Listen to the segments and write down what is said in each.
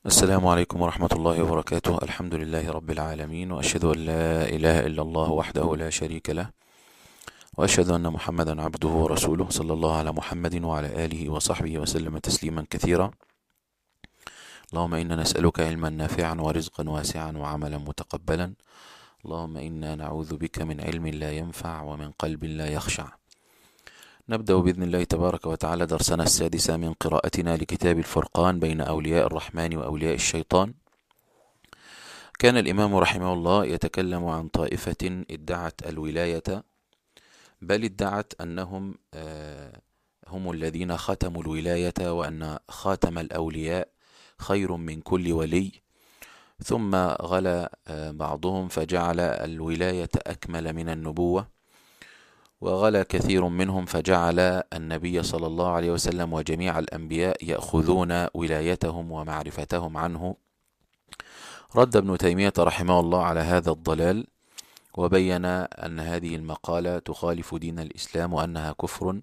السلام عليكم ورحمة الله وبركاته. الحمد لله رب العالمين، وأشهد أن لا إله إلا الله وحده لا شريك له، وأشهد أن محمدا عبده ورسوله، صلى الله على محمد وعلى آله وصحبه وسلم تسليما كثيرا. اللهم إنا نسألك علما نافعا ورزقا واسعا وعملا متقبلا. اللهم إنا نعوذ بك من علم لا ينفع ومن قلب لا يخشع. نبدأ بإذن الله تبارك وتعالى درسنا السادس من قراءتنا لكتاب الفرقان بين أولياء الرحمن وأولياء الشيطان. كان الإمام رحمه الله يتكلم عن طائفة ادعت الولاية، بل ادعت أنهم هم الذين ختموا الولاية، وأن خاتم الأولياء خير من كل ولي. ثم غلا بعضهم فجعل الولاية أكمل من النبوة، وغلا كثير منهم فجعل النبي صلى الله عليه وسلم وجميع الأنبياء يأخذون ولايتهم ومعرفتهم عنه. رد ابن تيمية رحمه الله على هذا الضلال، وبين أن هذه المقالة تخالف دين الإسلام وأنها كفر،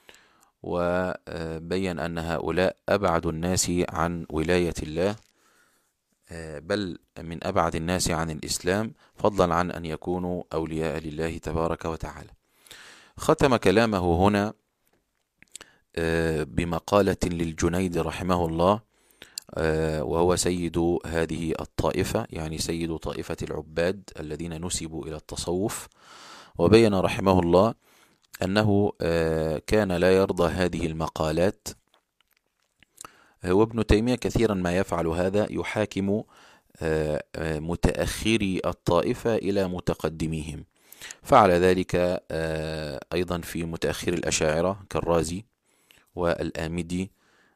وبين أن هؤلاء أبعد الناس عن ولاية الله، بل من أبعد الناس عن الإسلام، فضلا عن أن يكونوا أولياء لله تبارك وتعالى. ختم كلامه هنا بمقالة للجنيد رحمه الله، وهو سيد هذه الطائفة، يعني سيد طائفة العباد الذين نسبوا إلى التصوف. وبين رحمه الله أنه كان لا يرضى هذه المقالات، وابن تيمية كثيرا ما يفعل هذا، يحاكم متأخري الطائفة إلى متقدميهم. فعل ذلك أيضا في متأخر الأشاعرة كالرازي والآمدي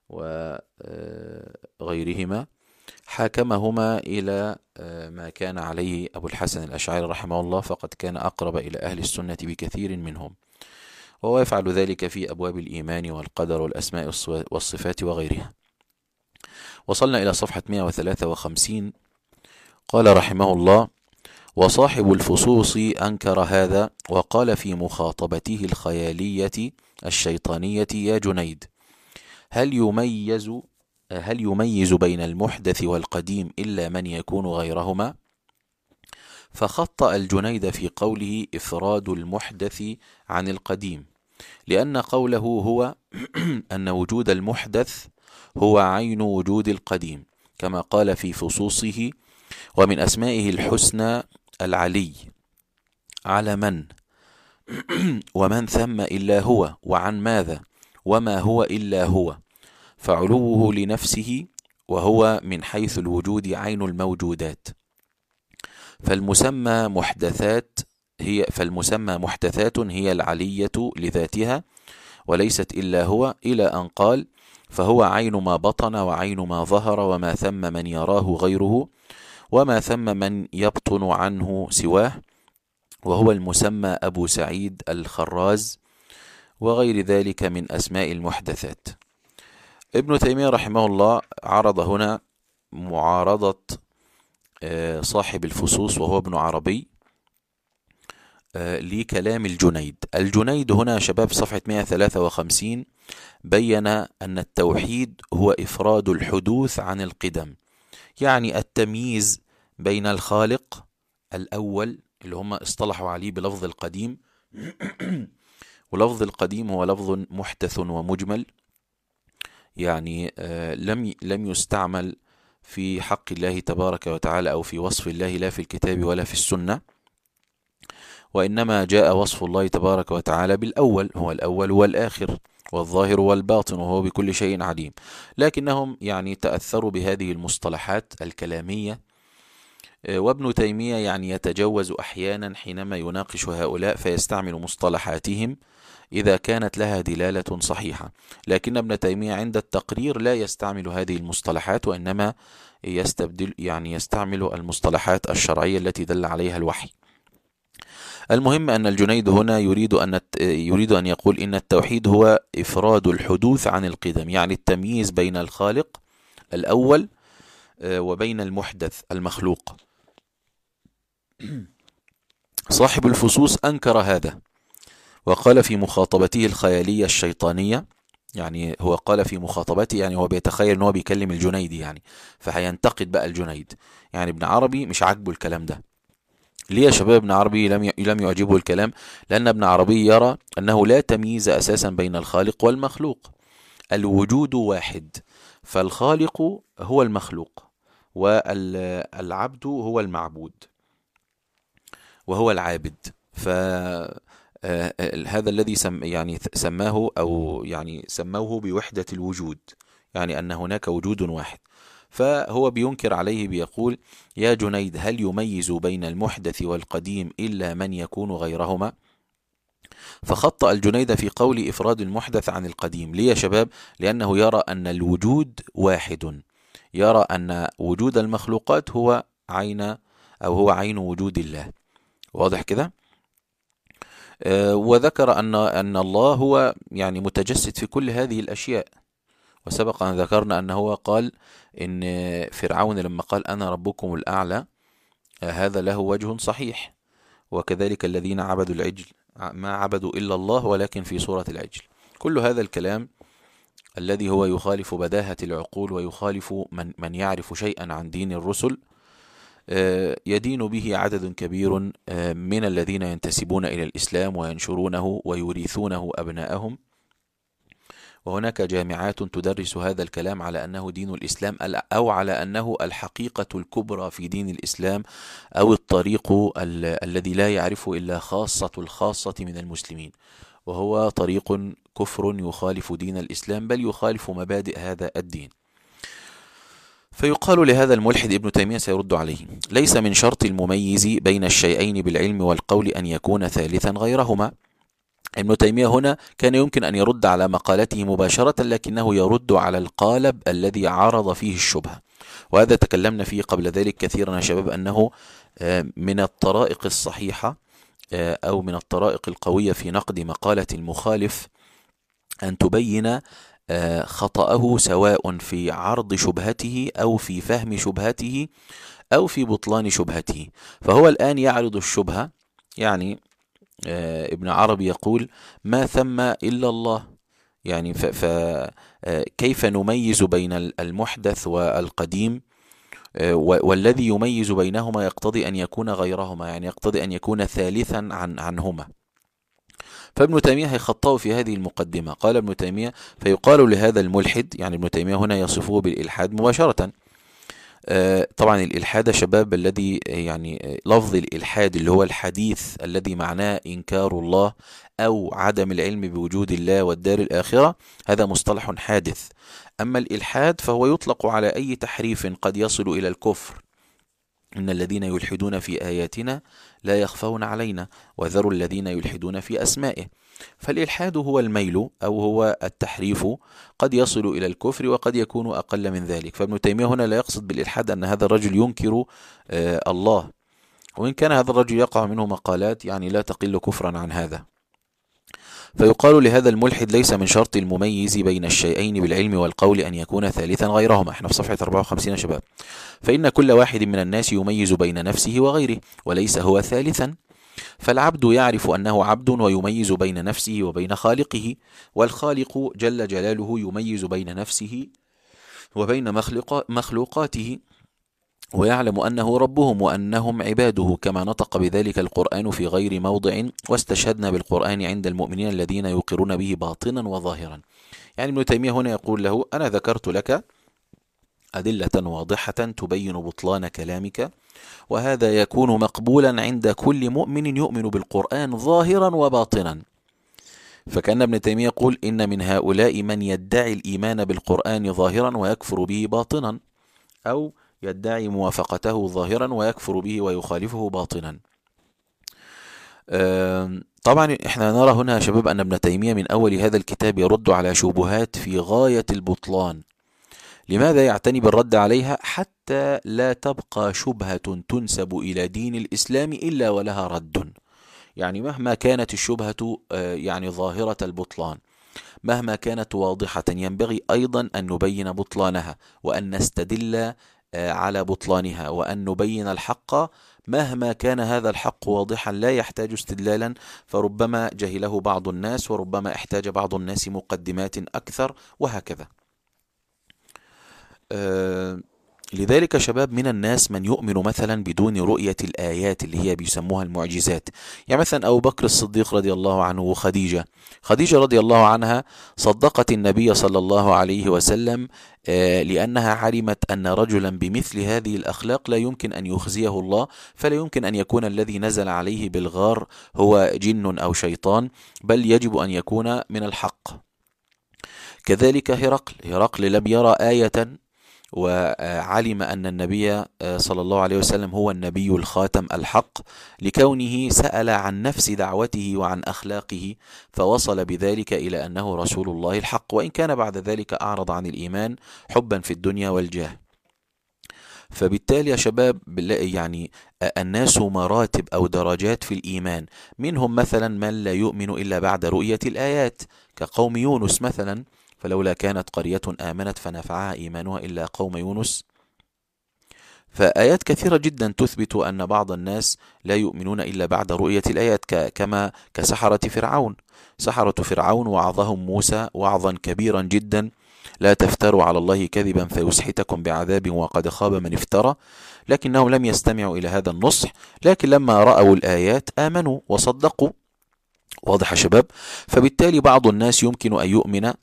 وغيرهما، حاكمهما إلى ما كان عليه أبو الحسن الأشعري رحمه الله، فقد كان أقرب إلى أهل السنة بكثير منهم، وهو يفعل ذلك في أبواب الإيمان والقدر والأسماء والصفات وغيرها. وصلنا إلى صفحة 153. قال رحمه الله: وصاحب الفصوص أنكر هذا، وقال في مخاطبته الخيالية الشيطانية: يا جنيد، هل يميز بين المحدث والقديم إلا من يكون غيرهما؟ فخطأ الجنيد في قوله إفراد المحدث عن القديم، لأن قوله هو أن وجود المحدث هو عين وجود القديم، كما قال في فصوصه: ومن أسمائه الحسنى العلي، على من ومن ثم إلا هو، وعن ماذا وما هو إلا هو، فعلوه لنفسه، وهو من حيث الوجود عين الموجودات. فالمسمى محدثات هي العلية لذاتها، وليست إلا هو، إلى أن قال: فهو عين ما بطن وعين ما ظهر، وما ثم من يراه غيره، وما ثم من يبطن عنه سواه، وهو المسمى أبو سعيد الخراز، وغير ذلك من أسماء المحدثات. ابن تيمية رحمه الله عرض هنا معارضة صاحب الفصوص وهو ابن عربي لكلام الجنيد. الجنيد هنا شباب صفحة 153 بين أن التوحيد هو إفراد الحدوث عن القدم، يعني التمييز بين الخالق الأول اللي هم اصطلحوا عليه بلفظ القديم، ولفظ القديم هو لفظ محدث ومجمل، يعني لم يستعمل في حق الله تبارك وتعالى أو في وصف الله، لا في الكتاب ولا في السنة، وإنما جاء وصف الله تبارك وتعالى بالأول، هو الأول والآخر والظاهر والباطن، وهو بكل شيء عليم. لكنهم يعني تأثروا بهذه المصطلحات الكلامية، وابن تيمية يعني يتجوز أحيانا حينما يناقش هؤلاء فيستعمل مصطلحاتهم إذا كانت لها دلالة صحيحة، لكن ابن تيمية عند التقرير لا يستعمل هذه المصطلحات، وإنما يستعمل المصطلحات الشرعية التي دل عليها الوحي. المهم أن الجنيد هنا يريد أن يقول إن التوحيد هو إفراد الحدوث عن القدم، يعني التمييز بين الخالق الأول وبين المحدث المخلوق. صاحب الفصوص أنكر هذا، وقال في مخاطبته الخيالية الشيطانية: يعني هو قال في مخاطبته، يعني هو بيتخيل ان هو بيكلم الجنيدي يعني، فهينتقد بقى الجنيد. يعني ابن عربي مش عاجبه الكلام ده. ليه يا شباب ابن عربي لم يعجبه الكلام؟ لأن ابن عربي يرى أنه لا تمييز أساسا بين الخالق والمخلوق. الوجود واحد، فالخالق هو المخلوق، والعبد هو المعبود، وهو العابد. هذا الذي يعني سماه، أو يعني سموه بوحدة الوجود، يعني أن هناك وجود واحد. فهو بينكر عليه، بيقول: يا جنيد، هل يميز بين المحدث والقديم إلا من يكون غيرهما؟ فخطأ الجنيد في قول إفراد المحدث عن القديم. ليه يا شباب؟ لأنه يرى أن الوجود واحد، يرى أن وجود المخلوقات هو عين، أو هو عين وجود الله. واضح كده؟ وذكر أن الله هو يعني متجسد في كل هذه الأشياء. وسبق أن ذكرنا أنه قال إن فرعون لما قال أنا ربكم الأعلى، هذا له وجه صحيح. وكذلك الذين عبدوا العجل ما عبدوا إلا الله ولكن في صورة العجل. كل هذا الكلام الذي هو يخالف بداهة العقول، ويخالف من يعرف شيئا عن دين الرسل، يدين به عدد كبير من الذين ينتسبون إلى الإسلام وينشرونه ويورثونه أبناءهم. وهناك جامعات تدرس هذا الكلام على أنه دين الإسلام، أو على أنه الحقيقة الكبرى في دين الإسلام، أو الطريق الذي لا يعرفه إلا خاصة الخاصة من المسلمين، وهو طريق كفر يخالف دين الإسلام، بل يخالف مبادئ هذا الدين. فيقال لهذا الملحد، ابن تيمية سيرد عليه: ليس من شرط المميز بين الشيئين بالعلم والقول أن يكون ثالثا غيرهما. ابن تيمية هنا كان يمكن أن يرد على مقالته مباشرة، لكنه يرد على القالب الذي عرض فيه الشبهة. وهذا تكلمنا فيه قبل ذلك كثيرا يا شباب، أنه من الطرائق الصحيحة أو من الطرائق القوية في نقد مقالة المخالف أن تبين خطأه، سواء في عرض شبهته أو في فهم شبهته أو في بطلان شبهته. فهو الآن يعرض الشبهة، يعني ابن عربي يقول: ما ثم إلا الله. يعني كيف نميز بين المحدث والقديم؟ والذي يميز بينهما يقتضي أن يكون غيرهما، يعني يقتضي أن يكون ثالثا عنهما. فابن تيمية هيخطأه في هذه المقدمة. قال ابن تيمية: فيقال لهذا الملحد، يعني ابن تيمية هنا يصفه بالإلحاد مباشرة. طبعا الإلحاد شباب الذي يعني لفظ الإلحاد اللي هو الحديث الذي معناه إنكار الله أو عدم العلم بوجود الله والدار الآخرة، هذا مصطلح حادث. أما الإلحاد فهو يطلق على أي تحريف قد يصل إلى الكفر. إن الذين يلحدون في آياتنا لا يخفون علينا وذروا الذين يلحدون في أسمائه. فالإلحاد هو الميل أو هو التحريف، قد يصل إلى الكفر وقد يكون أقل من ذلك. فابن تيمية هنا لا يقصد بالإلحاد أن هذا الرجل ينكر الله، وإن كان هذا الرجل يقع منه مقالات يعني لا تقل كفرا عن هذا. فيقال لهذا الملحد: ليس من شرط المميز بين الشيئين بالعلم والقول أن يكون ثالثا غيرهما. احنا في صفحة 54 يا شباب. فإن كل واحد من الناس يميز بين نفسه وغيره وليس هو ثالثا. فالعبد يعرف أنه عبد ويميز بين نفسه وبين خالقه، والخالق جل جلاله يميز بين نفسه وبين مخلوقاته، ويعلم أنه ربهم وأنهم عباده، كما نطق بذلك القرآن في غير موضع: واستشهدنا بالقرآن عند المؤمنين الذين يقرون به باطنا وظاهرا. يعني ابن تيمية هنا يقول له: أنا ذكرت لك أدلة واضحة تبين بطلان كلامك، وهذا يكون مقبولا عند كل مؤمن يؤمن بالقرآن ظاهرا وباطنا. فكان ابن تيمية يقول: إن من هؤلاء من يدعي الإيمان بالقرآن ظاهرا ويكفر به باطنا، أو يدعي موافقته ظاهرا ويكفر به ويخالفه باطنا. طبعا احنا نرى هنا يا شباب أن ابن تيمية من أول هذا الكتاب يرد على شبهات في غاية البطلان. لماذا يعتني بالرد عليها؟ حتى لا تبقى شبهة تنسب إلى دين الإسلام إلا ولها رد. يعني مهما كانت الشبهة يعني ظاهرة البطلان، مهما كانت واضحة، ينبغي أيضا أن نبين بطلانها وأن نستدل على بطلانها، وأن نبين الحق مهما كان هذا الحق واضحا لا يحتاج استدلالا، فربما جهله بعض الناس، وربما احتاج بعض الناس مقدمات أكثر، وهكذا. لذلك شباب من الناس من يؤمن مثلا بدون رؤية الآيات اللي هي بيسموها المعجزات. يعني مثلا أبو بكر الصديق رضي الله عنه، وخديجة رضي الله عنها صدقت النبي صلى الله عليه وسلم لأنها علمت أن رجلا بمثل هذه الأخلاق لا يمكن أن يخزيه الله، فلا يمكن أن يكون الذي نزل عليه بالغار هو جن أو شيطان، بل يجب أن يكون من الحق. كذلك هرقل لم يرى آية وعلم أن النبي صلى الله عليه وسلم هو النبي الخاتم الحق، لكونه سأل عن نفس دعوته وعن أخلاقه، فوصل بذلك إلى أنه رسول الله الحق، وإن كان بعد ذلك أعرض عن الإيمان حبا في الدنيا والجاه. فبالتالي يا شباب يعني الناس مراتب أو درجات في الإيمان، منهم مثلا من لا يؤمن إلا بعد رؤية الآيات كقوم يونس مثلا، فلولا كانت قرية آمنت فنفعها إيمانها إلا قوم يونس. فآيات كثيرة جدا تثبت أن بعض الناس لا يؤمنون إلا بعد رؤية الآيات، كما كسحرة فرعون. سحرة فرعون وعظهم موسى وعظا كبيرا جدا: لا تفتروا على الله كذبا فيسحتكم بعذاب وقد خاب من افترى. لكنهم لم يستمعوا إلى هذا النصح، لكن لما رأوا الآيات آمنوا وصدقوا. واضح يا شباب؟ فبالتالي بعض الناس يمكن أن يؤمن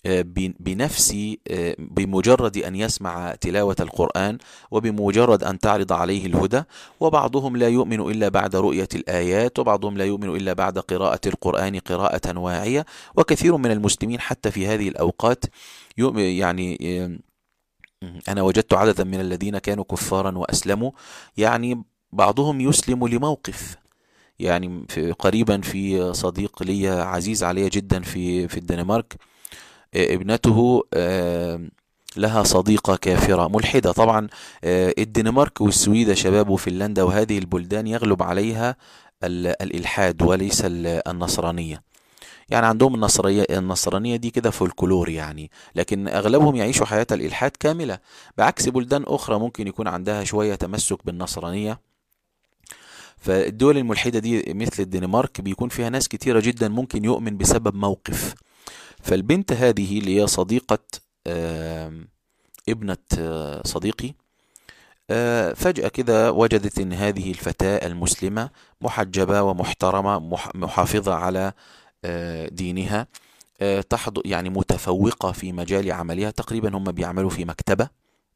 بمجرد أن يسمع تلاوة القرآن وبمجرد أن تعرض عليه الهدى، وبعضهم لا يؤمن إلا بعد رؤية الآيات، وبعضهم لا يؤمن إلا بعد قراءة القرآن قراءة واعية. وكثير من المسلمين حتى في هذه الأوقات يعني أنا وجدت عددا من الذين كانوا كفارا وأسلموا، يعني بعضهم يسلم لموقف. يعني قريبا في صديق لي عزيز علي جدا في الدنمارك، ابنته لها صديقة كافرة ملحدة. طبعا الدنمارك والسويد شباب وفنلندا وهذه البلدان يغلب عليها الإلحاد وليس النصرانية. يعني عندهم النصرانية دي كده فولكلور يعني، لكن أغلبهم يعيشوا حياة الإلحاد كاملة، بعكس بلدان أخرى ممكن يكون عندها شوية تمسك بالنصرانية. فالدول الملحدة دي مثل الدنمارك بيكون فيها ناس كتيرة جدا ممكن يؤمن بسبب موقف. فالبنت هذه اللي هي صديقة ابنة صديقي، فجأة كده وجدت أن هذه الفتاة المسلمة محجبة ومحترمة محافظة على دينها، يعني متفوقة في مجال عملها، تقريبا هم بيعملوا في مكتبة،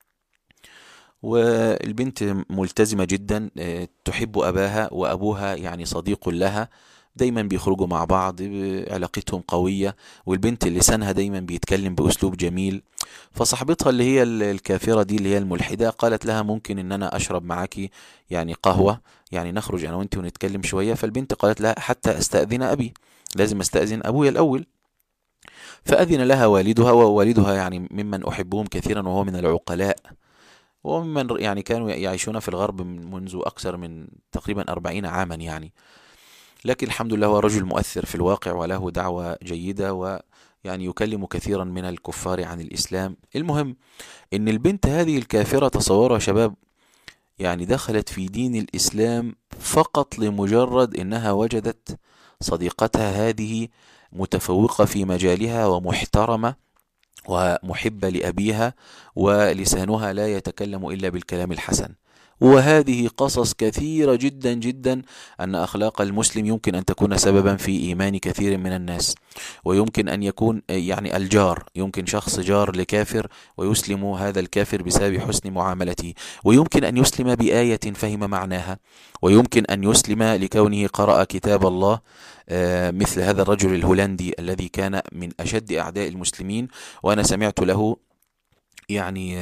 والبنت ملتزمة جدا، تحب أباها وأبوها يعني صديق لها، دايما بيخرجوا مع بعض، علاقتهم قوية، والبنت لسانها دايما بيتكلم بأسلوب جميل. فصاحبتها اللي هي الكافرة دي اللي هي الملحدة قالت لها: ممكن ان انا اشرب معاكي يعني قهوة، يعني نخرج انا وانت ونتكلم شوية. فالبنت قالت لها: حتى استأذن ابي، لازم استأذن ابويا الاول. فأذن لها والدها، ووالدها يعني ممن احبهم كثيرا، وهو من العقلاء، وممن يعني كانوا يعيشون في الغرب منذ أكثر من تقريبا 40 عاما يعني. لكن الحمد لله هو رجل مؤثر في الواقع وله دعوة جيدة، ويعني يكلم كثيرا من الكفار عن الإسلام. المهم إن البنت هذه الكافرة، تصورها شباب، يعني دخلت في دين الإسلام فقط لمجرد إنها وجدت صديقتها هذه متفوقة في مجالها ومحترمة ومحبة لأبيها، ولسانها لا يتكلم إلا بالكلام الحسن. وهذه قصص كثيرة جدا جدا أن أخلاق المسلم يمكن أن تكون سببا في إيمان كثير من الناس. ويمكن أن يكون يعني الجار، يمكن شخص جار لكافر ويسلم هذا الكافر بسبب حسن معاملته، ويمكن أن يسلم بآية فهم معناها، ويمكن أن يسلم لكونه قرأ كتاب الله، مثل هذا الرجل الهولندي الذي كان من أشد أعداء المسلمين، وأنا سمعت له يعني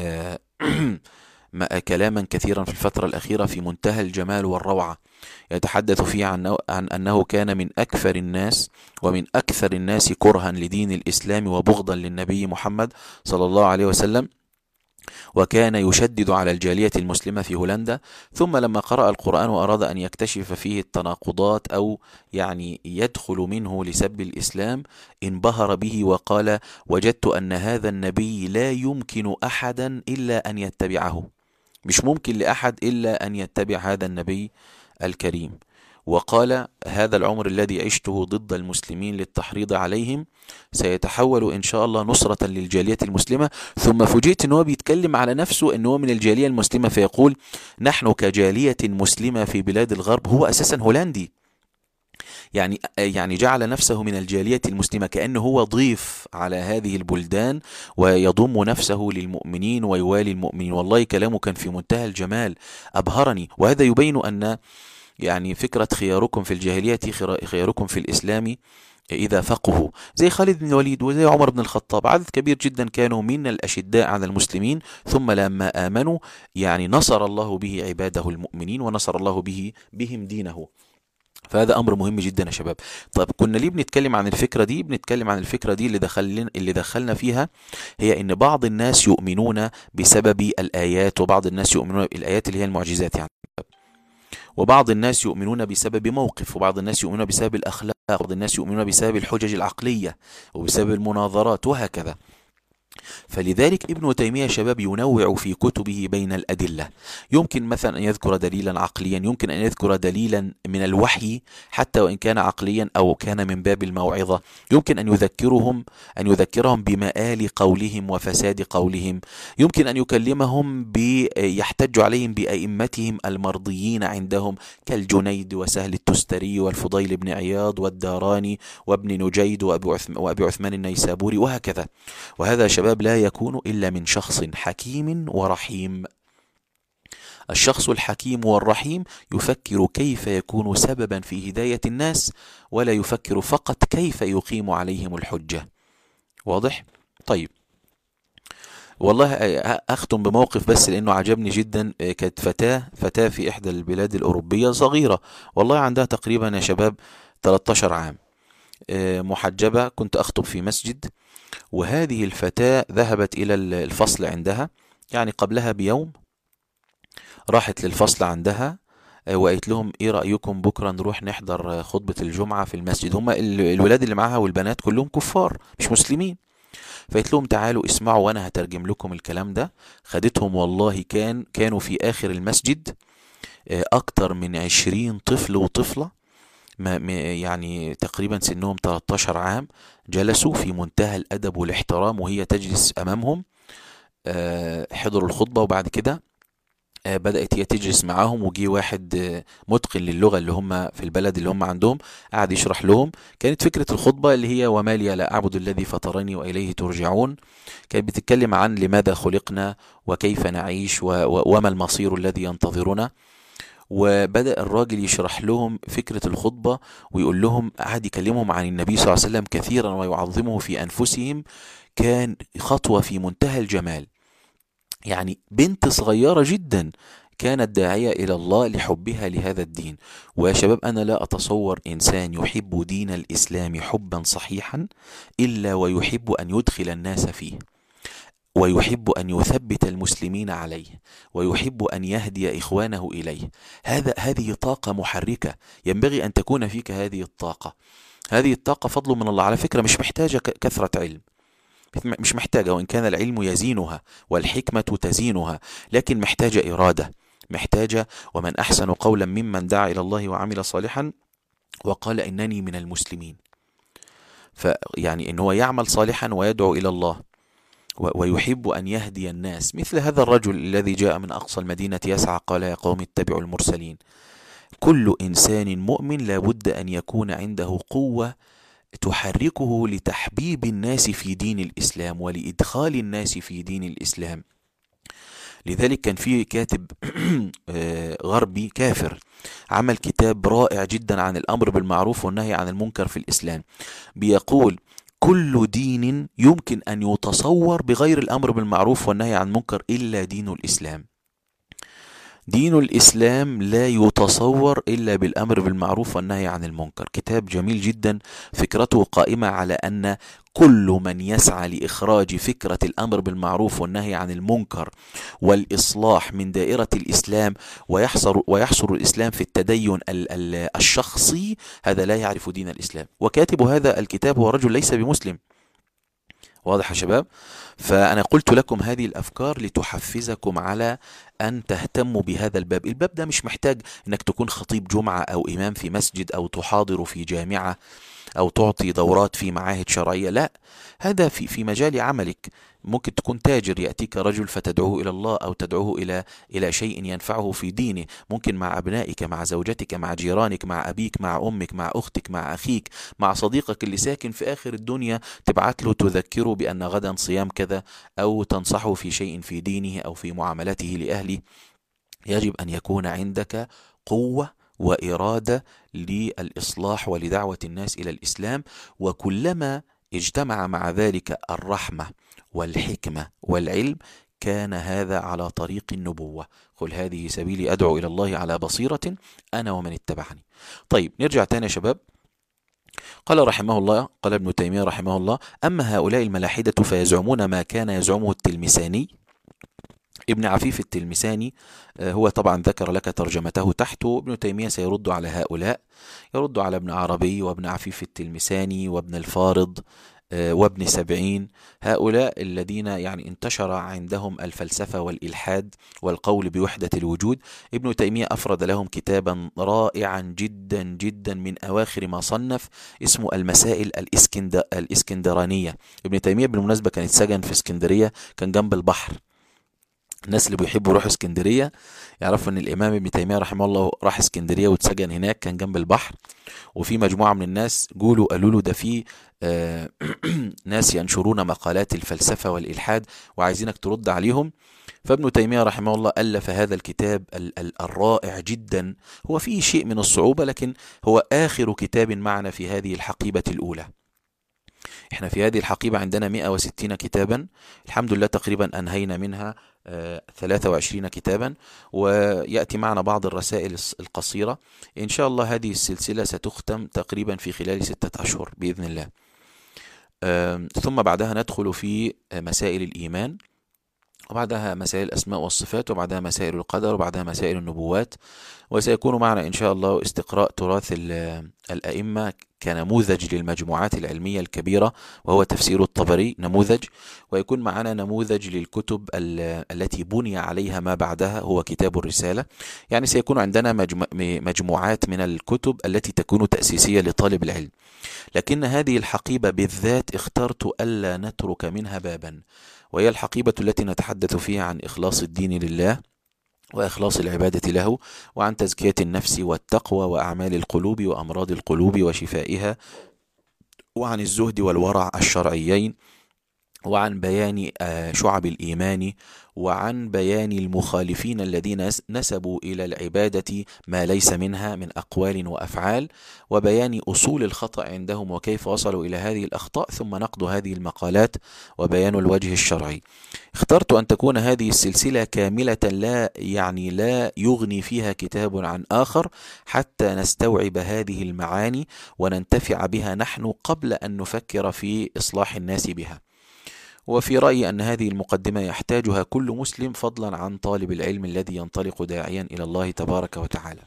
كلاما كثيرا في الفترة الأخيرة في منتهى الجمال والروعة، يتحدث فيه عن أنه كان من أكثر الناس ومن أكثر الناس كرها لدين الإسلام وبغضا للنبي محمد صلى الله عليه وسلم، وكان يشدد على الجالية المسلمة في هولندا. ثم لما قرأ القرآن وأراد أن يكتشف فيه التناقضات أو يعني يدخل منه لسب الإسلام، انبهر به وقال: وجدت أن هذا النبي لا يمكن أحدا إلا أن يتبعه. مش ممكن لأحد إلا أن يتبع هذا النبي الكريم. وقال: هذا العمر الذي عشته ضد المسلمين للتحريض عليهم سيتحول إن شاء الله نصرة للجالية المسلمة. ثم فوجئت أنه بيتكلم على نفسه أنه من الجالية المسلمة، فيقول: نحن كجالية مسلمة في بلاد الغرب. هو أساسا هولندي، يعني جعل نفسه من الجالية المسلمة، كأنه هو ضيف على هذه البلدان ويضم نفسه للمؤمنين ويوالي المؤمنين. والله كلامه كان في منتهى الجمال، أبهرني. وهذا يبين أن يعني فكرة خياركم في الجاهلية خياركم في الإسلام إذا فقهوا، زي خالد بن الوليد وزي عمر بن الخطاب. عدد كبير جدا كانوا من الأشداء على المسلمين، ثم لما آمنوا يعني نصر الله به عباده المؤمنين، ونصر الله بهم دينه. فهذا أمر مهم جدا يا شباب. طيب كنا ليه بنتكلم عن الفكرة دي؟ بنتكلم عن الفكرة دي اللي دخلنا فيها، هي إن بعض الناس يؤمنون بسبب الآيات، وبعض الناس يؤمنون بالآيات اللي هي المعجزات يعني، وبعض الناس يؤمنون بسبب موقف، وبعض الناس يؤمنون بسبب الأخلاق، وبعض الناس يؤمنون بسبب الحجج العقلية وبسبب المناظرات وهكذا. فلذلك ابن تيمية شباب ينوع في كتبه بين الأدلة. يمكن مثلا أن يذكر دليلا عقليا، يمكن أن يذكر دليلا من الوحي حتى وإن كان عقليا أو كان من باب الموعظة. يمكن أن يذكرهم بمآل قولهم وفساد قولهم. يمكن أن يكلمهم يحتج عليهم بأئمتهم المرضيين عندهم كالجنيد وسهل التستري والفضيل بن عياض والداراني وابن نجيد وأبي عثمان النيسابوري وهكذا. وهذا شباب لا يكون إلا من شخص حكيم ورحيم. الشخص الحكيم والرحيم يفكر كيف يكون سببا في هداية الناس، ولا يفكر فقط كيف يقيم عليهم الحجة. واضح؟ طيب، والله أختم بموقف بس لأنه عجبني جدا. كانت فتاة في إحدى البلاد الأوروبية صغيرة، والله عندها تقريبا يا شباب 13 عام، محجبة. كنت أخطب في مسجد، وهذه الفتاة ذهبت إلى الفصل عندها، يعني قبلها بيوم راحت للفصل عندها وقالت لهم: إيه رأيكم بكرة نروح نحضر خطبة الجمعة في المسجد؟ هم الولاد اللي معاها والبنات كلهم كفار مش مسلمين. فقالت لهم: تعالوا اسمعوا وأنا هترجم لكم الكلام ده. خدتهم، والله كانوا في آخر المسجد أكتر من 20 طفل وطفلة، يعني تقريبا سنهم 13 عام، جلسوا في منتهى الأدب والاحترام وهي تجلس أمامهم. حضروا الخطبة، وبعد كده بدأت هي تجلس معاهم، وجي واحد متقن للغة اللي هم في البلد اللي هم عندهم، قاعد يشرح لهم. كانت فكرة الخطبة اللي هي: وما لي لا أعبد الذي فطرني وإليه ترجعون. كانت بتتكلم عن لماذا خلقنا وكيف نعيش وما المصير الذي ينتظرنا. وبدأ الراجل يشرح لهم فكرة الخطبة ويقول لهم، قعد يكلمهم عن النبي صلى الله عليه وسلم كثيرا ويعظمه في أنفسهم. كان خطوة في منتهى الجمال، يعني بنت صغيرة جدا كانت داعية إلى الله لحبها لهذا الدين. ويا شباب، أنا لا أتصور إنسان يحب دين الإسلام حبا صحيحا إلا ويحب أن يدخل الناس فيه، ويحب أن يثبت المسلمين عليه، ويحب أن يهدي إخوانه إليه. هذه طاقة محركة، ينبغي أن تكون فيك هذه الطاقة. هذه الطاقة فضل من الله على فكرة، مش محتاجة كثرة علم، مش محتاجة، وإن كان العلم يزينها والحكمة تزينها، لكن محتاجة إرادة، محتاجة. ومن أحسن قولا ممن دعا إلى الله وعمل صالحا وقال إنني من المسلمين. فيعني إن هو يعمل صالحا ويدعو إلى الله ويحب أن يهدي الناس، مثل هذا الرجل الذي جاء من أقصى المدينة يسعى قال: يا قوم اتبعوا المرسلين. كل إنسان مؤمن لابد أن يكون عنده قوة تحركه لتحبيب الناس في دين الإسلام ولإدخال الناس في دين الإسلام. لذلك كان في كاتب غربي كافر عمل كتاب رائع جدا عن الأمر بالمعروف والنهي عن المنكر في الإسلام. بيقول: كل دين يمكن أن يتصور بغير الأمر بالمعروف والنهي عن المنكر إلا دين الإسلام. دين الإسلام لا يتصور إلا بالأمر بالمعروف والنهي عن المنكر. كتاب جميل جدا، فكرته قائمة على أن كل من يسعى لإخراج فكرة الأمر بالمعروف والنهي عن المنكر والإصلاح من دائرة الإسلام ويحصر الإسلام في التدين الشخصي، هذا لا يعرف دين الإسلام. وكاتب هذا الكتاب هو رجل ليس بمسلم، واضح يا شباب؟ فأنا قلت لكم هذه الأفكار لتحفزكم على أن تهتموا بهذا الباب. الباب ده مش محتاج أنك تكون خطيب جمعة أو إمام في مسجد أو تحاضر في جامعة أو تعطي دورات في معاهد شرعية، لا، هذا في مجال عملك. ممكن تكون تاجر، يأتيك رجل فتدعوه إلى الله أو تدعوه إلى شيء ينفعه في دينه. ممكن مع أبنائك، مع زوجتك، مع جيرانك، مع أبيك، مع أمك، مع أختك، مع أخيك، مع صديقك اللي ساكن في آخر الدنيا، تبعت له تذكره بأن غدا صيام كذا، أو تنصحه في شيء في دينه أو في معاملته لأهله. يجب أن يكون عندك قوة وإرادة للإصلاح ولدعوة الناس إلى الإسلام. وكلما اجتمع مع ذلك الرحمة والحكمة والعلم كان هذا على طريق النبوة. قل هذه سبيلي أدعو إلى الله على بصيرة أنا ومن اتبعني. طيب نرجع تاني يا شباب. قال رحمه الله، قال ابن تيمية رحمه الله: أما هؤلاء الملاحدة فيزعمون ما كان يزعمه التلمساني. ابن عفيف التلمساني هو طبعا ذكر لك ترجمته تحته. ابن تيمية سيرد على هؤلاء، يرد على ابن عربي وابن عفيف التلمساني وابن الفارض وابن سبعين، هؤلاء الذين يعني انتشر عندهم الفلسفة والإلحاد والقول بوحدة الوجود. ابن تيمية أفرد لهم كتابا رائعا جدا جدا من أواخر ما صنف، اسمه المسائل الإسكندرانية. ابن تيمية بالمناسبة كان اتسجن في اسكندرية، كان جنب البحر. الناس اللي بيحبوا يروحوا اسكندرية يعرفوا ان الامام ابن تيمية رحمه الله راح اسكندرية واتسجن هناك، كان جنب البحر. وفي مجموعة من الناس قالوا له ده في ناس ينشرون مقالات الفلسفة والإلحاد وعايزينك ترد عليهم. فابن تيمية رحمه الله ألف هذا الكتاب الرائع جدا. هو فيه شيء من الصعوبة، لكن هو آخر كتاب معنا في هذه الحقيبة الأولى. احنا في هذه الحقيبة عندنا 160 كتابا، الحمد لله تقريبا أنهينا منها 23 كتابا، ويأتي معنا بعض الرسائل القصيرة. إن شاء الله هذه السلسلة ستختم تقريبا في خلال 6 أشهر بإذن الله. ثم بعدها ندخل في مسائل الإيمان، وبعدها مسائل الأسماء والصفات، وبعدها مسائل القدر، وبعدها مسائل النبوات. وسيكون معنا إن شاء الله استقراء تراث الأئمة كنموذج للمجموعات العلمية الكبيرة، وهو تفسير الطبري نموذج. ويكون معنا نموذج للكتب التي بني عليها ما بعدها، هو كتاب الرسالة. يعني سيكون عندنا مجموعات من الكتب التي تكون تأسيسية لطالب العلم. لكن هذه الحقيبة بالذات اخترت ألا نترك منها بابا، وهي الحقيبة التي نتحدث فيها عن إخلاص الدين لله وإخلاص العبادة له، وعن تزكية النفس والتقوى وأعمال القلوب وأمراض القلوب وشفائها، وعن الزهد والورع الشرعيين، وعن بيان شعب الإيمان، وعن بيان المخالفين الذين نسبوا إلى العبادة ما ليس منها من أقوال وأفعال، وبيان أصول الخطأ عندهم وكيف وصلوا إلى هذه الأخطاء، ثم نقد هذه المقالات وبيان الوجه الشرعي. اخترت أن تكون هذه السلسلة كاملة، لا يغني فيها كتاب عن آخر، حتى نستوعب هذه المعاني وننتفع بها نحن قبل أن نفكر في إصلاح الناس بها. وفي رأيي أن هذه المقدمة يحتاجها كل مسلم، فضلا عن طالب العلم الذي ينطلق داعيا إلى الله تبارك وتعالى.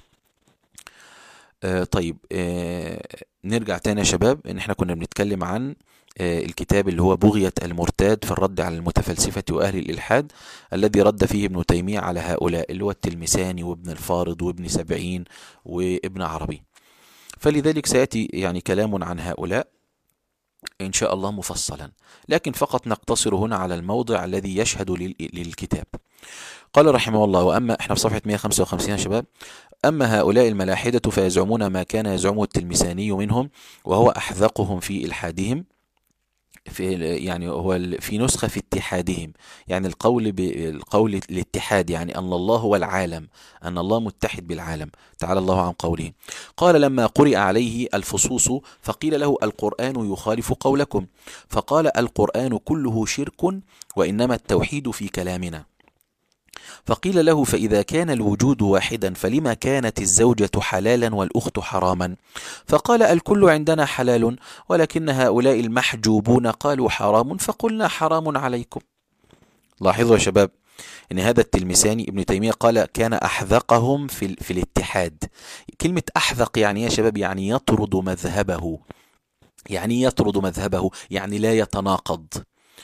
طيب نرجع تاني يا شباب. إن احنا كنا بنتكلم عن الكتاب اللي هو بغية المرتاد في الرد على المتفلسفة وأهل الإلحاد، الذي رد فيه ابن تيمية على هؤلاء، اللي هو التلمساني وابن الفارض وابن سبعين وابن عربي. فلذلك سيأتي يعني كلام عن هؤلاء إن شاء الله مفصلا، لكن فقط نقتصر هنا على الموضع الذي يشهد للكتاب. قال رحمه الله: وأما إحنا في صفحة 155 يا شباب. أما هؤلاء الملاحدة فيزعمون ما كان يزعمه التلمساني منهم، وهو أحذقهم في إلحادهم، يعني هو في نسخة في اتحادهم، يعني القول الاتحاد، يعني أن الله هو العالم، أن الله متحد بالعالم، تعالى الله عن قوله. قال: لما قرئ عليه الفصوص فقيل له: القرآن يخالف قولكم. فقال: القرآن كله شرك، وإنما التوحيد في كلامنا. فقيل له: فإذا كان الوجود واحدا فلما كانت الزوجة حلالا والأخت حراما؟ فقال: الكل عندنا حلال، ولكن هؤلاء المحجوبون قالوا حرام فقلنا حرام عليكم. لاحظوا يا شباب ان هذا التلمساني ابن تيمية قال كان أحذقهم في الاتحاد. كلمة أحذق يعني يا شباب يعني يطرد مذهبه، يعني لا يتناقض.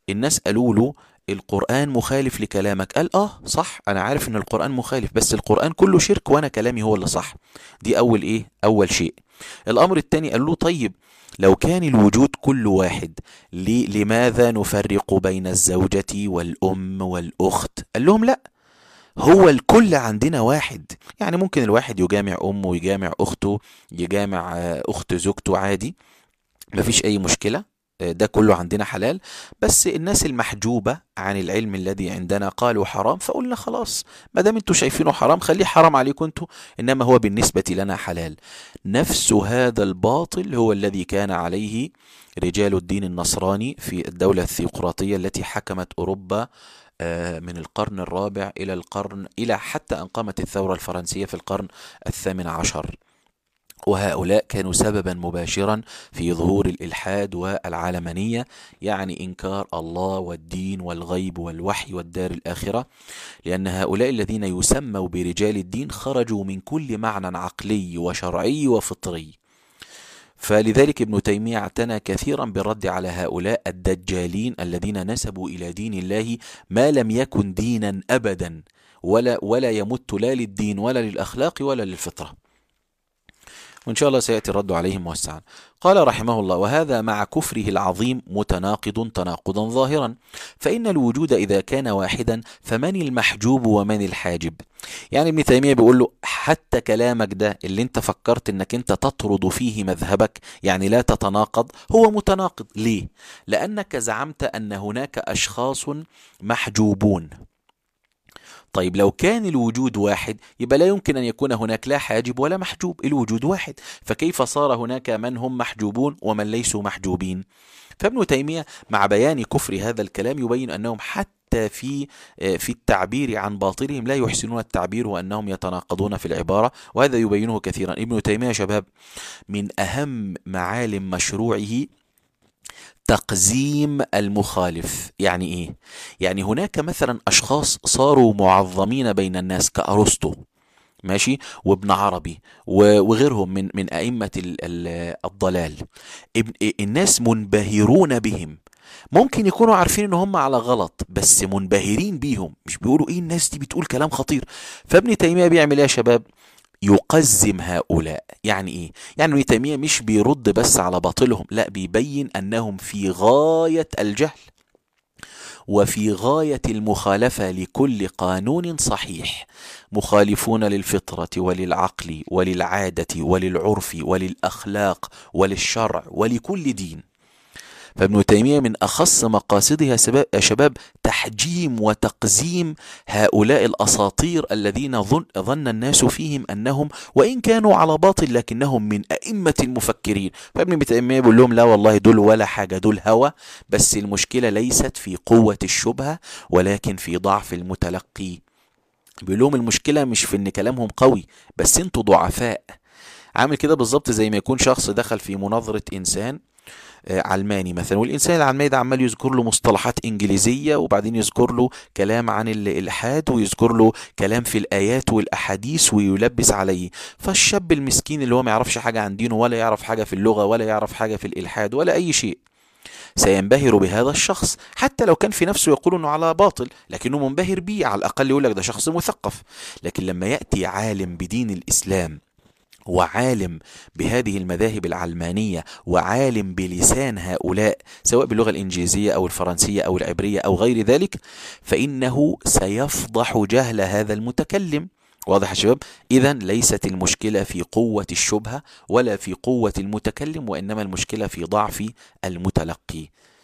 الناس قالوا له القرآن مخالف لكلامك، قال صح، انا عارف ان القرآن مخالف، بس القرآن كله شرك وانا كلامي هو اللي صح. دي اول شيء. الامر الثاني قال له طيب لو كان الوجود كل واحد، لماذا نفرق بين الزوجة والأم والأخت؟ قال لهم لا، هو الكل عندنا واحد. يعني ممكن الواحد يجامع أمه ويجامع أخته، يجامع أخت زوجته عادي، مفيش أي مشكلة، ده كله عندنا حلال. بس الناس المحجوبة عن العلم الذي عندنا قالوا حرام، فقلنا خلاص ما دام انتوا شايفينه حرام خليه حرام عليكم انتوا، انما هو بالنسبة لنا حلال. نفس هذا الباطل هو الذي كان عليه رجال الدين النصراني في الدولة الثيوقراطية التي حكمت أوروبا من القرن الرابع إلى حتى أن قامت الثورة الفرنسية في القرن الثامن عشر. وهؤلاء كانوا سببا مباشرا في ظهور الإلحاد والعلمانية، يعني إنكار الله والدين والغيب والوحي والدار الآخرة، لأن هؤلاء الذين يسموا برجال الدين خرجوا من كل معنى عقلي وشرعي وفطري. فلذلك ابن تيمية اعتنى كثيرا بالرد على هؤلاء الدجالين الذين نسبوا إلى دين الله ما لم يكن دينا أبدا، ولا يمت لا للدين ولا للأخلاق ولا للفطرة. وإن شاء الله سيأتي الرد عليهم موسعا. قال رحمه الله: وهذا مع كفره العظيم متناقض تناقضا ظاهرا، فإن الوجود إذا كان واحدا فمن المحجوب ومن الحاجب؟ يعني ابن تيمية بيقول له حتى كلامك ده اللي انت فكرت انك انت تطرد فيه مذهبك، يعني لا تتناقض، هو متناقض. ليه؟ لأنك زعمت أن هناك أشخاص محجوبون. طيب لو كان الوجود واحد يبقى لا يمكن أن يكون هناك لا حاجب ولا محجوب، الوجود واحد، فكيف صار هناك من هم محجوبون ومن ليسوا محجوبين؟ فابن تيمية مع بيان كفر هذا الكلام يبين أنهم حتى في التعبير عن باطلهم لا يحسنون التعبير، وأنهم يتناقضون في العبارة، وهذا يبينه كثيرا. ابن تيمية يا شباب من أهم معالم مشروعه تقزيم المخالف. يعني ايه؟ يعني هناك مثلا اشخاص صاروا معظمين بين الناس كأرسطو، ماشي، وابن عربي وغيرهم من ائمة الضلال. الناس منبهرون بهم، ممكن يكونوا عارفين ان هم على غلط بس منبهرين بيهم، مش بيقولوا ايه الناس دي بتقول كلام خطير. فابن تيمية بيعمل ايه يا شباب؟ يقزم هؤلاء. يعني ايه؟ يعني ابن تيمية مش بيرد بس على باطلهم، لا، بيبين انهم في غاية الجهل وفي غاية المخالفة لكل قانون صحيح، مخالفون للفطرة وللعقل وللعادة وللعرف وللأخلاق وللشرع ولكل دين. فابن تيمية من أخص مقاصدها يا شباب تحجيم وتقزيم هؤلاء الأساطير الذين ظن الناس فيهم أنهم وإن كانوا على باطل لكنهم من أئمة المفكرين. فابن تيمية بيقول لهم لا والله دول ولا حاجة، دول هوى، بس المشكلة ليست في قوة الشبهة ولكن في ضعف المتلقي. بيقول لهم المشكلة مش في إن كلامهم قوي، بس انتوا ضعفاء. عامل كده بالظبط زي ما يكون شخص دخل في مناظرة إنسان علماني مثلا، والإنسان العلماني ده عمال يذكر له مصطلحات إنجليزية، وبعدين يذكر له كلام عن الإلحاد، ويذكر له كلام في الآيات والأحاديث ويلبس عليه. فالشاب المسكين اللي هو ما يعرفش حاجة عن دينه ولا يعرف حاجة في اللغة ولا يعرف حاجة في الإلحاد ولا أي شيء سينبهر بهذا الشخص، حتى لو كان في نفسه يقول انه على باطل لكنه منبهر بيه، على الأقل يقول لك ده شخص مثقف. لكن لما يأتي عالم بدين الإسلام وعالم بهذه المذاهب العلمانية وعالم بلسان هؤلاء سواء باللغة الإنجليزية أو الفرنسية أو العبرية أو غير ذلك، فإنه سيفضح جهل هذا المتكلم. واضح يا شباب؟ إذن ليست المشكلة في قوة الشبهة ولا في قوة المتكلم، وإنما المشكلة في ضعف المتلقي.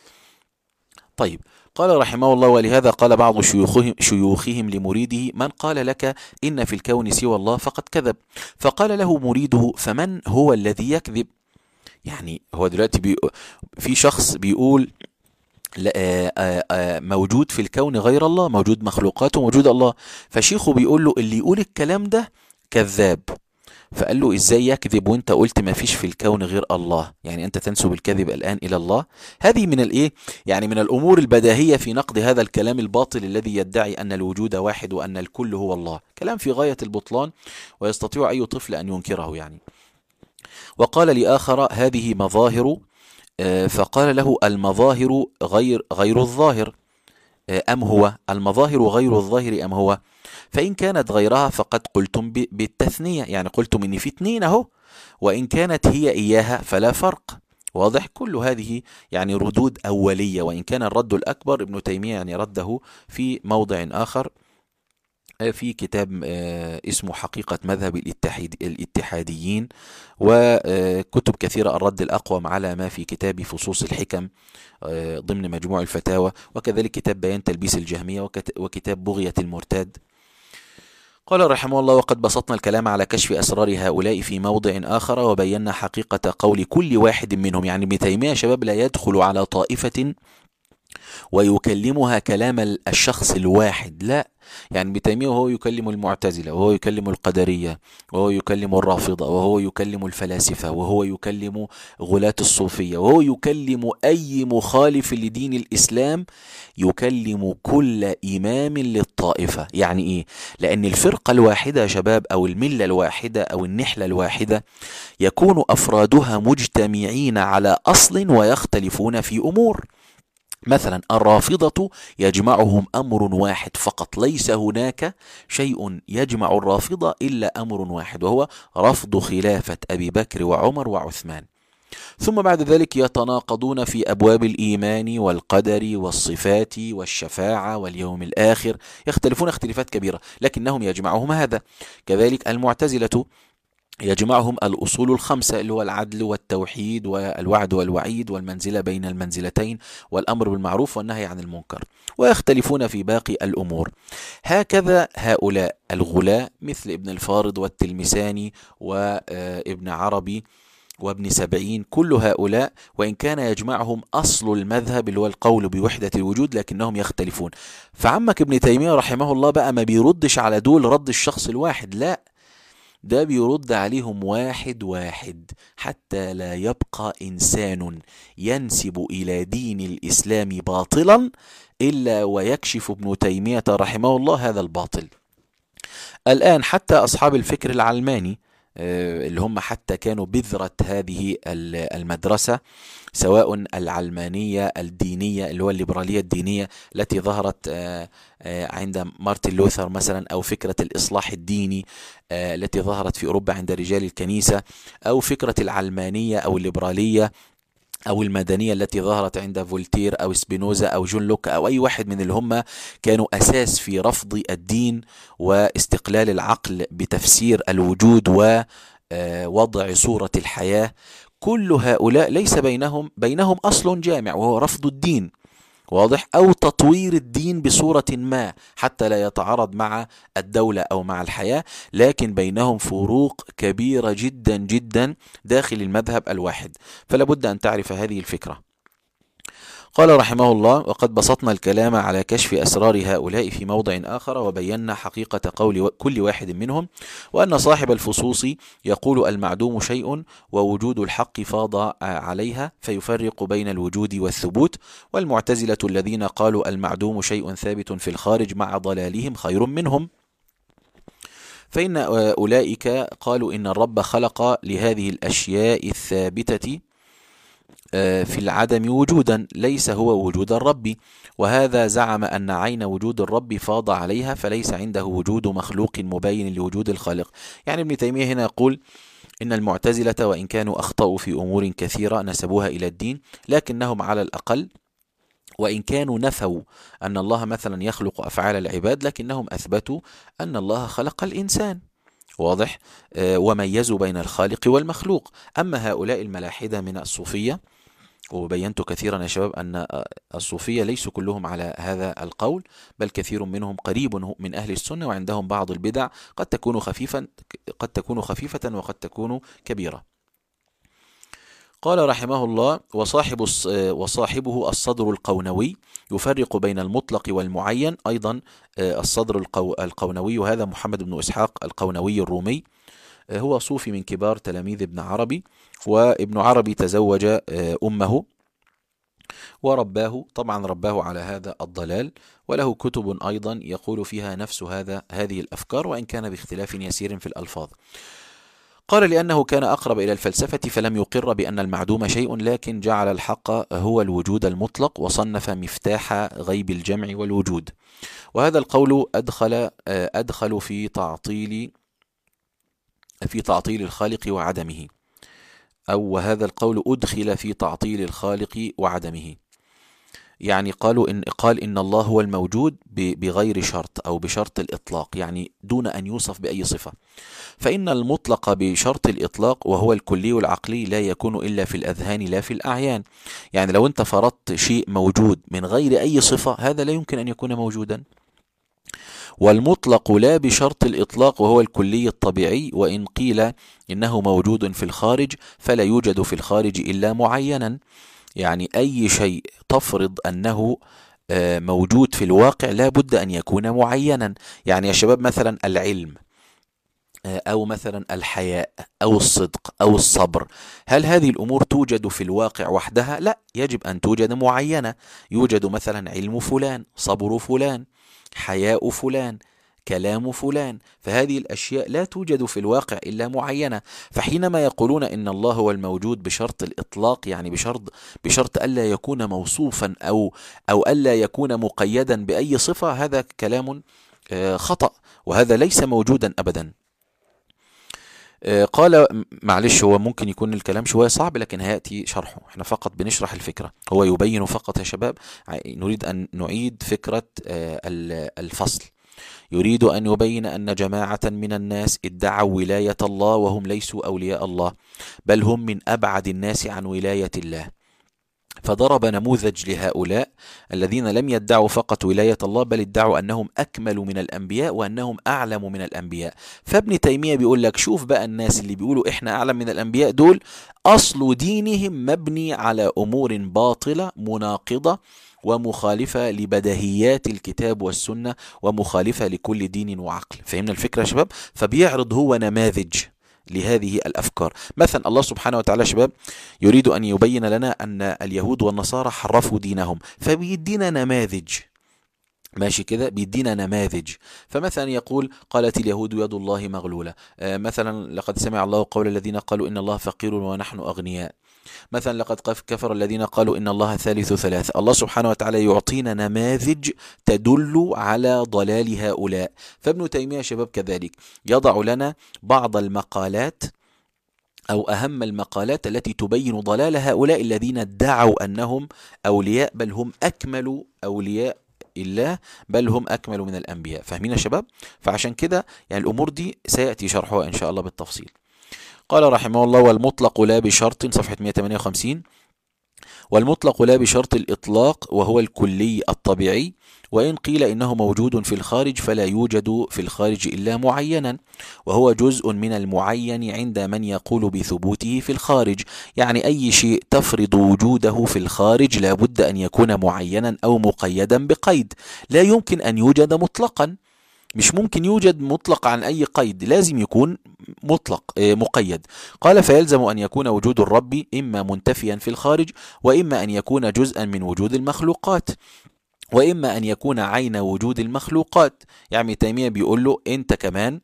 طيب، قال رحمه الله: ولهذا قال بعض شيوخهم لمريده: من قال لك إن في الكون سوى الله فقد كذب. فقال له مريده: فمن هو الذي يكذب؟ يعني هو دلوقتي في شخص بيقول موجود في الكون غير الله، موجود مخلوقات وموجود الله، فشيخه بيقول له اللي يقول الكلام ده كذاب. فقال له: ازاي يكذب وانت قلت ما فيش في الكون غير الله؟ يعني انت تنسب الكذب الان الى الله؟ هذه من الايه؟ يعني من الامور البداهية في نقد هذا الكلام الباطل الذي يدعي ان الوجود واحد وان الكل هو الله، كلام في غاية البطلان ويستطيع اي طفل ان ينكره يعني. وقال لآخر: هذه مظاهر فقال له: المظاهر غير الظاهر أم هو؟ المظاهر غير الظاهر أم هو؟ فإن كانت غيرها فقد قلتم بالتثنية، يعني قلتم إن في اتنين أهو، وإن كانت هي إياها فلا فرق. واضح؟ كل هذه يعني ردود أولية، وإن كان الرد الأكبر ابن تيمية يعني رده في موضع آخر في كتاب اسمه حقيقة مذهب الاتحاديين، وكتب كثيرة الرد الأقوم على ما في كتاب فصوص الحكم ضمن مجموع الفتاوى، وكذلك كتاب بيان تلبيس الجهمية، وكتاب بغية المرتاد. قال رحمه الله: وقد بسطنا الكلام على كشف أسرار هؤلاء في موضع آخر، وبينا حقيقة قول كل واحد منهم. يعني ابن تيمية شباب لا يدخل على طائفة ويكلمها كلام الشخص الواحد، لا، يعني ابن تيمية وهو يكلم المعتزلة، وهو يكلم القدرية، وهو يكلم الرافضة، وهو يكلم الفلاسفة، وهو يكلم غلاة الصوفية، وهو يكلم أي مخالف لدين الإسلام، يكلم كل إمام للطائفة. يعني إيه؟ لأن الفرقة الواحدة يا شباب، أو الملة الواحدة، أو النحلة الواحدة، يكون أفرادها مجتمعين على أصل ويختلفون في أمور. مثلا الرافضة يجمعهم أمر واحد فقط، ليس هناك شيء يجمع الرافضة إلا أمر واحد، وهو رفض خلافة أبي بكر وعمر وعثمان. ثم بعد ذلك يتناقضون في أبواب الإيمان والقدر والصفات والشفاعة واليوم الآخر، يختلفون اختلافات كبيرة، لكنهم يجمعهم هذا. كذلك المعتزلة يجمعهم الأصول الخمسة، اللي هو العدل والتوحيد والوعد والوعيد والمنزلة بين المنزلتين والأمر بالمعروف والنهي عن المنكر، ويختلفون في باقي الأمور. هكذا هؤلاء الغلاة مثل ابن الفارض والتلمساني وابن عربي وابن سبعين، كل هؤلاء وإن كان يجمعهم أصل المذهب اللي هو القول بوحدة الوجود، لكنهم يختلفون. فعمك ابن تيمية رحمه الله بقى ما بيردش على دول رد الشخص الواحد، لا، ده بيرد عليهم واحد واحد، حتى لا يبقى إنسان ينسب إلى دين الإسلام باطلا إلا ويكشف ابن تيمية رحمه الله هذا الباطل. الآن حتى أصحاب الفكر العلماني اللي هم حتى كانوا بذرة هذه المدرسة، سواء العلمانية الدينية اللي هو الليبرالية الدينية التي ظهرت عند مارتن لوثر مثلا، أو فكرة الإصلاح الديني التي ظهرت في أوروبا عند رجال الكنيسة، أو فكرة العلمانية أو الليبرالية أو المدنية التي ظهرت عند فولتير أو سبينوزا أو جون لوك أو أي واحد من اللي هم كانوا أساس في رفض الدين واستقلال العقل بتفسير الوجود ووضع صورة الحياة. كل هؤلاء ليس بينهم أصل جامع، وهو رفض الدين، واضح، أو تطوير الدين بصورة ما حتى لا يتعارض مع الدولة أو مع الحياة، لكن بينهم فروق كبيرة جدا جدا داخل المذهب الواحد. فلا بد أن تعرف هذه الفكرة. قال رحمه الله: وقد بسطنا الكلام على كشف أسرار هؤلاء في موضع آخر، وبينا حقيقة قول كل واحد منهم، وأن صاحب الفصوص يقول المعدوم شيء ووجود الحق فاض عليها، فيفرق بين الوجود والثبوت، والمعتزلة الذين قالوا المعدوم شيء ثابت في الخارج مع ضلالهم خير منهم، فإن أولئك قالوا إن الرب خلق لهذه الأشياء الثابتة في العدم وجودا ليس هو وجود الرب، وهذا زعم أن عين وجود الرب فاض عليها، فليس عنده وجود مخلوق مبين لوجود الخالق. يعني ابن تيمية هنا يقول إن المعتزلة وإن كانوا أخطأوا في أمور كثيرة نسبوها إلى الدين، لكنهم على الأقل وإن كانوا نفوا أن الله مثلا يخلق أفعال العباد، لكنهم أثبتوا أن الله خلق الإنسان، واضح، وميزوا بين الخالق والمخلوق. أما هؤلاء الملاحدة من الصوفية، وبينت كثيرا يا شباب أن الصوفية ليسوا كلهم على هذا القول، بل كثير منهم قريب من أهل السنة، وعندهم بعض البدع قد تكون خفيفة وقد تكون كبيرة. قال رحمه الله: وصاحبه الصدر القونوي يفرق بين المطلق والمعين. أيضا الصدر القونوي، وهذا محمد بن إسحاق القونوي الرومي، هو صوفي من كبار تلاميذ ابن عربي، وابن عربي تزوج أمه ورباه، طبعا رباه على هذا الضلال، وله كتب أيضا يقول فيها نفس هذه الأفكار، وإن كان باختلاف يسير في الألفاظ. قال لأنه كان أقرب إلى الفلسفة فلم يقر بأن المعدوم شيء، لكن جعل الحق هو الوجود المطلق، وصنف مفتاح غيب الجمع والوجود. وهذا القول أدخل في تعطيل الخالق وعدمه، وهذا القول أدخل في تعطيل الخالق وعدمه. يعني قال إن الله هو الموجود بغير شرط أو بشرط الإطلاق، يعني دون أن يوصف بأي صفة. فإن المطلق بشرط الإطلاق وهو الكلي العقلي لا يكون إلا في الأذهان لا في الأعيان. يعني لو أنت فرضت شيء موجود من غير أي صفة، هذا لا يمكن أن يكون موجودا. والمطلق لا بشرط الإطلاق وهو الكلي الطبيعي، وإن قيل إنه موجود في الخارج فلا يوجد في الخارج إلا معينا. يعني أي شيء تفرض أنه موجود في الواقع لا بد أن يكون معينا. يعني يا شباب مثلا العلم، أو مثلا الحياء أو الصدق أو الصبر، هل هذه الأمور توجد في الواقع وحدها؟ لا، يجب أن توجد معينة. يوجد مثلا علم فلان، صبر فلان، حياء فلان، كلام فلان، فهذه الأشياء لا توجد في الواقع إلا معينة. فحينما يقولون إن الله هو الموجود بشرط الإطلاق، يعني بشرط ألا يكون موصوفا أو ألا يكون مقيدا بأي صفة، هذا كلام خطأ، وهذا ليس موجودا أبدا. قال معلش، هو ممكن يكون الكلام شوية صعب لكن هيأتي شرحه، احنا فقط بنشرح الفكرة، هو يبين فقط يا شباب. نريد أن نعيد فكرة الفصل. يريد أن يبين أن جماعة من الناس ادعوا ولاية الله وهم ليسوا أولياء الله، بل هم من أبعد الناس عن ولاية الله. فضرب نموذج لهؤلاء الذين لم يدعوا فقط ولاية الله، بل ادعوا أنهم أكمل من الأنبياء وأنهم أعلم من الأنبياء. فابن تيمية بيقول لك شوف بقى الناس اللي بيقولوا إحنا أعلم من الأنبياء، دول أصل دينهم مبني على أمور باطلة مناقضة ومخالفة لبديهيات الكتاب والسنة ومخالفة لكل دين وعقل. فهمنا الفكرة يا شباب؟ فبيعرض هو نماذج لهذه الأفكار. مثلا الله سبحانه وتعالى شباب يريد أن يبين لنا أن اليهود والنصارى حرفوا دينهم، فبيدينا نماذج، ماشي كده، بيدينا نماذج. فمثلا يقول قالت اليهود يد الله مغلولة، مثلا لقد سمع الله قول الذين قالوا إن الله فقير ونحن أغنياء، مثلا لقد كفر الذين قالوا إن الله ثالث ثلاثة. الله سبحانه وتعالى يعطينا نماذج تدل على ضلال هؤلاء. فابن تيمية شباب كذلك يضع لنا بعض المقالات أو أهم المقالات التي تبين ضلال هؤلاء الذين ادعوا أنهم أولياء، بل هم أكمل أولياء الله، بل هم أكمل من الأنبياء. فاهمين يا شباب؟ فعشان كده يعني الأمور دي سيأتي شرحها إن شاء الله بالتفصيل. قال رحمه الله: والمطلق لا بشرط، صفحة 158. والمطلق لا بشرط الإطلاق وهو الكلي الطبيعي، وإن قيل إنه موجود في الخارج فلا يوجد في الخارج إلا معينا، وهو جزء من المعين عند من يقول بثبوته في الخارج. يعني أي شيء تفرض وجوده في الخارج لا بد أن يكون معينا أو مقيدا بقيد، لا يمكن أن يوجد مطلقا، مش ممكن يوجد مطلق عن أي قيد، لازم يكون مطلق مقيد. قال: فيلزم أن يكون وجود الرب إما منتفيا في الخارج، وإما أن يكون جزءا من وجود المخلوقات، وإما أن يكون عين وجود المخلوقات. يعني تيمية بيقول له أنت كمان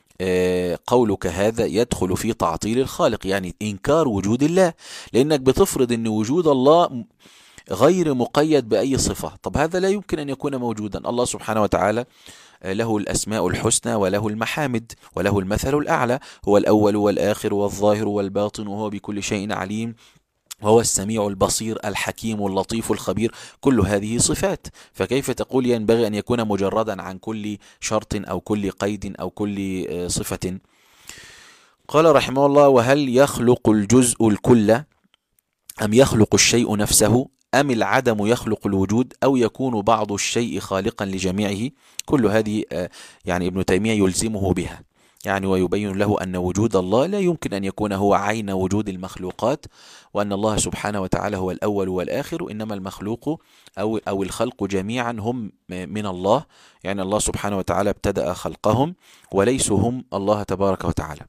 قولك هذا يدخل في تعطيل الخالق، يعني إنكار وجود الله، لأنك بتفرض أن وجود الله غير مقيد بأي صفة. طب هذا لا يمكن أن يكون موجودا. الله سبحانه وتعالى له الأسماء الحسنى وله المحامد وله المثل الأعلى، هو الأول والآخر والظاهر والباطن وهو بكل شيء عليم، وهو السميع البصير الحكيم اللطيف الخبير. كل هذه صفات، فكيف تقول ينبغي أن يكون مجردا عن كل شرط أو كل قيد أو كل صفة؟ قال رحمه الله: وهل يخلق الجزء الكل أم يخلق الشيء نفسه أم العدم يخلق الوجود أو يكون بعض الشيء خالقا لجميعه؟ كل هذه يعني ابن تيمية يلزمه بها، يعني ويبين له أن وجود الله لا يمكن أن يكون هو عين وجود المخلوقات، وأن الله سبحانه وتعالى هو الأول والآخر، إنما المخلوق أو الخلق جميعا هم من الله، يعني الله سبحانه وتعالى ابتدأ خلقهم وليسوا هم الله تبارك وتعالى.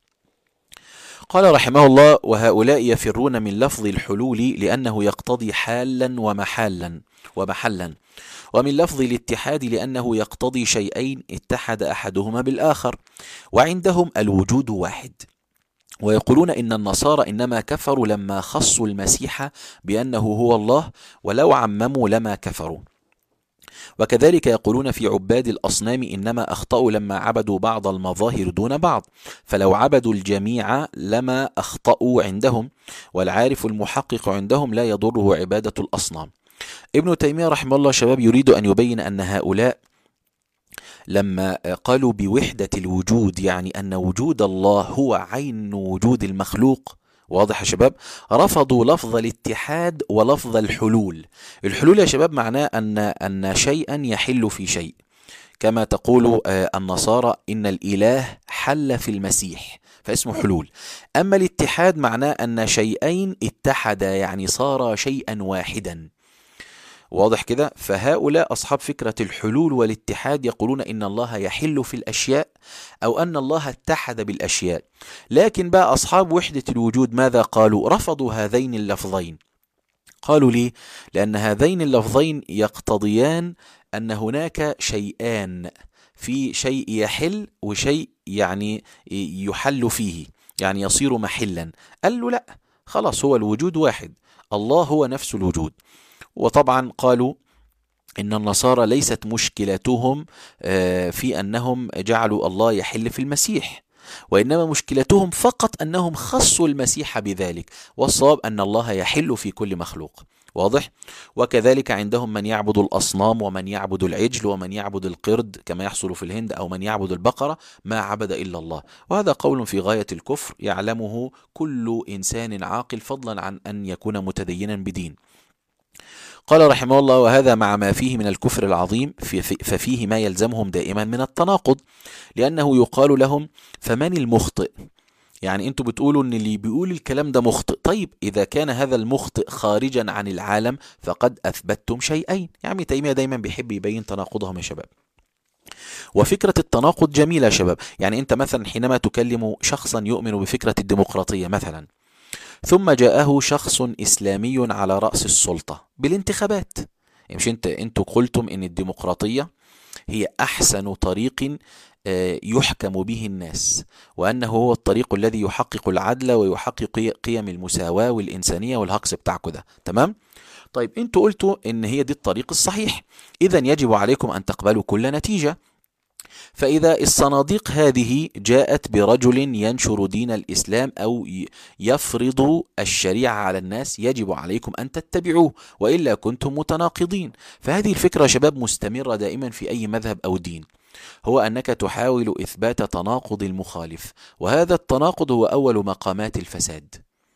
قال رحمه الله: وهؤلاء يفرون من لفظ الحلول لأنه يقتضي حالا ومحلا، ومن لفظ الاتحاد لأنه يقتضي شيئين اتحد أحدهما بالآخر، وعندهم الوجود واحد، ويقولون إن النصارى إنما كفروا لما خصوا المسيح بأنه هو الله، ولو عمموا لما كفروا. وكذلك يقولون في عباد الأصنام إنما أخطأوا لما عبدوا بعض المظاهر دون بعض، فلو عبدوا الجميع لما أخطأوا عندهم، والعارف المحقق عندهم لا يضره عبادة الأصنام. ابن تيمية رحمه الله شباب يريد أن يبين أن هؤلاء لما قالوا بوحدة الوجود، يعني أن وجود الله هو عين وجود المخلوق، واضح يا شباب، رفضوا لفظ الاتحاد ولفظ الحلول. الحلول يا شباب معناه أن شيئا يحل في شيء، كما تقول النصارى إن الإله حل في المسيح فاسمه حلول. أما الاتحاد معناه أن شيئين اتحدا، يعني صار شيئا واحدا، واضح كده. فهؤلاء أصحاب فكرة الحلول والاتحاد يقولون إن الله يحل في الأشياء، أو أن الله اتحد بالأشياء. لكن بقى أصحاب وحدة الوجود ماذا قالوا؟ رفضوا هذين اللفظين. قالوا ليه؟ لأن هذين اللفظين يقتضيان أن هناك شيئان، في شيء يحل وشيء يعني يحل فيه، يعني يصير محلا. قال له لا، خلاص هو الوجود واحد، الله هو نفس الوجود. وطبعا قالوا إن النصارى ليست مشكلتهم في أنهم جعلوا الله يحل في المسيح، وإنما مشكلتهم فقط أنهم خصوا المسيح بذلك، والصواب أن الله يحل في كل مخلوق، واضح. وكذلك عندهم من يعبد الأصنام ومن يعبد العجل ومن يعبد القرد كما يحصل في الهند، أو من يعبد البقرة، ما عبد إلا الله. وهذا قول في غاية الكفر يعلمه كل إنسان عاقل، فضلا عن أن يكون متدينا بدين. قال رحمه الله: وهذا مع ما فيه من الكفر العظيم ففيه ما يلزمهم دائما من التناقض، لأنه يقال لهم فمن المخطئ؟ يعني انتوا بتقولوا ان اللي بيقول الكلام ده مخطئ، طيب إذا كان هذا المخطئ خارجا عن العالم فقد أثبتتم شيئين. يعني تيمية دايما بيحب يبين تناقضهم يا شباب. وفكرة التناقض جميلة يا شباب. يعني انت مثلا حينما تكلم شخصا يؤمن بفكرة الديمقراطية مثلا، ثم جاءه شخص إسلامي على رأس السلطة بالانتخابات، مش انتوا قلتم ان الديمقراطية هي أحسن طريق يحكم به الناس، وأنه هو الطريق الذي يحقق العدل ويحقق قيم المساواة والإنسانية والهقص بتاعكم ده، تمام؟ طيب انتوا قلتوا ان هي دي الطريق الصحيح، إذا يجب عليكم أن تقبلوا كل نتيجة. فإذا الصناديق هذه جاءت برجل ينشر دين الإسلام أو يفرض الشريعة على الناس، يجب عليكم أن تتبعوه، وإلا كنتم متناقضين. فهذه الفكرة شباب مستمرة دائما في أي مذهب أو دين، هو أنك تحاول إثبات تناقض المخالف، وهذا التناقض هو أول مقامات الفساد.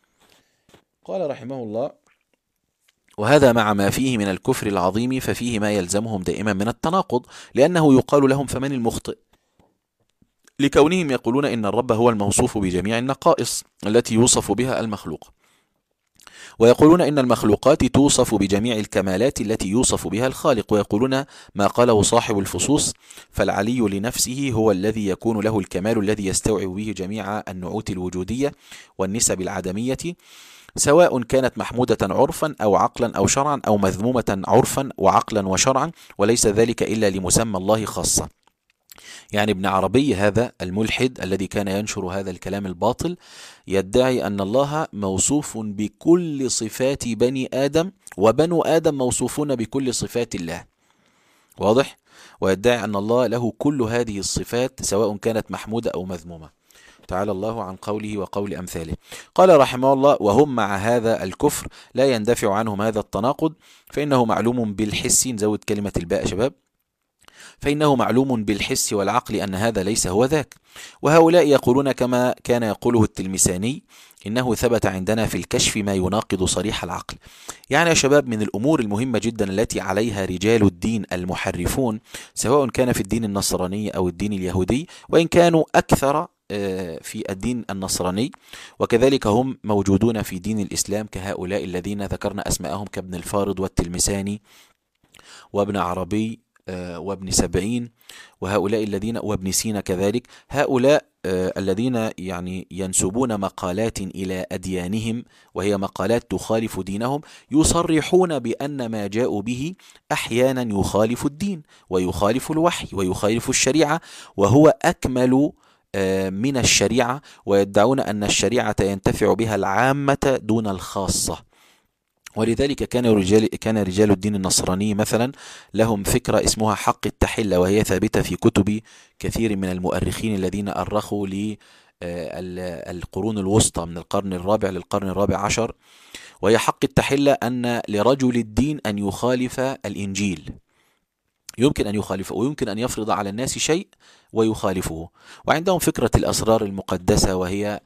قال رحمه الله: وهذا مع ما فيه من الكفر العظيم ففيه ما يلزمهم دائما من التناقض، لأنه يقال لهم فمن المخطئ؟ لكونهم يقولون إن الرب هو الموصوف بجميع النقائص التي يوصف بها المخلوق، ويقولون إن المخلوقات توصف بجميع الكمالات التي يوصف بها الخالق، ويقولون ما قاله صاحب الفصوص: فالعلي لنفسه هو الذي يكون له الكمال الذي يستوعب به جميع النعوت الوجودية والنسب العدمية، سواء كانت محمودة عرفا أو عقلا أو شرعا، أو مذمومة عرفا وعقلا وشرعا، وليس ذلك إلا لمسمى الله خاصة. يعني ابن عربي هذا الملحد الذي كان ينشر هذا الكلام الباطل يدعي أن الله موصوف بكل صفات بني آدم، وبنو آدم موصوفون بكل صفات الله، واضح؟ ويدعي أن الله له كل هذه الصفات سواء كانت محمودة أو مذمومة. تعالى الله عن قوله وقول أمثاله. قال رحمه الله: وهم مع هذا الكفر لا يندفع عنهم هذا التناقض، فإنه معلوم بالحس، نزود كلمة الباء شباب، فإنه معلوم بالحس والعقل أن هذا ليس هو ذاك. وهؤلاء يقولون كما كان يقوله التلمساني: إنه ثبت عندنا في الكشف ما يناقض صريح العقل. يعني يا شباب من الأمور المهمة جدا التي عليها رجال الدين المحرفون، سواء كان في الدين النصراني أو الدين اليهودي، وإن كانوا أكثر في الدين النصراني، وكذلك هم موجودون في دين الإسلام كهؤلاء الذين ذكرنا أسماءهم كابن الفارض والتلمساني وابن عربي وابن سبعين، وهؤلاء الذين وابن سينا كذلك، هؤلاء الذين يعني ينسبون مقالات إلى أديانهم وهي مقالات تخالف دينهم، يصرحون بأن ما جاءوا به أحيانا يخالف الدين ويخالف الوحي ويخالف الشريعة، وهو أكمل من الشريعة، ويدعون أن الشريعة ينتفع بها العامة دون الخاصة. ولذلك كان رجال الدين النصراني مثلا لهم فكرة اسمها حق التحلة، وهي ثابتة في كتب كثير من المؤرخين الذين أرخوا للقرون الوسطى من القرن الرابع للقرن الرابع عشر. وهي حق التحلة أن لرجل الدين أن يخالف الإنجيل، يمكن أن يخالفه، ويمكن أن يفرض على الناس شيء ويخالفه. وعندهم فكرة الأسرار المقدسة، وهي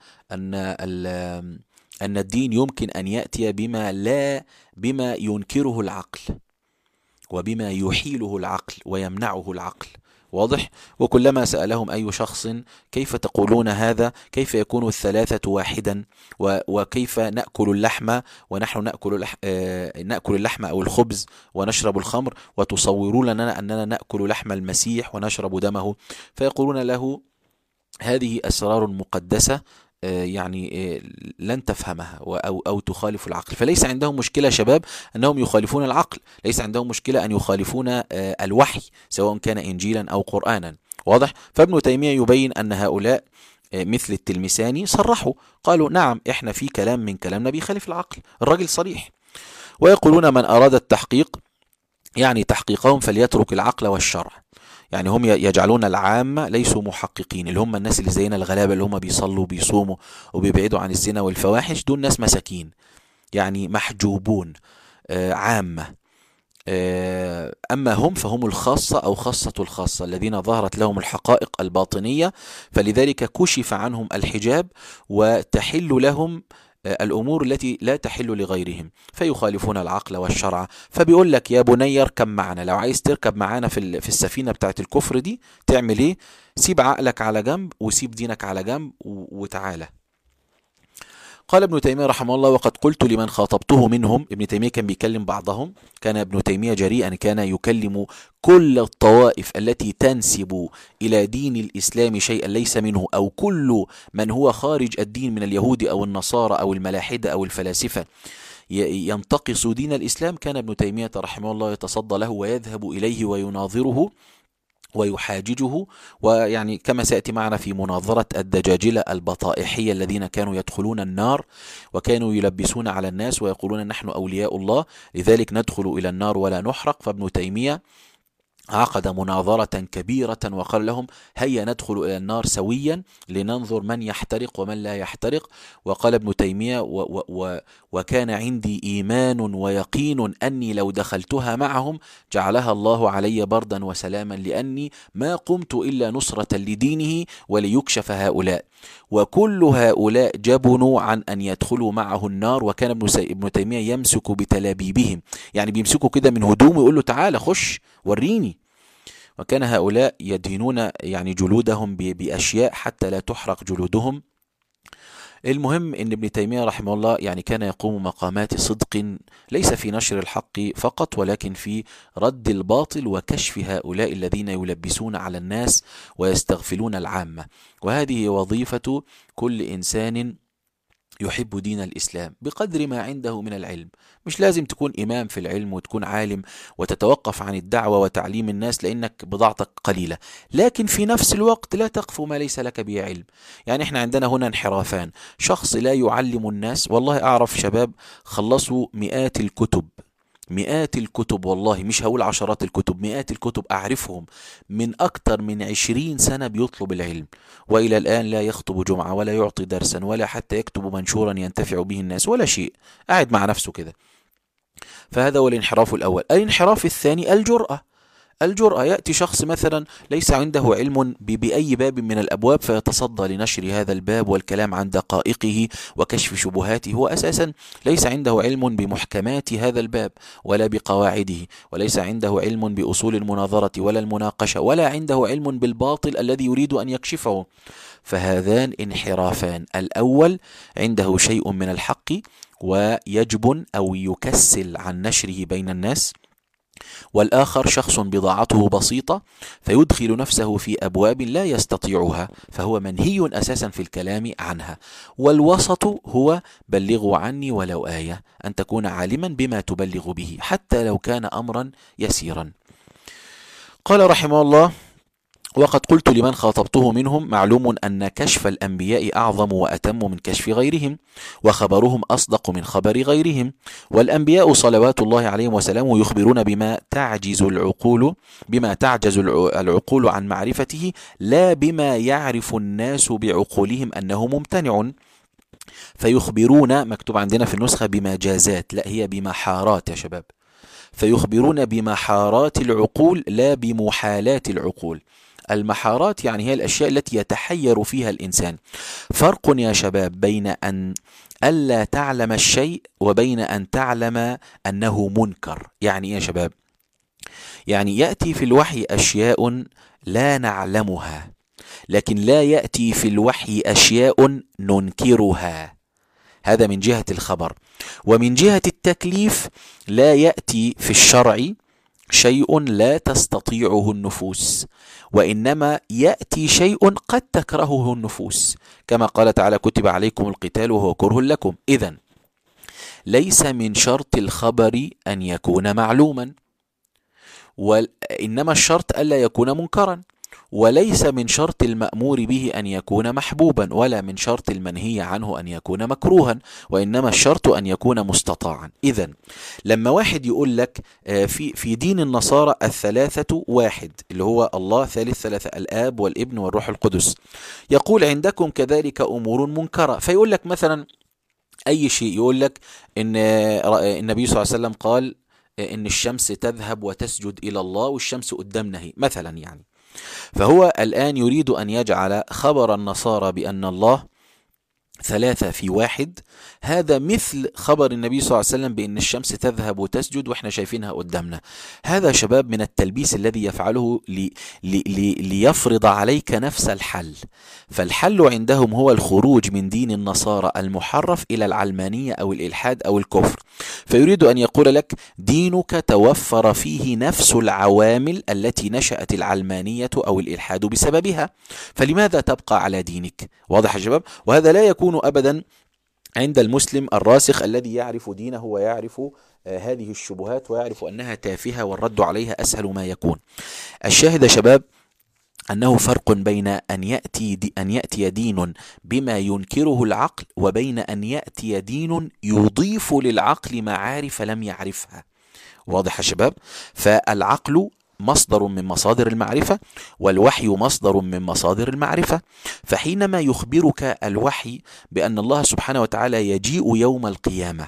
أن الدين يمكن أن يأتي بما ينكره العقل، وبما يحيله العقل ويمنعه العقل. واضح؟ وكلما سألهم أي شخص كيف تقولون هذا؟ كيف يكون الثلاثة واحدا؟ وكيف نأكل اللحم ونحن نأكل اللحم أو الخبز ونشرب الخمر، وتصورون لنا أننا نأكل لحم المسيح ونشرب دمه؟ فيقولون له هذه أسرار مقدسة يعني لن تفهمها أو تخالف العقل. فليس عندهم مشكلة شباب أنهم يخالفون العقل، ليس عندهم مشكلة أن يخالفون الوحي سواء كان إنجيلا أو قرآنا. واضح؟ فابن تيمية يبين أن هؤلاء مثل التلمساني صرحوا، قالوا نعم إحنا في كلام من كلامنا بيخالف العقل، الراجل صريح. ويقولون من أراد التحقيق يعني تحقيقهم فليترك العقل والشرع. يعني هم يجعلون العامة ليسوا محققين، اللي هم الناس اللي زينا الغلابة اللي هم بيصلوا وبيصوموا وبيبعدوا عن الزنا والفواحش، دول ناس مساكين يعني محجوبون عامة. أما هم فهم الخاصة أو خاصة الخاصة الذين ظهرت لهم الحقائق الباطنية، فلذلك كشف عنهم الحجاب وتحل لهم الأمور التي لا تحل لغيرهم، فيخالفون العقل والشرع. فبيقول لك يا بني اركب معنا، لو عايز تركب معنا في السفينة بتاعت الكفر دي تعمل ايه؟ سيب عقلك على جنب وسيب دينك على جنب وتعالى. قال ابن تيمية رحمه الله: وقد قلت لمن خاطبته منهم. ابن تيمية كان بيكلم بعضهم، كان ابن تيمية جريئا، كان يكلم كل الطوائف التي تنسب إلى دين الإسلام شيئا ليس منه، أو كل من هو خارج الدين من اليهود أو النصارى أو الملاحدة أو الفلاسفة ينتقص دين الإسلام. كان ابن تيمية رحمه الله يتصدى له ويذهب إليه ويناظره ويحاججه. ويعني كما سيأتي معنا في مناظرة الدجاجلة البطائحية الذين كانوا يدخلون النار وكانوا يلبسون على الناس ويقولون نحن أولياء الله لذلك ندخل إلى النار ولا نحرق. فابن تيمية عقد مناظرة كبيرة وقال لهم: هيا ندخل إلى النار سويا لننظر من يحترق ومن لا يحترق. وقال ابن تيمية: وكان عندي إيمان ويقين أني لو دخلتها معهم جعلها الله علي بردا وسلاما، لأني ما قمت إلا نصرة لدينه وليكشف هؤلاء، وكل هؤلاء جبنوا عن أن يدخلوا معه النار. وكان ابن تيمية يمسك بتلابيبهم، يعني بيمسكوا كده من هدومه ويقول له: تعال خش وريني. وكان هؤلاء يدهنون يعني جلودهم بأشياء حتى لا تحرق جلودهم. المهم ان ابن تيمية رحمه الله يعني كان يقوم مقامات صدق، ليس في نشر الحق فقط ولكن في رد الباطل وكشف هؤلاء الذين يلبسون على الناس ويستغفلون العامة. وهذه وظيفة كل إنسان يحب دين الإسلام بقدر ما عنده من العلم. مش لازم تكون إمام في العلم وتكون عالم وتتوقف عن الدعوة وتعليم الناس لأنك بضاعتك قليلة، لكن في نفس الوقت لا تقف ما ليس لك به علم. يعني احنا عندنا هنا انحرافان: شخص لا يعلم الناس. والله أعرف شباب خلصوا مئات الكتب، والله مش هقول عشرات الكتب، مئات الكتب أعرفهم من أكثر من 20 سنة بيطلب العلم، وإلى الآن لا يخطب جمعة ولا يعطي درسا ولا حتى يكتب منشورا ينتفع به الناس ولا شيء، قاعد مع نفسه كده. فهذا هو الانحراف الأول. الانحراف الثاني الجرأة. يأتي شخص مثلا ليس عنده علم بأي باب من الأبواب فيتصدى لنشر هذا الباب والكلام عن دقائقه وكشف شبهاته. هو أساسا ليس عنده علم بمحكمات هذا الباب ولا بقواعده، وليس عنده علم بأصول المناظرة ولا المناقشة، ولا عنده علم بالباطل الذي يريد أن يكشفه. فهذان انحرافان: الأول عنده شيء من الحق ويجبن أو يكسل عن نشره بين الناس، والآخر شخص بضاعته بسيطة فيدخل نفسه في أبواب لا يستطيعها، فهو منهي أساسا في الكلام عنها. والوسط هو: بلغوا عني ولو آية، أن تكون عالما بما تبلغ به حتى لو كان أمرا يسيرا. قال رحمه الله: وقد قلت لمن خاطبته منهم: معلوم أن كشف الأنبياء أعظم وأتم من كشف غيرهم، وخبرهم أصدق من خبر غيرهم، والأنبياء صلوات الله عليهم وسلامه يخبرون بما تعجز العقول عن معرفته، لا بما يعرف الناس بعقولهم أنه ممتنع. فيخبرون، مكتوب عندنا في النسخة بمجازات، لا هي بمحارات يا شباب، فيخبرون بمحارات العقول لا بمحالات العقول. المحارات يعني هي الأشياء التي يتحير فيها الإنسان. فرق يا شباب بين أن ألا تعلم الشيء وبين أن تعلم أنه منكر. يعني إيه يا شباب؟ يعني يأتي في الوحي أشياء لا نعلمها، لكن لا يأتي في الوحي أشياء ننكرها. هذا من جهة الخبر. ومن جهة التكليف لا يأتي في الشرع شيء لا تستطيعه النفوس، وإنما يأتي شيء قد تكرهه النفوس، كما قال تعالى: كتب عليكم القتال وهو كره لكم. إذن ليس من شرط الخبر أن يكون معلوما، وإنما الشرط ألا يكون منكرا، وليس من شرط المأمور به أن يكون محبوبا، ولا من شرط المنهي عنه أن يكون مكروها، وإنما الشرط أن يكون مستطاعا. إذن لما واحد يقول لك في دين النصارى الثلاثة واحد، اللي هو الله ثالث ثلاثة، الآب والابن والروح القدس، يقول عندكم كذلك أمور منكرة، فيقول لك مثلا أي شيء، يقول لك إن النبي صلى الله عليه وسلم قال إن الشمس تذهب وتسجد إلى الله والشمس قدامنا هي مثلا يعني. فهو الآن يريد أن يجعل خبر النصارى بأن الله ثلاثة في واحد هذا مثل خبر النبي صلى الله عليه وسلم بأن الشمس تذهب وتسجد وإحنا شايفينها قدامنا. هذا شباب من التلبيس الذي يفعله ليفرض عليك نفس الحل. فالحل عندهم هو الخروج من دين النصارى المحرف إلى العلمانية أو الإلحاد أو الكفر. فيريد أن يقول لك دينك توفر فيه نفس العوامل التي نشأت العلمانية أو الإلحاد بسببها، فلماذا تبقى على دينك؟ واضح يا شباب؟ وهذا لا يكون أبدا عند المسلم الراسخ الذي يعرف دينه ويعرف هذه الشبهات ويعرف أنها تافهة والرد عليها أسهل ما يكون. الشاهد يا شباب أنه فرق بين أن يأتي دين بما ينكره العقل، وبين أن يأتي دين يضيف للعقل معارف لم يعرفها. واضح يا شباب؟ فالعقل مصدر من مصادر المعرفة، والوحي مصدر من مصادر المعرفة. فحينما يخبرك الوحي بأن الله سبحانه وتعالى يجيء يوم القيامة،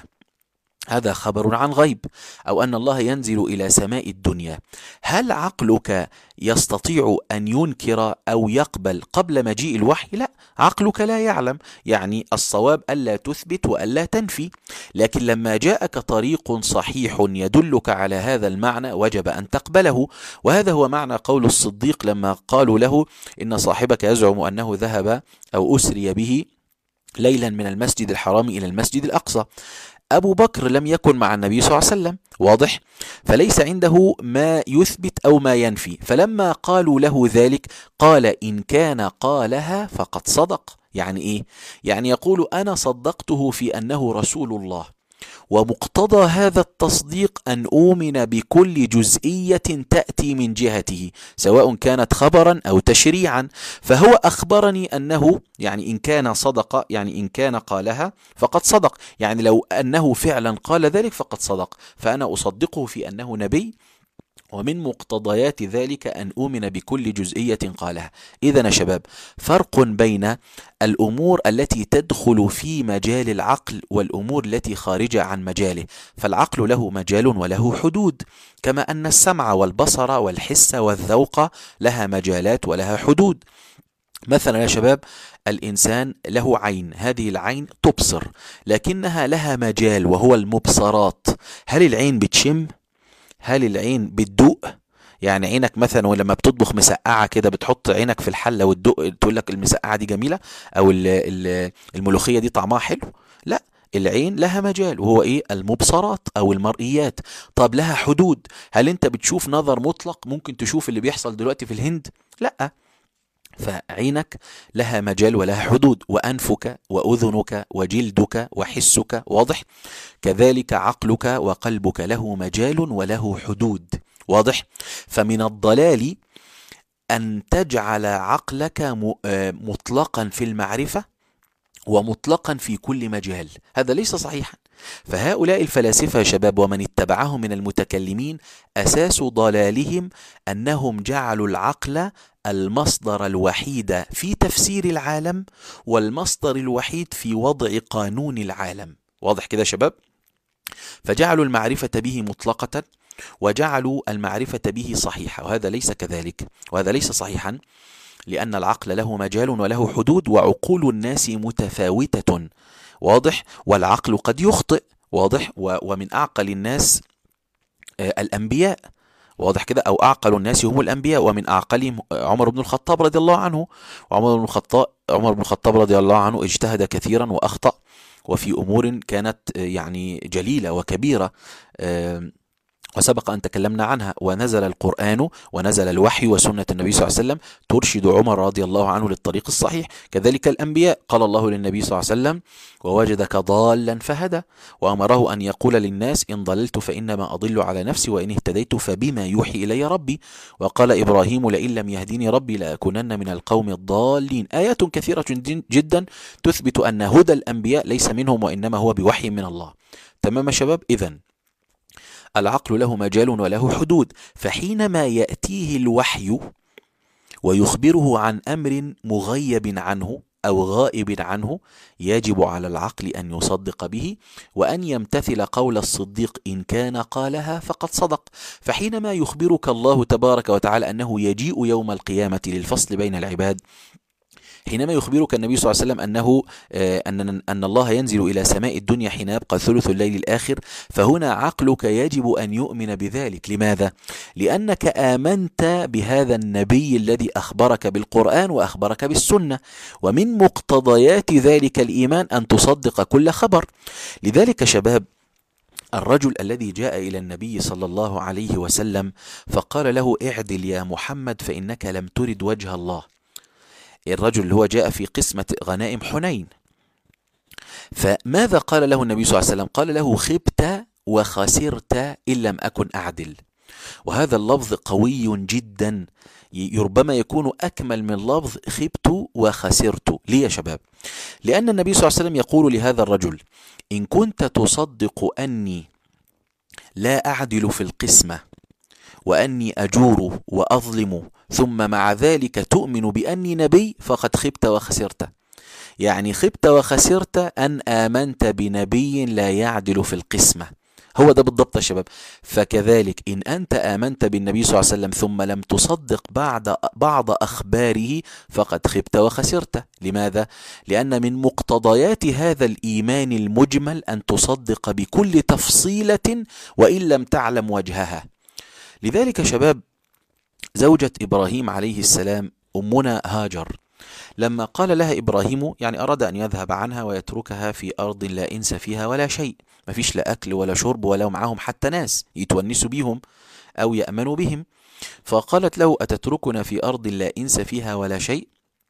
هذا خبر عن غيب، أو أن الله ينزل إلى سماء الدنيا، هل عقلك يستطيع أن ينكر أو يقبل قبل مجيء الوحي؟ لا، عقلك لا يعلم. يعني الصواب ألا تثبت وألا تنفي، لكن لما جاءك طريق صحيح يدلك على هذا المعنى وجب أن تقبله. وهذا هو معنى قول الصديق لما قالوا له إن صاحبك يزعم أنه ذهب أو أسري به ليلا من المسجد الحرام إلى المسجد الأقصى. أبو بكر لم يكن مع النبي صلى الله عليه وسلم، واضح؟ فليس عنده ما يثبت أو ما ينفي. فلما قالوا له ذلك قال إن كان قالها فقد صدق. يعني إيه؟ يعني يقول أنا صدقته في أنه رسول الله، ومقتضى هذا التصديق أن أؤمن بكل جزئية تأتي من جهته سواء كانت خبرا أو تشريعا. فهو أخبرني أنه يعني إن كان صدق، يعني إن كان قالها فقد صدق، يعني لو أنه فعلا قال ذلك فقد صدق، فأنا أصدقه في أنه نبي، ومن مقتضيات ذلك أن أؤمن بكل جزئية قالها. إذن يا شباب فرق بين الأمور التي تدخل في مجال العقل والأمور التي خارجة عن مجاله. فالعقل له مجال وله حدود، كما أن السمع والبصر والحس والذوق لها مجالات ولها حدود. مثلا يا شباب الإنسان له عين، هذه العين تبصر لكنها لها مجال وهو المبصرات. هل العين بتشم؟ هل العين بتدوق؟ يعني عينك مثلا ولما بتطبخ مسقعة كده بتحط عينك في الحلة وتدوق تقول لك المسقعة دي جميلة أو الملوخية دي طعمها حلو؟ لا، العين لها مجال وهو إيه؟ المبصرات أو المرئيات. طب لها حدود. هل أنت بتشوف نظر مطلق ممكن تشوف اللي بيحصل دلوقتي في الهند؟ لا. فعينك لها مجال ولها حدود، وأنفك وأذنك وجلدك وحسك، واضح؟ كذلك عقلك وقلبك له مجال وله حدود، واضح؟ فمن الضلال أن تجعل عقلك مطلقا في المعرفة ومطلقا في كل مجال، هذا ليس صحيحا. فهؤلاء الفلاسفة يا شباب ومن اتبعهم من المتكلمين أساس ضلالهم أنهم جعلوا العقل المصدر الوحيد في تفسير العالم والمصدر الوحيد في وضع قانون العالم. واضح كده يا شباب؟ فجعلوا المعرفة به مطلقة وجعلوا المعرفة به صحيحة، وهذا ليس كذلك، وهذا ليس صحيحا، لأن العقل له مجال وله حدود، وعقول الناس متفاوتة. واضح؟ والعقل قد يخطئ. واضح؟ ومن أعقل الناس الأنبياء. واضح كده؟ أو أعقل الناس هم الأنبياء، ومن أعقلهم عمر بن الخطاب رضي الله عنه. وعمر بن الخطاب رضي الله عنه اجتهد كثيرا وأخطأ، وفي أمور كانت يعني جليلة وكبيرة، وسبق أن تكلمنا عنها. ونزل القرآن ونزل الوحي وسنة النبي صلى الله عليه وسلم ترشد عمر رضي الله عنه للطريق الصحيح. كذلك الأنبياء، قال الله للنبي صلى الله عليه وسلم: ووجدك ضالا فهدى، وأمره أن يقول للناس: إن ضللت فإنما أضل على نفسي وإن اهتديت فبما يوحي إلي ربي. وقال إبراهيم: لئن لم يهديني ربي لأكونن من القوم الضالين. آيات كثيرة جدا تثبت أن هدى الأنبياء ليس منهم وإنما هو بوحي من الله. تمام يا شباب؟ إذن العقل له مجال وله حدود، فحينما يأتيه الوحي ويخبره عن أمر مغيب عنه أو غائب عنه يجب على العقل أن يصدق به وأن يمتثل قول الصديق إن كان قالها فقد صدق. فحينما يخبرك الله تبارك وتعالى أنه يجيء يوم القيامة للفصل بين العباد، حينما يخبرك النبي صلى الله عليه وسلم أن الله ينزل إلى سماء الدنيا حين يبقى ثلث الليل الآخر، فهنا عقلك يجب أن يؤمن بذلك. لماذا؟ لأنك آمنت بهذا النبي الذي أخبرك بالقرآن وأخبرك بالسنة، ومن مقتضيات ذلك الإيمان أن تصدق كل خبر. لذلك شباب الرجل الذي جاء إلى النبي صلى الله عليه وسلم فقال له: اعدل يا محمد فإنك لم ترد وجه الله. الرجل اللي هو جاء في قسمة غنائم حنين، فماذا قال له النبي صلى الله عليه وسلم؟ قال له: خبت وخسرت إن لم أكن أعدل. وهذا اللفظ قوي جدا، ربما يكون أكمل من لفظ خبت وخسرت. ليه يا شباب؟ لأن النبي صلى الله عليه وسلم يقول لهذا الرجل: إن كنت تصدق أني لا أعدل في القسمة وأني أجور وأظلم ثم مع ذلك تؤمن بأني نبي فقد خبت وخسرت. يعني خبت وخسرت أن آمنت بنبي لا يعدل في القسمة. هو ده بالضبط يا شباب. فكذلك إن أنت آمنت بالنبي صلى الله عليه وسلم ثم لم تصدق بعض أخباره فقد خبت وخسرت. لماذا؟ لأن من مقتضيات هذا الإيمان المجمل أن تصدق بكل تفصيلة وإن لم تعلم وجهها. لذلك شباب زوجة إبراهيم عليه السلام أمنا هاجر، لما قال لها إبراهيم، يعني أراد أن يذهب عنها ويتركها في أرض لا إنس فيها ولا شيء، ما فيش لا أكل ولا شرب ولا معهم حتى ناس يتونسوا بهم أو يأمنوا بهم، فقالت له: أتتركنا في أرض لا إنس فيها ولا شيء؟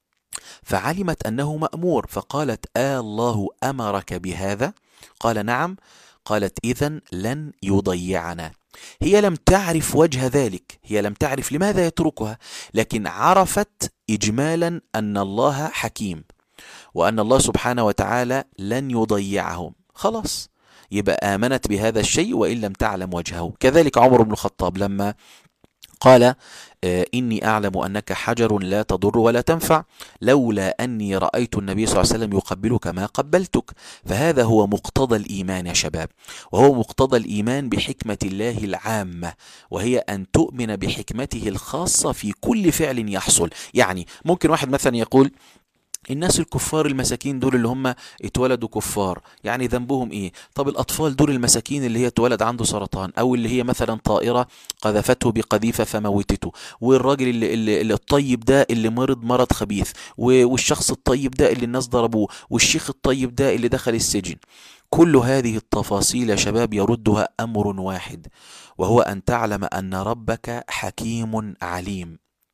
فعلمت أنه مأمور، فقالت: الله أمرك بهذا؟ قال: نعم. قالت: إذن لن يضيعنا. هي لم تعرف وجه ذلك، هي لم تعرف لماذا يتركها، لكن عرفت إجمالا أن الله حكيم وأن الله سبحانه وتعالى لن يضيعهم. خلاص، يبقى آمنت بهذا الشيء وإن لم تعلم وجهه. كذلك عمر بن الخطاب لما قال: إني أعلم أنك حجر لا تضر ولا تنفع، لولا أني رأيت النبي صلى الله عليه وسلم يقبلك ما قبلتك. فهذا هو مقتضى الإيمان يا شباب، وهو مقتضى الإيمان بحكمة الله العامة، وهي أن تؤمن بحكمته الخاصة في كل فعل يحصل. يعني ممكن واحد مثلا يقول: الناس الكفار المساكين دول اللي هم اتولدوا كفار، يعني ذنبهم ايه؟ طب الاطفال دول المساكين اللي هي اتولد عنده سرطان، او اللي هي مثلا طائرة قذفته بقذيفة فموتته، والراجل اللي الطيب ده اللي مرض خبيث، والشخص الطيب ده اللي الناس ضربوه، والشيخ الطيب ده اللي دخل السجن. كل هذه التفاصيل يا شباب يردها امر واحد، وهو ان تعلم ان ربك حكيم عليم.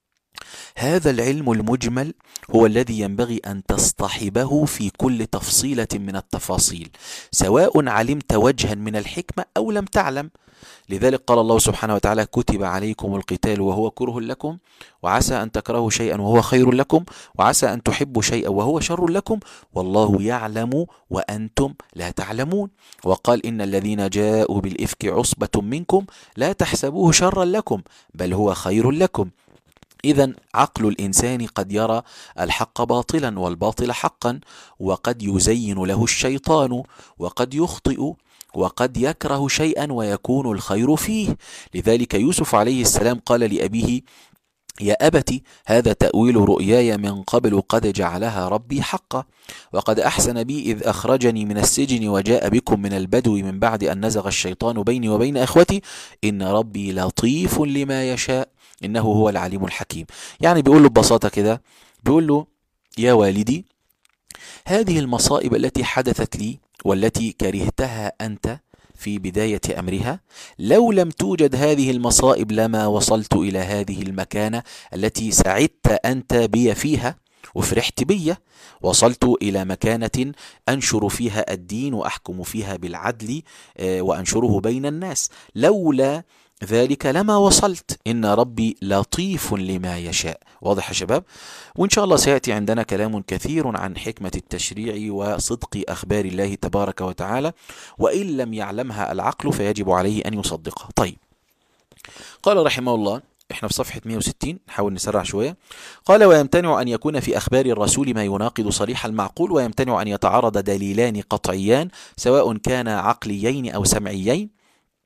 هذا العلم المجمل هو الذي ينبغي أن تصطحبه في كل تفصيلة من التفاصيل، سواء علمت وجها من الحكمة أو لم تعلم. لذلك قال الله سبحانه وتعالى: كتب عليكم القتال وهو كره لكم، وعسى أن تكرهوا شيئا وهو خير لكم، وعسى أن تحبوا شيئا وهو شر لكم، والله يعلم وأنتم لا تعلمون. وقال: إن الذين جاءوا بالإفك عصبة منكم لا تحسبوه شرا لكم بل هو خير لكم. إذن عقل الإنسان قد يرى الحق باطلا والباطل حقا، وقد يزين له الشيطان، وقد يخطئ، وقد يكره شيئا ويكون الخير فيه. لذلك يوسف عليه السلام قال لأبيه: يا أبت هذا تأويل رؤياي من قبل قد جعلها ربي حقا، وقد أحسن بي إذ أخرجني من السجن وجاء بكم من البدو من بعد أن نزغ الشيطان بيني وبين أخوتي إن ربي لطيف لما يشاء إنه هو العليم الحكيم. يعني بيقول له ببساطة كده، بيقول له: يا والدي، هذه المصائب التي حدثت لي والتي كرهتها أنت في بداية أمرها، لو لم توجد هذه المصائب لما وصلت إلى هذه المكانة التي سعدت أنت بي فيها وفرحت بي. وصلت إلى مكانة أنشر فيها الدين وأحكم فيها بالعدل وأنشره بين الناس، لولا ذلك لما وصلت. إن ربي لطيف لما يشاء. واضح يا شباب؟ وإن شاء الله سيأتي عندنا كلام كثير عن حكمة التشريع وصدق أخبار الله تبارك وتعالى، وإن لم يعلمها العقل فيجب عليه أن يصدقها. طيب، قال رحمه الله، احنا في صفحة 160، نحاول نسرع شوية. قال: ويمتنع أن يكون في أخبار الرسول ما يناقض صريح المعقول، ويمتنع أن يتعارض دليلان قطعيان سواء كان عقليين أو سمعيين.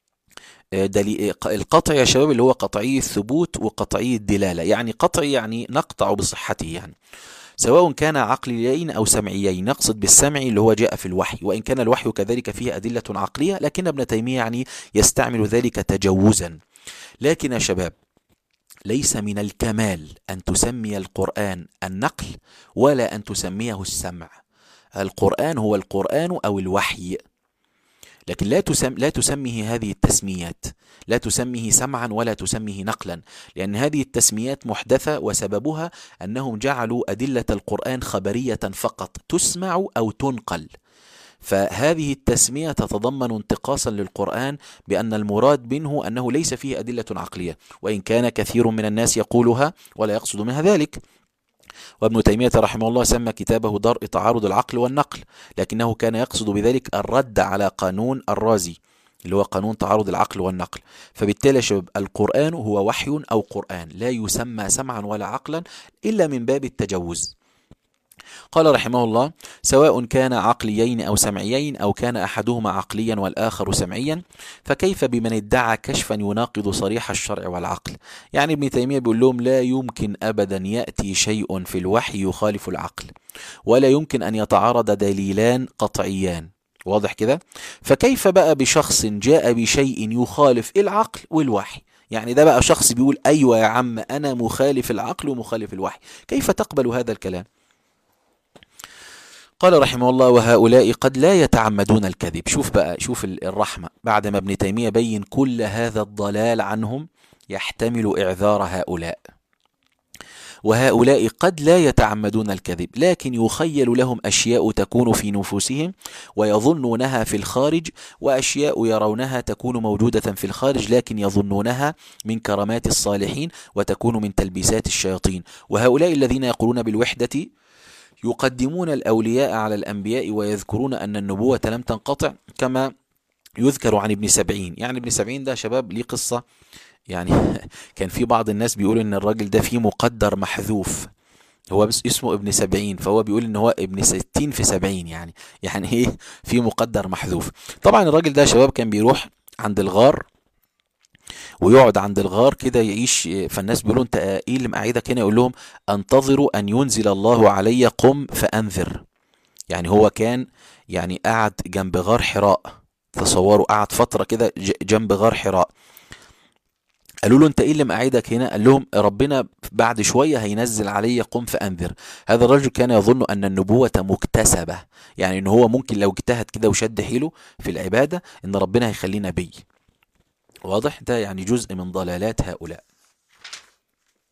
القطع يا شباب اللي هو قطعي الثبوت وقطعي الدلالة، يعني قطعي يعني نقطع بصحته، يعني سواء كان عقليين أو سمعيين. نقصد بالسمع اللي هو جاء في الوحي، وإن كان الوحي كذلك فيه أدلة عقلية، لكن ابن تيمية يعني يستعمل ذلك تجوزا. لكن يا شباب، ليس من الكمال أن تسمي القرآن النقل ولا أن تسميه السمع. القرآن هو القرآن أو الوحي، لكن لا تسميه هذه التسميات، لا تسميه سمعا ولا تسميه نقلا، لأن هذه التسميات محدثة، وسببها أنهم جعلوا أدلة القرآن خبرية فقط تسمع أو تنقل. فهذه التسمية تتضمن انتقاصا للقرآن بأن المراد منه أنه ليس فيه أدلة عقلية، وإن كان كثير من الناس يقولها ولا يقصد منها ذلك. وابن تيمية رحمه الله سمى كتابه درء تعارض العقل والنقل، لكنه كان يقصد بذلك الرد على قانون الرازي اللي هو قانون تعارض العقل والنقل. فبالتالي يا شباب، القرآن هو وحي أو قرآن، لا يسمى سمعا ولا عقلا إلا من باب التجوز. قال رحمه الله: سواء كان عقليين أو سمعيين، أو كان أحدهما عقليا والآخر سمعيا، فكيف بمن ادعى كشفا يناقض صريح الشرع والعقل؟ يعني ابن تيمية بيقول لهم: لا يمكن أبدا يأتي شيء في الوحي يخالف العقل، ولا يمكن أن يتعارض دليلان قطعيان. واضح كده؟ فكيف بقى بشخص جاء بشيء يخالف العقل والوحي؟ يعني ده بقى شخص بيقول: أيوة يا عم، أنا مخالف العقل ومخالف الوحي. كيف تقبل هذا الكلام؟ قال رحمه الله: وهؤلاء قد لا يتعمدون الكذب. شوف بقى، شوف الرحمة، بعد ما ابن تيمية بين كل هذا الضلال عنهم يحتمل إعذار هؤلاء. وهؤلاء قد لا يتعمدون الكذب، لكن يخيل لهم أشياء تكون في نفوسهم ويظنونها في الخارج، وأشياء يرونها تكون موجودة في الخارج لكن يظنونها من كرامات الصالحين وتكون من تلبيسات الشياطين. وهؤلاء الذين يقولون بالوحدة يقدمون الأولياء على الأنبياء، ويذكرون أن النبوة لم تنقطع، كما يذكر عن ابن سبعين. يعني ابن سبعين ده شباب ليه قصة، يعني كان في بعض الناس بيقول ان الراجل ده فيه مقدر محذوف، هو بس اسمه ابن سبعين، فهو بيقول ان هو ابن 60 في 70، يعني ايه، في مقدر محذوف. طبعا الراجل ده شباب كان بيروح عند الغار ويقعد عند الغار كده يعيش. فالناس بيقولوا: انت ايه اللي مقعدك هنا؟ يقول لهم: انتظروا ان ينزل الله علي، قم فانذر. يعني هو كان يعني قعد جنب غار حراء، تصوروا قعد فترة كده جنب غار حراء. قالوا له: انت ايه اللي مقعدك هنا؟ قال لهم: ربنا بعد شوية هينزل علي، قم فانذر. هذا الرجل كان يظن ان النبوة مكتسبة، يعني ان هو ممكن لو اجتهد كده وشد حيله في العبادة ان ربنا هيخليه نبي. واضح؟ ده يعني جزء من ضلالات هؤلاء.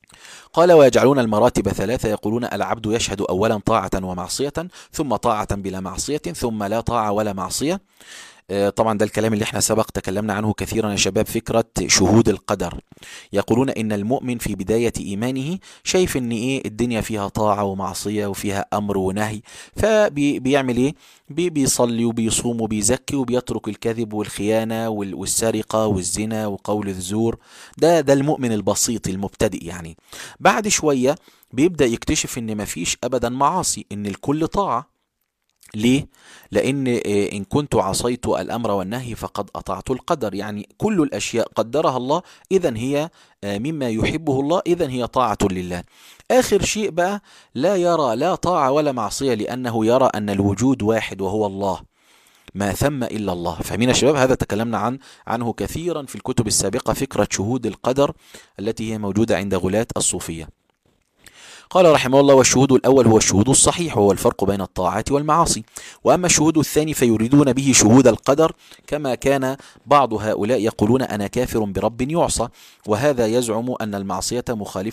قال ويجعلون المراتب ثلاثة، يقولون العبد يشهد أولا طاعة ومعصية، ثم طاعة بلا معصية، ثم لا طاعة ولا معصية. طبعا ده الكلام اللي احنا سبق تكلمنا عنه كثيرا يا شباب، فكرة شهود القدر. يقولون ان المؤمن في بداية ايمانه شايف ان ايه الدنيا فيها طاعة ومعصية وفيها امر ونهي، فبيعمل ايه؟ بيصلي وبيصوم وبيزكي وبيترك الكذب والخيانة والسرقة والزنا وقول الزور. ده المؤمن البسيط المبتدئ يعني. بعد شوية بيبدأ يكتشف ان مفيش ابدا معاصي، ان الكل طاعة. ليه؟ لأن إن كنت عصيت الأمر والنهي فقد أطعت القدر، يعني كل الأشياء قدرها الله، إذن هي مما يحبه الله، إذن هي طاعة لله. آخر شيء بقى لا يرى لا طاعة ولا معصية، لأنه يرى أن الوجود واحد وهو الله، ما ثم إلا الله. فاهمين يا شباب؟ هذا تكلمنا عنه كثيرا في الكتب السابقة، فكرة شهود القدر التي هي موجودة عند غلاة الصوفية. قال رحمه الله: والشهود الأول هو الشهود الصحيح، وهو الفرق بين الطاعات والمعاصي. وأما الشهود الثاني فيريدون به شهود القدر، كما كان بعض هؤلاء يقولون أنا كافر برب يعصى، وهذا يزعم أن المعصية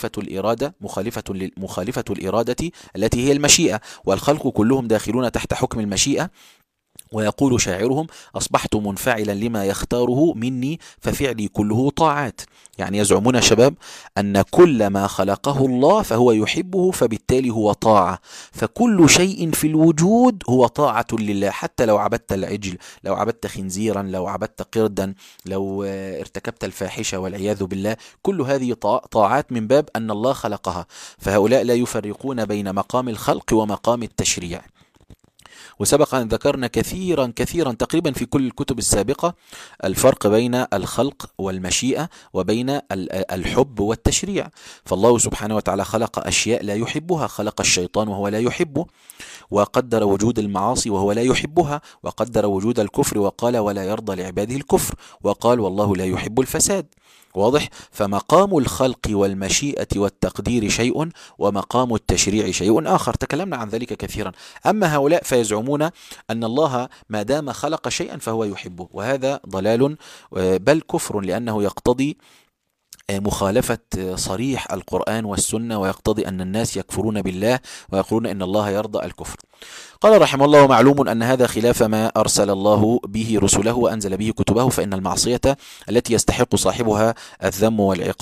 مخالفة الإرادة التي هي المشيئة، والخلق كلهم داخلون تحت حكم المشيئة. ويقول شاعرهم: أصبحت منفعلا لما يختاره مني، ففعلي كله طاعات. يعني يزعمون شباب أن كل ما خلقه الله فهو يحبه، فبالتالي هو طاعة، فكل شيء في الوجود هو طاعة لله، حتى لو عبدت العجل، لو عبدت خنزيرا، لو عبدت قردا، لو ارتكبت الفاحشة والعياذ بالله، كل هذه طاعات من باب أن الله خلقها. فهؤلاء لا يفرقون بين مقام الخلق ومقام التشريع. وسبق أن ذكرنا كثيرا تقريبا في كل الكتب السابقة الفرق بين الخلق والمشيئة وبين الحب والتشريع. فالله سبحانه وتعالى خلق أشياء لا يحبها، خلق الشيطان وهو لا يحبه، وقدر وجود المعاصي وهو لا يحبها، وقدر وجود الكفر وقال ولا يرضى لعباده الكفر، وقال والله لا يحب الفساد. واضح؟ فمقام الخلق والمشيئة والتقدير شيء، ومقام التشريع شيء آخر، تكلمنا عن ذلك كثيرا. أما هؤلاء فيزعمون أن الله ما دام خلق شيئا فهو يحبه، وهذا ضلال بل كفر، لأنه يقتضي مخالفة صريح القرآن والسنة، ويقتضي أن الناس يكفرون بالله ويقولون إن الله يرضى الكفر. قال رحمه الله: ومعلوم أن هذا خلاف ما أرسل الله به رسله وأنزل به كتبه، فإن المعصية التي يستحق صاحبها الذم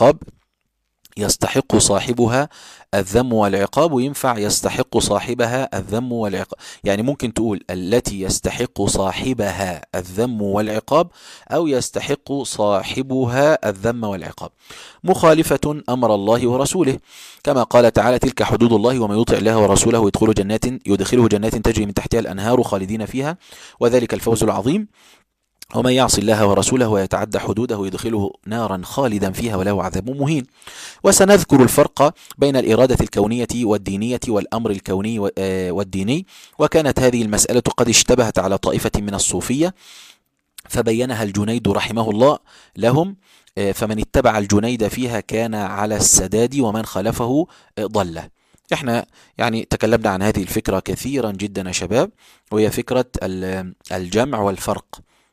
والعقاب وينفع يستحق صاحبها الذم والعقاب. يعني ممكن تقول التي يستحق صاحبها الذم والعقاب، أو يستحق صاحبها الذم والعقاب، مخالفة أمر الله ورسوله، كما قال تعالى: تلك حدود الله ومن يطع الله ورسوله يدخله جنات تجري من تحتها الأنهار خالدين فيها، وذلك الفوز العظيم. ومن يعص الله ورسوله ويتعدى حدوده يدخله نارا خالدا فيها وله عذاب مهين. وسنذكر الفرق بين الإرادة الكونية والدينية والأمر الكوني والديني. وكانت هذه المسألة قد اشتبهت على طائفة من الصوفية، فبينها الجنيد رحمه الله لهم، فمن اتبع الجنيد فيها كان على السداد، ومن خلفه ضل. احنا يعني تكلمنا عن هذه الفكرة كثيرا جدا يا شباب، وهي فكرة الجمع والفرق.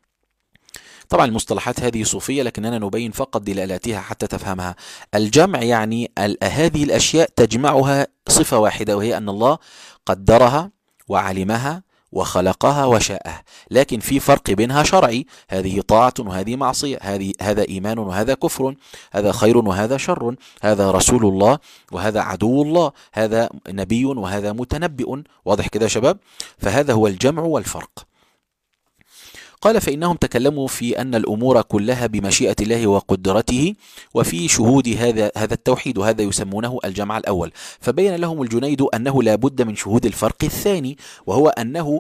طبعا المصطلحات هذه صوفية، لكننا نبين فقط دلالاتها حتى تفهمها. الجمع يعني هذه الأشياء تجمعها صفة واحدة، وهي أن الله قدرها وعلمها وخلقها وشاءها، لكن في فرق بينها شرعي، هذه طاعة وهذه معصية، هذا إيمان وهذا كفر، هذا خير وهذا شر، هذا رسول الله وهذا عدو الله، هذا نبي وهذا متنبئ. واضح كده يا شباب؟ فهذا هو الجمع والفرق. قال: فإنهم تكلموا في أن الأمور كلها بمشيئة الله وقدرته، وفي شهود هذا التوحيد، وهذا يسمونه الجمع الأول. فبين لهم الجنيد أنه لا بد من شهود الفرق الثاني، وهو أنه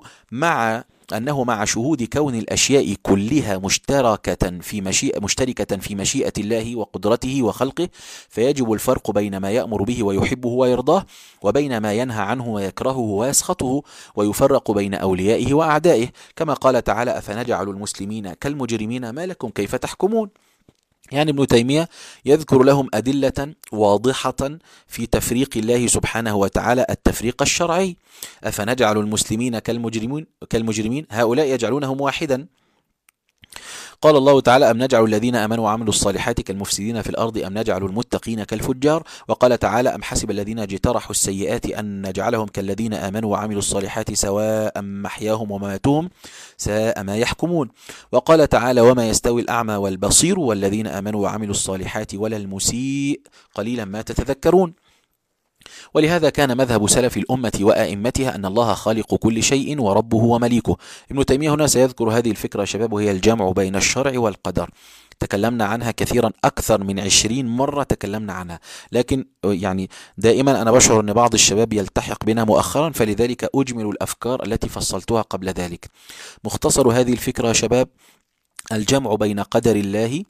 مع شهود كون الأشياء كلها مشتركة في مشيئة الله وقدرته وخلقه، فيجب الفرق بين ما يأمر به ويحبه ويرضاه، وبين ما ينهى عنه ويكرهه ويسخطه، ويفرق بين أوليائه وأعدائه، كما قال تعالى: أفنجعل المسلمين كالمجرمين ما لكم كيف تحكمون. يعني ابن تيمية يذكر لهم أدلة واضحة في تفريق الله سبحانه وتعالى التفريق الشرعي. أفنجعل المسلمين كالمجرمين، هؤلاء يجعلونهم واحدا. قال الله تعالى: أم نجعل الذين آمنوا وعملوا الصالحات كالمفسدين في الأرض أم نجعل المتقين كالفجار. وقال تعالى: أم حسب الذين اجترحوا السيئات أن نجعلهم كالذين آمنوا وعملوا الصالحات سواء محياهم ومماتهم ساء ما يحكمون. وقال تعالى: وما يستوي الأعمى والبصير والذين آمنوا وعملوا الصالحات ولا المسيء قليلا ما تتذكرون. ولهذا كان مذهب سلف الأمة وأئمتها أن الله خالق كل شيء وربه ومليكه. ابن تيمية هنا سيذكر هذه الفكرة يا شباب، وهي الجمع بين الشرع والقدر. تكلمنا عنها كثيرا، أكثر من 20 مرة تكلمنا عنها، لكن يعني دائما أنا بشعر أن بعض الشباب يلتحق بنا مؤخرا، فلذلك أجمل الأفكار التي فصلتها قبل ذلك. مختصر هذه الفكرة يا شباب: الجمع بين قدر الله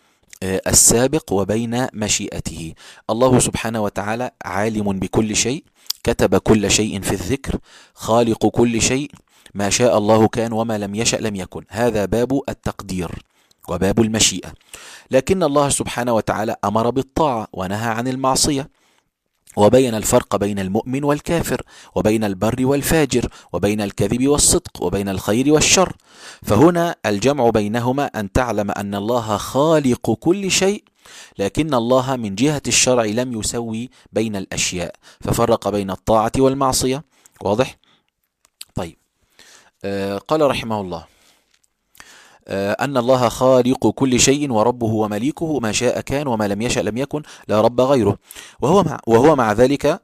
السابق وبين مشيئته. الله سبحانه وتعالى عالم بكل شيء، كتب كل شيء في الذكر، خالق كل شيء، ما شاء الله كان وما لم يشأ لم يكن. هذا باب التقدير وباب المشيئة. لكن الله سبحانه وتعالى أمر بالطاعة ونهى عن المعصية، وبين الفرق بين المؤمن والكافر، وبين البر والفاجر، وبين الكذب والصدق، وبين الخير والشر. فهنا الجمع بينهما أن تعلم أن الله خالق كل شيء، لكن الله من جهة الشرع لم يسوي بين الأشياء، ففرق بين الطاعة والمعصية. واضح؟ طيب. قال رحمه الله: أن الله خالق كل شيء وربه ومليكه، ما شاء كان وما لم يشأ لم يكن، لا رب غيره. وهو مع ذلك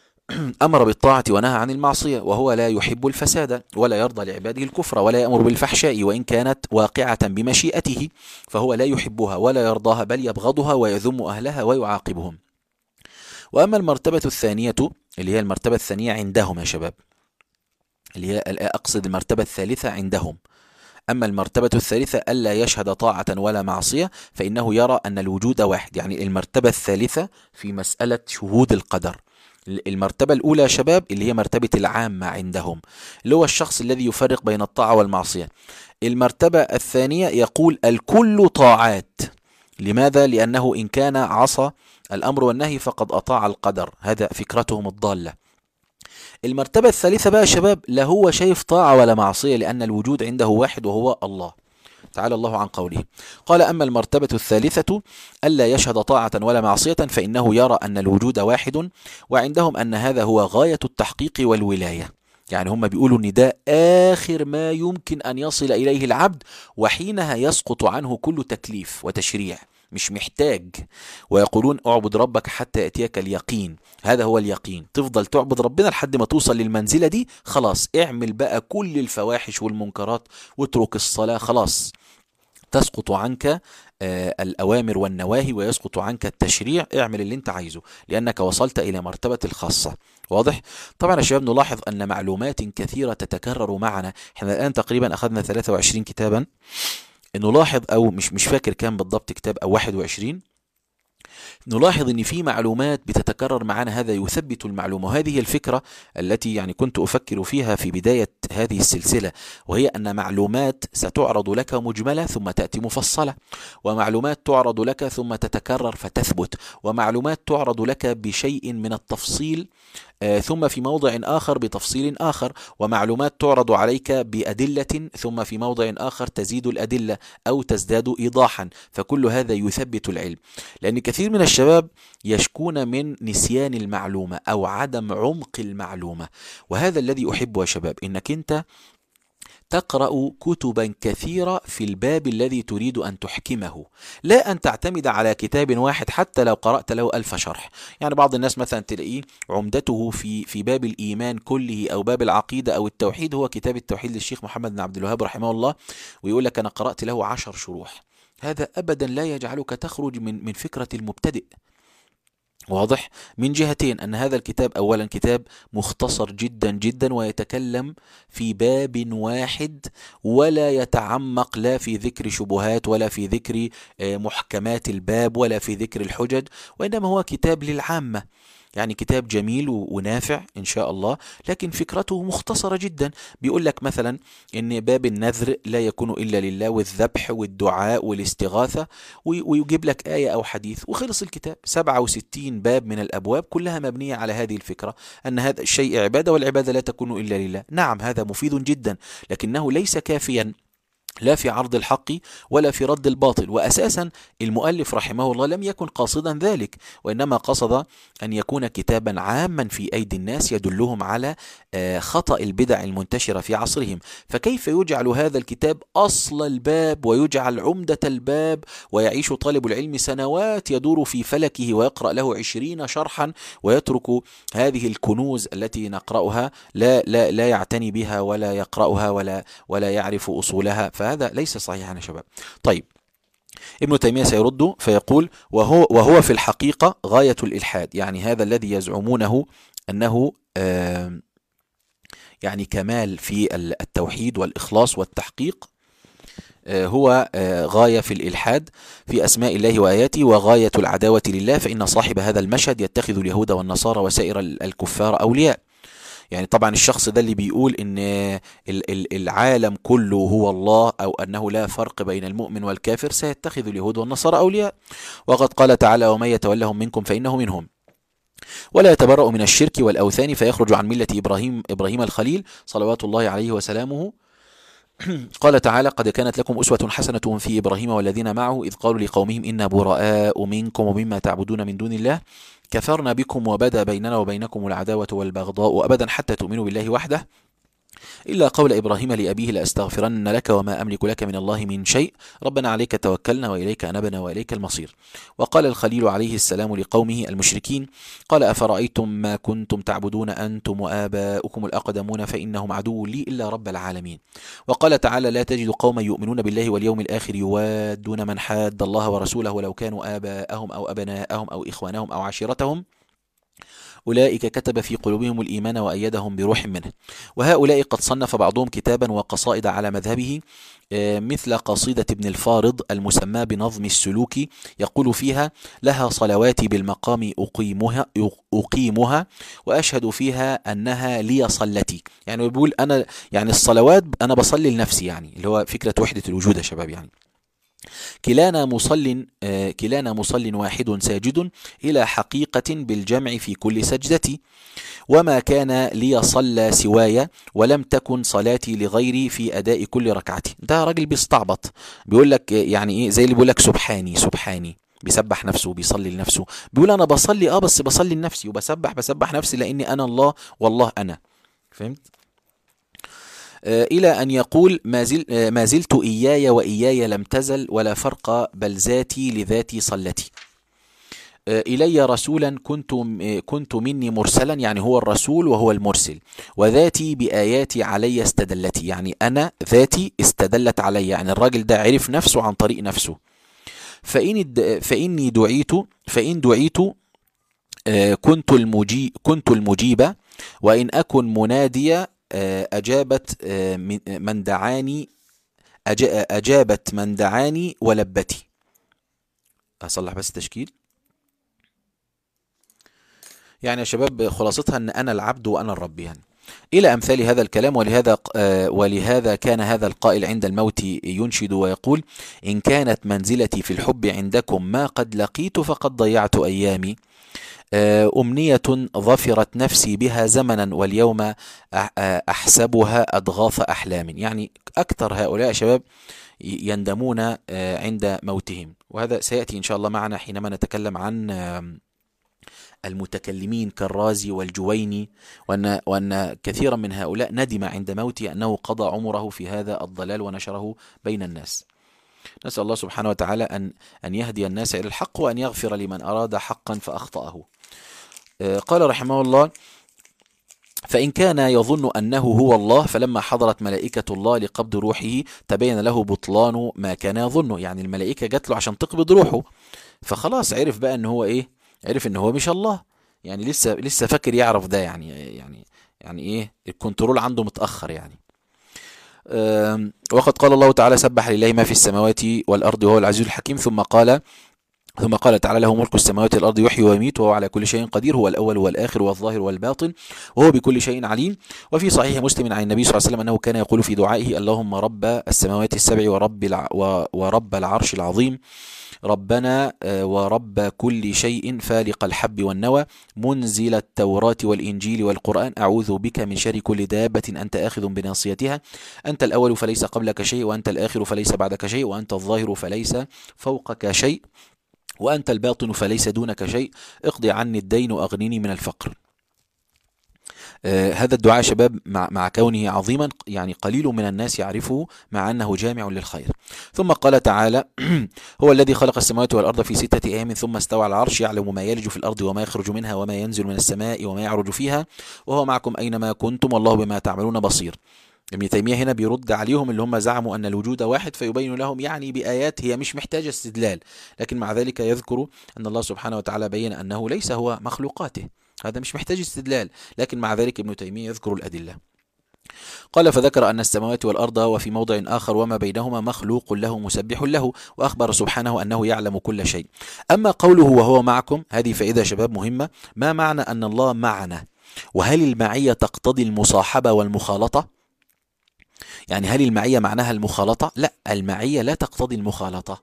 أمر بالطاعة ونهى عن المعصية، وهو لا يحب الفساد ولا يرضى لعباده الكفر ولا يأمر بالفحشاء، وإن كانت واقعة بمشيئته فهو لا يحبها ولا يرضاها، بل يبغضها ويذم أهلها ويعاقبهم. وأما المرتبة الثانية اللي هي المرتبة الثانية عندهم يا شباب، اللي هي أقصد المرتبة الثالثة عندهم. أما المرتبة الثالثة ألا يشهد طاعة ولا معصية، فإنه يرى أن الوجود واحد. يعني المرتبة الثالثة في مسألة شهود القدر. المرتبة الأولى يا شباب اللي هي مرتبة العامة عندهم، اللي هو الشخص الذي يفرق بين الطاعة والمعصية. المرتبة الثانية يقول الكل طاعات. لماذا؟ لأنه إن كان عصى الأمر والنهي فقد أطاع القدر. هذا فكرتهم الضالة. المرتبة الثالثة بقى يا شباب لا هو شايف طاعة ولا معصية، لأن الوجود عنده واحد وهو الله. تعالى الله عن قوله. قال: أما المرتبة الثالثة ألا يشهد طاعة ولا معصية، فإنه يرى أن الوجود واحد، وعندهم أن هذا هو غاية التحقيق والولاية. يعني هم بيقولوا أن ده آخر ما يمكن أن يصل إليه العبد، وحينها يسقط عنه كل تكليف وتشريع، مش محتاج. ويقولون: اعبد ربك حتى يأتيك اليقين. هذا هو اليقين، تفضل تعبد ربنا لحد ما توصل للمنزلة دي، خلاص اعمل بقى كل الفواحش والمنكرات واترك الصلاة، خلاص تسقط عنك الأوامر والنواهي ويسقط عنك التشريع. اعمل اللي انت عايزه لأنك وصلت إلى مرتبة الخاصة. واضح؟ طبعا يا شباب نلاحظ أن معلومات كثيرة تتكرر معنا. احنا الآن تقريبا أخذنا 23 كتابا، نلاحظ أو مش فاكر كام بالضبط كتاب أو 21. نلاحظ أن في معلومات بتتكرر معنا، هذا يثبت المعلومة. وهذه هي الفكرة التي يعني كنت أفكر فيها في بداية هذه السلسلة، وهي أن معلومات ستعرض لك مجملة ثم تأتي مفصلة، ومعلومات تعرض لك ثم تتكرر فتثبت، ومعلومات تعرض لك بشيء من التفصيل ثم في موضع آخر بتفصيل آخر، ومعلومات تعرض عليك بأدلة ثم في موضع آخر تزيد الأدلة أو تزداد إيضاحا. فكل هذا يثبت العلم، لأن كثير من الشباب يشكون من نسيان المعلومة أو عدم عمق المعلومة. وهذا الذي أحبه يا شباب، إنك أنت تقرأ كتبا كثيرة في الباب الذي تريد أن تحكمه، لا أن تعتمد على كتاب واحد حتى لو قرأت له 1000 شرح. يعني بعض الناس مثلا تلاقيه عمدته في باب الإيمان كله أو باب العقيدة أو التوحيد هو كتاب التوحيد للشيخ محمد بن عبد الوهاب رحمه الله، ويقول لك أنا قرأت له 10 شروح. هذا أبدا لا يجعلك تخرج من فكرة المبتدئ. واضح؟ من جهتين: أن هذا الكتاب أولا كتاب مختصر جدا جدا ويتكلم في باب واحد، ولا يتعمق لا في ذكر شبهات ولا في ذكر محكمات الباب ولا في ذكر الحجج، وإنما هو كتاب للعامة. يعني كتاب جميل ونافع إن شاء الله، لكن فكرته مختصرة جدا. بيقول لك مثلا إن باب النذر لا يكون إلا لله، والذبح والدعاء والاستغاثة، ويجيب لك آية أو حديث وخلص الكتاب. 67 باب من الأبواب كلها مبنية على هذه الفكرة، أن هذا الشيء عبادة والعبادة لا تكون إلا لله. نعم هذا مفيد جدا، لكنه ليس كافيا لا في عرض الحق ولا في رد الباطل. وأساسا المؤلف رحمه الله لم يكن قاصدا ذلك، وإنما قصد أن يكون كتابا عاما في أيدي الناس يدلهم على خطأ البدع المنتشرة في عصرهم. فكيف يجعل هذا الكتاب أصل الباب ويجعل عمدة الباب، ويعيش طالب العلم سنوات يدور في فلكه ويقرأ له 20 شرحا، ويترك هذه الكنوز التي نقرأها لا يعتني بها ولا يقرأها ولا يعرف أصولها؟ فهذا ليس صحيحا يا شباب. طيب، ابن تيمية سيرد فيقول: وهو في الحقيقة غاية الإلحاد. يعني هذا الذي يزعمونه أنه يعني كمال في التوحيد والإخلاص والتحقيق، هو غاية في الإلحاد في أسماء الله وآياته، وغاية العداوة لله، فإن صاحب هذا المشهد يتخذ اليهود والنصارى وسائر الكفار أولياء. يعني طبعا الشخص ده اللي بيقول ان العالم كله هو الله، او انه لا فرق بين المؤمن والكافر، سيتخذ اليهود والنصارى اولياء. وقد قال تعالى: ومن يتولهم منكم فانه منهم. ولا يتبرأ من الشرك والاوثان فيخرج عن ملة ابراهيم الخليل صلوات الله عليه وسلامه. قال تعالى: قد كانت لكم أسوة حسنة في إبراهيم والذين معه إذ قالوا لقومهم إنا براء منكم ومما تعبدون من دون الله كفرنا بكم وبدا بيننا وبينكم العداوة والبغضاء أبدا حتى تؤمنوا بالله وحده إلا قول إبراهيم لأبيه لأستغفرن لك وما أملك لك من الله من شيء ربنا عليك توكلنا وإليك أنبنا وإليك المصير. وقال الخليل عليه السلام لقومه المشركين: قال أفرأيتم ما كنتم تعبدون أنتم وآباؤكم الأقدمون فإنهم عدو لي إلا رب العالمين. وقال تعالى: لا تجد قوما يؤمنون بالله واليوم الآخر يوادون من حاد الله ورسوله ولو كانوا آباءهم أو أبناءهم أو إخوانهم أو عشيرتهم أولئك كتب في قلوبهم الإيمان وأيدهم بروح منه. وهؤلاء قد صنف بعضهم كتابا وقصائد على مذهبه، مثل قصيدة ابن الفارض المسمى بنظم السلوك، يقول فيها: لها صلواتي بالمقام أقيمها وأشهد فيها أنها لي صلتي. يعني بيقول أنا يعني الصلوات أنا بصلي لنفسي، يعني اللي هو فكرة وحدة الوجود يا شباب. يعني كلانا مصل واحد ساجد إلى حقيقة بالجمع في كل سجدة، وما كان لي صلى سواي ولم تكن صلاتي لغيري في أداء كل ركعة. ده راجل بيستعبط، بيقول لك يعني إيه، زي اللي بيقول لك سبحاني سبحاني، بيسبح نفسه بيصلي لنفسه. بيقول أنا بصلي بس بصلي لنفسي، وبسبح نفسي لأني أنا الله والله أنا. فهمت؟ إلى أن يقول: ما زلت إياي وإياي لم تزل ولا فرق بل ذاتي لذاتي صلتي. إلي رسولا كنت مني مرسلا، يعني هو الرسول وهو المرسل، وذاتي بآياتي علي استدلتي، يعني أنا ذاتي استدلت علي، يعني الراجل ده عرف نفسه عن طريق نفسه. فإن دعيت كنت المجيبة، وإن أكن منادية أجابت من دعاني ولبتي. أصلح بس تشكيل. يعني يا شباب خلاصتها أن أنا العبد وأنا الرب، يعني إلى أمثال هذا الكلام. ولهذا كان هذا القائل عند الموت ينشد ويقول: إن كانت منزلتي في الحب عندكم ما قد لقيت فقد ضيعت أيامي، أمنية ظفرت نفسي بها زمنا واليوم أحسبها أضغاث أحلام. يعني أكثر هؤلاء شباب يندمون عند موتهم، وهذا سيأتي إن شاء الله معنا حينما نتكلم عن المتكلمين كالرازي والجويني، وأن كثيرا من هؤلاء ندم عند موته أنه قضى عمره في هذا الضلال ونشره بين الناس. نسأل الله سبحانه وتعالى أن يهدي الناس إلى الحق، وأن يغفر لمن أراد حقا فأخطأه. قال رحمه الله: فإن كان يظن أنه هو الله فلما حضرت ملائكة الله لقبض روحه تبين له بطلان ما كان يظنه. يعني الملائكة جات له عشان تقبض روحه، فخلاص عرف بقى أن هو إيه، عرف أن هو مش الله. يعني لسه فاكر يعرف ده، يعني إيه، الكنترول عنده متأخر يعني. وقد قال الله تعالى: سبح لله ما في السماوات والأرض وهو العزيز الحكيم. ثم قال: ثم قال تعالى: له ملك السماوات والأرض يحيي ويميت وهو على كل شيء قدير، هو الأول والآخر والظاهر والباطن وهو بكل شيء عليم. وفي صحيح مسلم عن النبي صلى الله عليه وسلم أنه كان يقول في دعائه: اللهم رب السماوات السبع ورب العرش العظيم، ربنا ورب كل شيء، فالق الحب والنوى، منزل التوراة والإنجيل والقرآن، أعوذ بك من شر كل دابة أنت آخذ بناصيتها، أنت الأول فليس قبلك شيء، وأنت الآخر فليس بعدك شيء، وأنت الظاهر فليس فوقك شيء، وأنت الباطن فليس دونك شيء، اقض عني الدين وأغنني من الفقر. هذا الدعاء شباب مع كونه عظيما يعني قليل من الناس يعرفه، مع أنه جامع للخير. ثم قال تعالى: هو الذي خلق السماوات والأرض في 6 أيام ثم استوى على العرش، يعلم ما يلج في الأرض وما يخرج منها وما ينزل من السماء وما يعرج فيها، وهو معكم أينما كنتم والله بما تعملون بصير. ابن تيمية هنا بيرد عليهم اللي هم زعموا أن الوجود واحد، فيبين لهم يعني بآيات هي مش محتاجة استدلال، لكن مع ذلك يذكر أن الله سبحانه وتعالى بين أنه ليس هو مخلوقاته، هذا مش محتاج استدلال، لكن مع ذلك ابن تيمية يذكر الأدلة. قال: فذكر أن السماوات والأرض وفي موضع آخر وما بينهما مخلوق له مسبح له، وأخبر سبحانه أنه يعلم كل شيء. أما قوله وهو معكم، هذه فائدة شباب مهمة. ما معنى أن الله معنا؟ وهل المعية تقتضي المصاحبة والمخالطة؟ يعني هل المعية معناها المخالطة؟ لا، المعية لا تقتضي المخالطة.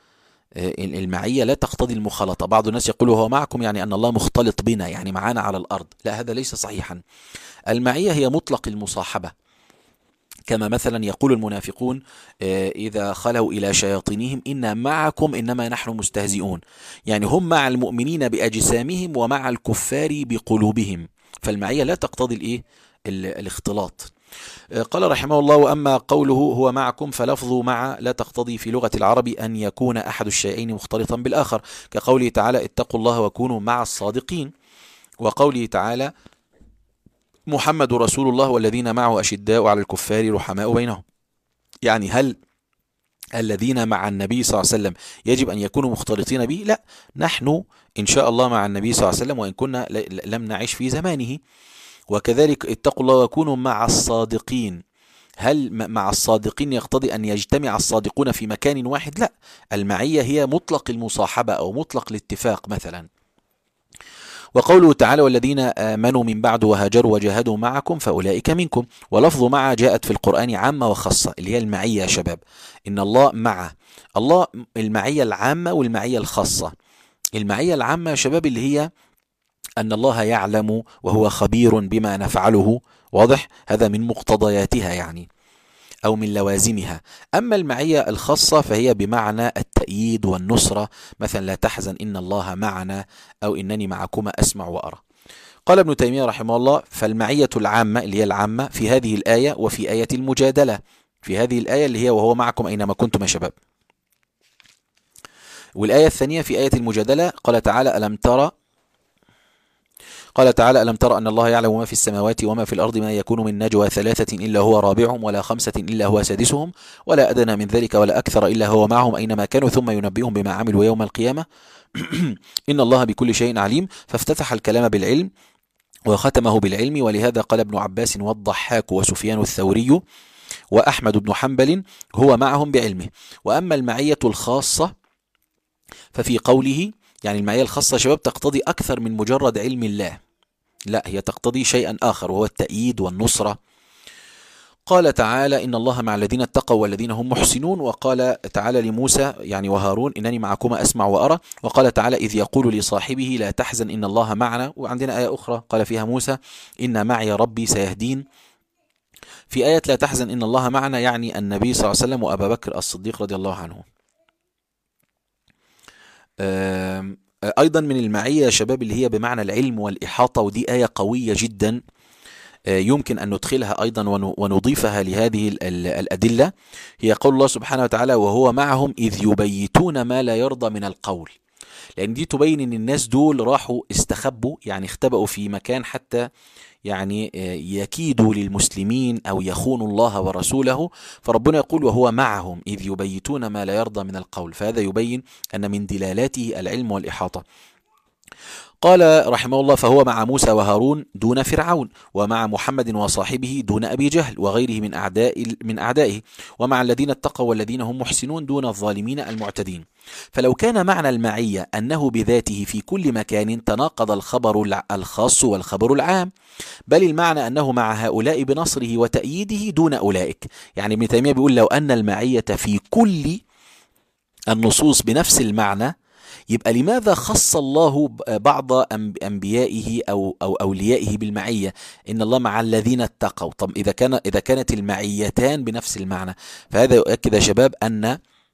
المعية لا تقتضي المخالطة. بعض الناس يقول هو معكم يعني أن الله مختلط بنا، يعني معنا على الأرض. لا، هذا ليس صحيحا. المعية هي مطلق المصاحبة، كما مثلا يقول المنافقون إذا خلوا إلى شياطينهم إنا معكم إنما نحن مستهزئون، يعني هم مع المؤمنين بأجسامهم ومع الكفار بقلوبهم. فالمعية لا تقتضي الاختلاط. قال رحمه الله: وأما قوله هو معكم فلفظ مع لا تقتضي في لغة العرب أن يكون أحد الشيئين مختلطا بالآخر، كقوله تعالى: اتقوا الله وكونوا مع الصادقين، وقوله تعالى: محمد رسول الله والذين معه أشداء على الكفار رحماء بينهم. يعني هل الذين مع النبي صلى الله عليه وسلم يجب أن يكونوا مختلطين به؟ لا، نحن إن شاء الله مع النبي صلى الله عليه وسلم وإن كنا لم نعش في زمانه. وكذلك اتقوا الله وكونوا مع الصادقين، هل مع الصادقين يقتضي أن يجتمع الصادقون في مكان واحد؟ لا، المعية هي مطلق المصاحبة أو مطلق الاتفاق مثلا. وقوله تعالى: والذين آمنوا من بعد وهاجروا وجاهدوا معكم فأولئك منكم. ولفظ مع جاءت في القرآن عامة وخاصة، اللي هي المعية يا شباب. إن الله مع الله، المعية العامة والمعية الخاصة. المعية العامة يا شباب اللي هي أن الله يعلم وهو خبير بما نفعله، واضح؟ هذا من مقتضياتها يعني، أو من لوازمها. أما المعية الخاصة فهي بمعنى التأييد والنصرة، مثلا لا تحزن إن الله معنا، أو إنني معكما أسمع وأرى. قال ابن تيمية رحمه الله: فالمعية العامة اللي هي العامة في هذه الآية وفي آية المجادلة، في هذه الآية اللي هي وهو معكم أينما كنتم يا شباب، والآية الثانية في آية المجادلة قال تعالى: ألم تر أن الله يعلم ما في السماوات وما في الأرض، ما يكون من نجوى 3 إلا هو رابعهم ولا 5 إلا هو سادسهم ولا أدنى من ذلك ولا أكثر إلا هو معهم أينما كانوا ثم ينبئهم بما عملوا يوم القيامة إن الله بكل شيء عليم. فافتتح الكلام بالعلم وختمه بالعلم. ولهذا قال ابن عباس والضحاك وسفيان الثوري وأحمد بن حنبل: هو معهم بعلمه. وأما المعية الخاصة ففي قوله، يعني المعية الخاصة شباب تقتضي أكثر من مجرد علم الله، لا، هي تقتضي شيئا آخر وهو التأييد والنصرة. قال تعالى: إن الله مع الذين اتقوا والذين هم محسنون. وقال تعالى لموسى يعني وهارون: إنني معكما أسمع وأرى. وقال تعالى: إذ يقول لصاحبه لا تحزن إن الله معنا. وعندنا آية أخرى قال فيها موسى: إن معي ربي سيهدين. في آية لا تحزن إن الله معنا يعني النبي صلى الله عليه وسلم وأبا بكر الصديق رضي الله عنه. أيضا من المعية يا شباب اللي هي بمعنى العلم والإحاطة، ودي آية قوية جدا يمكن أن ندخلها أيضا ونضيفها لهذه الأدلة. هي قول الله سبحانه وتعالى: وهو معهم إذ يبيتون ما لا يرضى من القول. لأن دي تبين أن الناس دول راحوا استخبوا، يعني اختبأوا في مكان حتى يعني يكيدوا للمسلمين أو يخونوا الله ورسوله. فربنا يقول: وهو معهم إذ يبيتون ما لا يرضى من القول. فهذا يبين أن من دلالاته العلم والإحاطة. قال رحمه الله: فهو مع موسى وهارون دون فرعون، ومع محمد وصاحبه دون أبي جهل وغيره من أعدائه، ومع الذين اتقوا والذين هم محسنون دون الظالمين المعتدين. فلو كان معنى المعية أنه بذاته في كل مكان تناقض الخبر الخاص والخبر العام، بل المعنى أنه مع هؤلاء بنصره وتأييده دون أولئك. يعني ابن تيمية بيقول: لو أن المعية في كل النصوص بنفس المعنى، يبقى لماذا خص الله بعض أنبيائه أو أوليائه بالمعية؟ إن الله مع الذين اتقوا. طب إذا كانت المعيتان بنفس المعنى، فهذا يؤكد يا شباب أن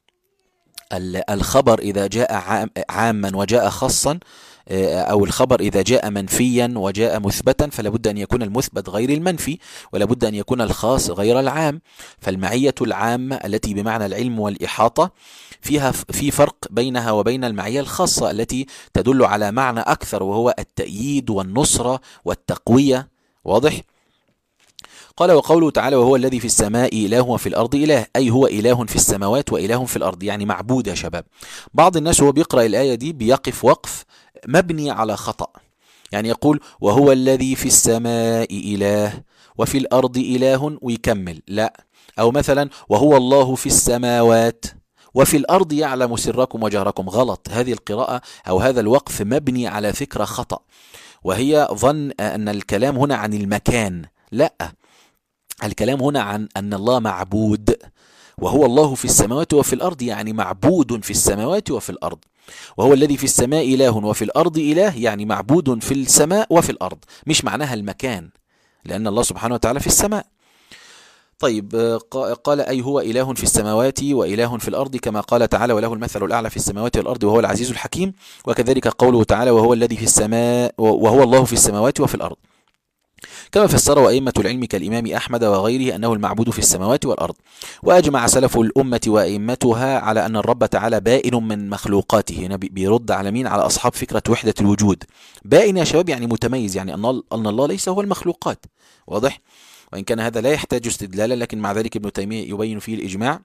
الخبر إذا جاء عاما وجاء خاصا، أو الخبر إذا جاء منفيا وجاء مثبتا، فلا بد أن يكون المثبت غير المنفي، ولا بد أن يكون الخاص غير العام. فالمعية العامة التي بمعنى العلم والإحاطة في فرق بينها وبين المعية الخاصة التي تدل على معنى أكثر، وهو التأييد والنصرة والتقوية. واضح؟ قال: وقوله تعالى: وهو الذي في السماء إله وفي الأرض إله، أي هو إله في السماوات وإله في الأرض، يعني معبود يا شباب. بعض الناس هو بيقرأ الآية دي بيقف وقف مبني على خطأ، يعني يقول: وهو الذي في السماء إله وفي الأرض إله، ويكمل. لا. أو مثلا: وهو الله في السماوات وفي الأرض يعلم سركم وجهركم. غلط. هذه القراءة أو هذا الوقف مبني على فكرة خطأ، وهي ظن أن الكلام هنا عن المكان. لا، الكلام هنا عن أن الله معبود، وهو الله في السماوات وفي الأرض، يعني معبود في السماوات وفي الأرض. وهو الذي في السماء إله وفي الأرض إله، يعني معبود في السماء وفي الأرض، مش معناها المكان، لأن الله سبحانه وتعالى في السماء. طيب، قال: أي هو إله في السماوات وإله في الأرض، كما قال تعالى: وله المثل الأعلى في السماوات والأرض وهو العزيز الحكيم. وكذلك قوله تعالى: وهو الذي في السماء وهو الله في السماوات وفي الأرض. كما فسره أئمة العلم كالإمام أحمد وغيره أنه المعبود في السماوات والأرض. وأجمع سلف الأمة وأئمتها على أن الرب تعالى بائن من مخلوقاته. هنا بيرد على مين؟ على أصحاب فكرة وحدة الوجود. بائن يا شباب يعني متميز، يعني أن الله ليس هو المخلوقات. واضح؟ وإن كان هذا لا يحتاج استدلالا، لكن مع ذلك ابن تيمية يبين فيه الإجماع.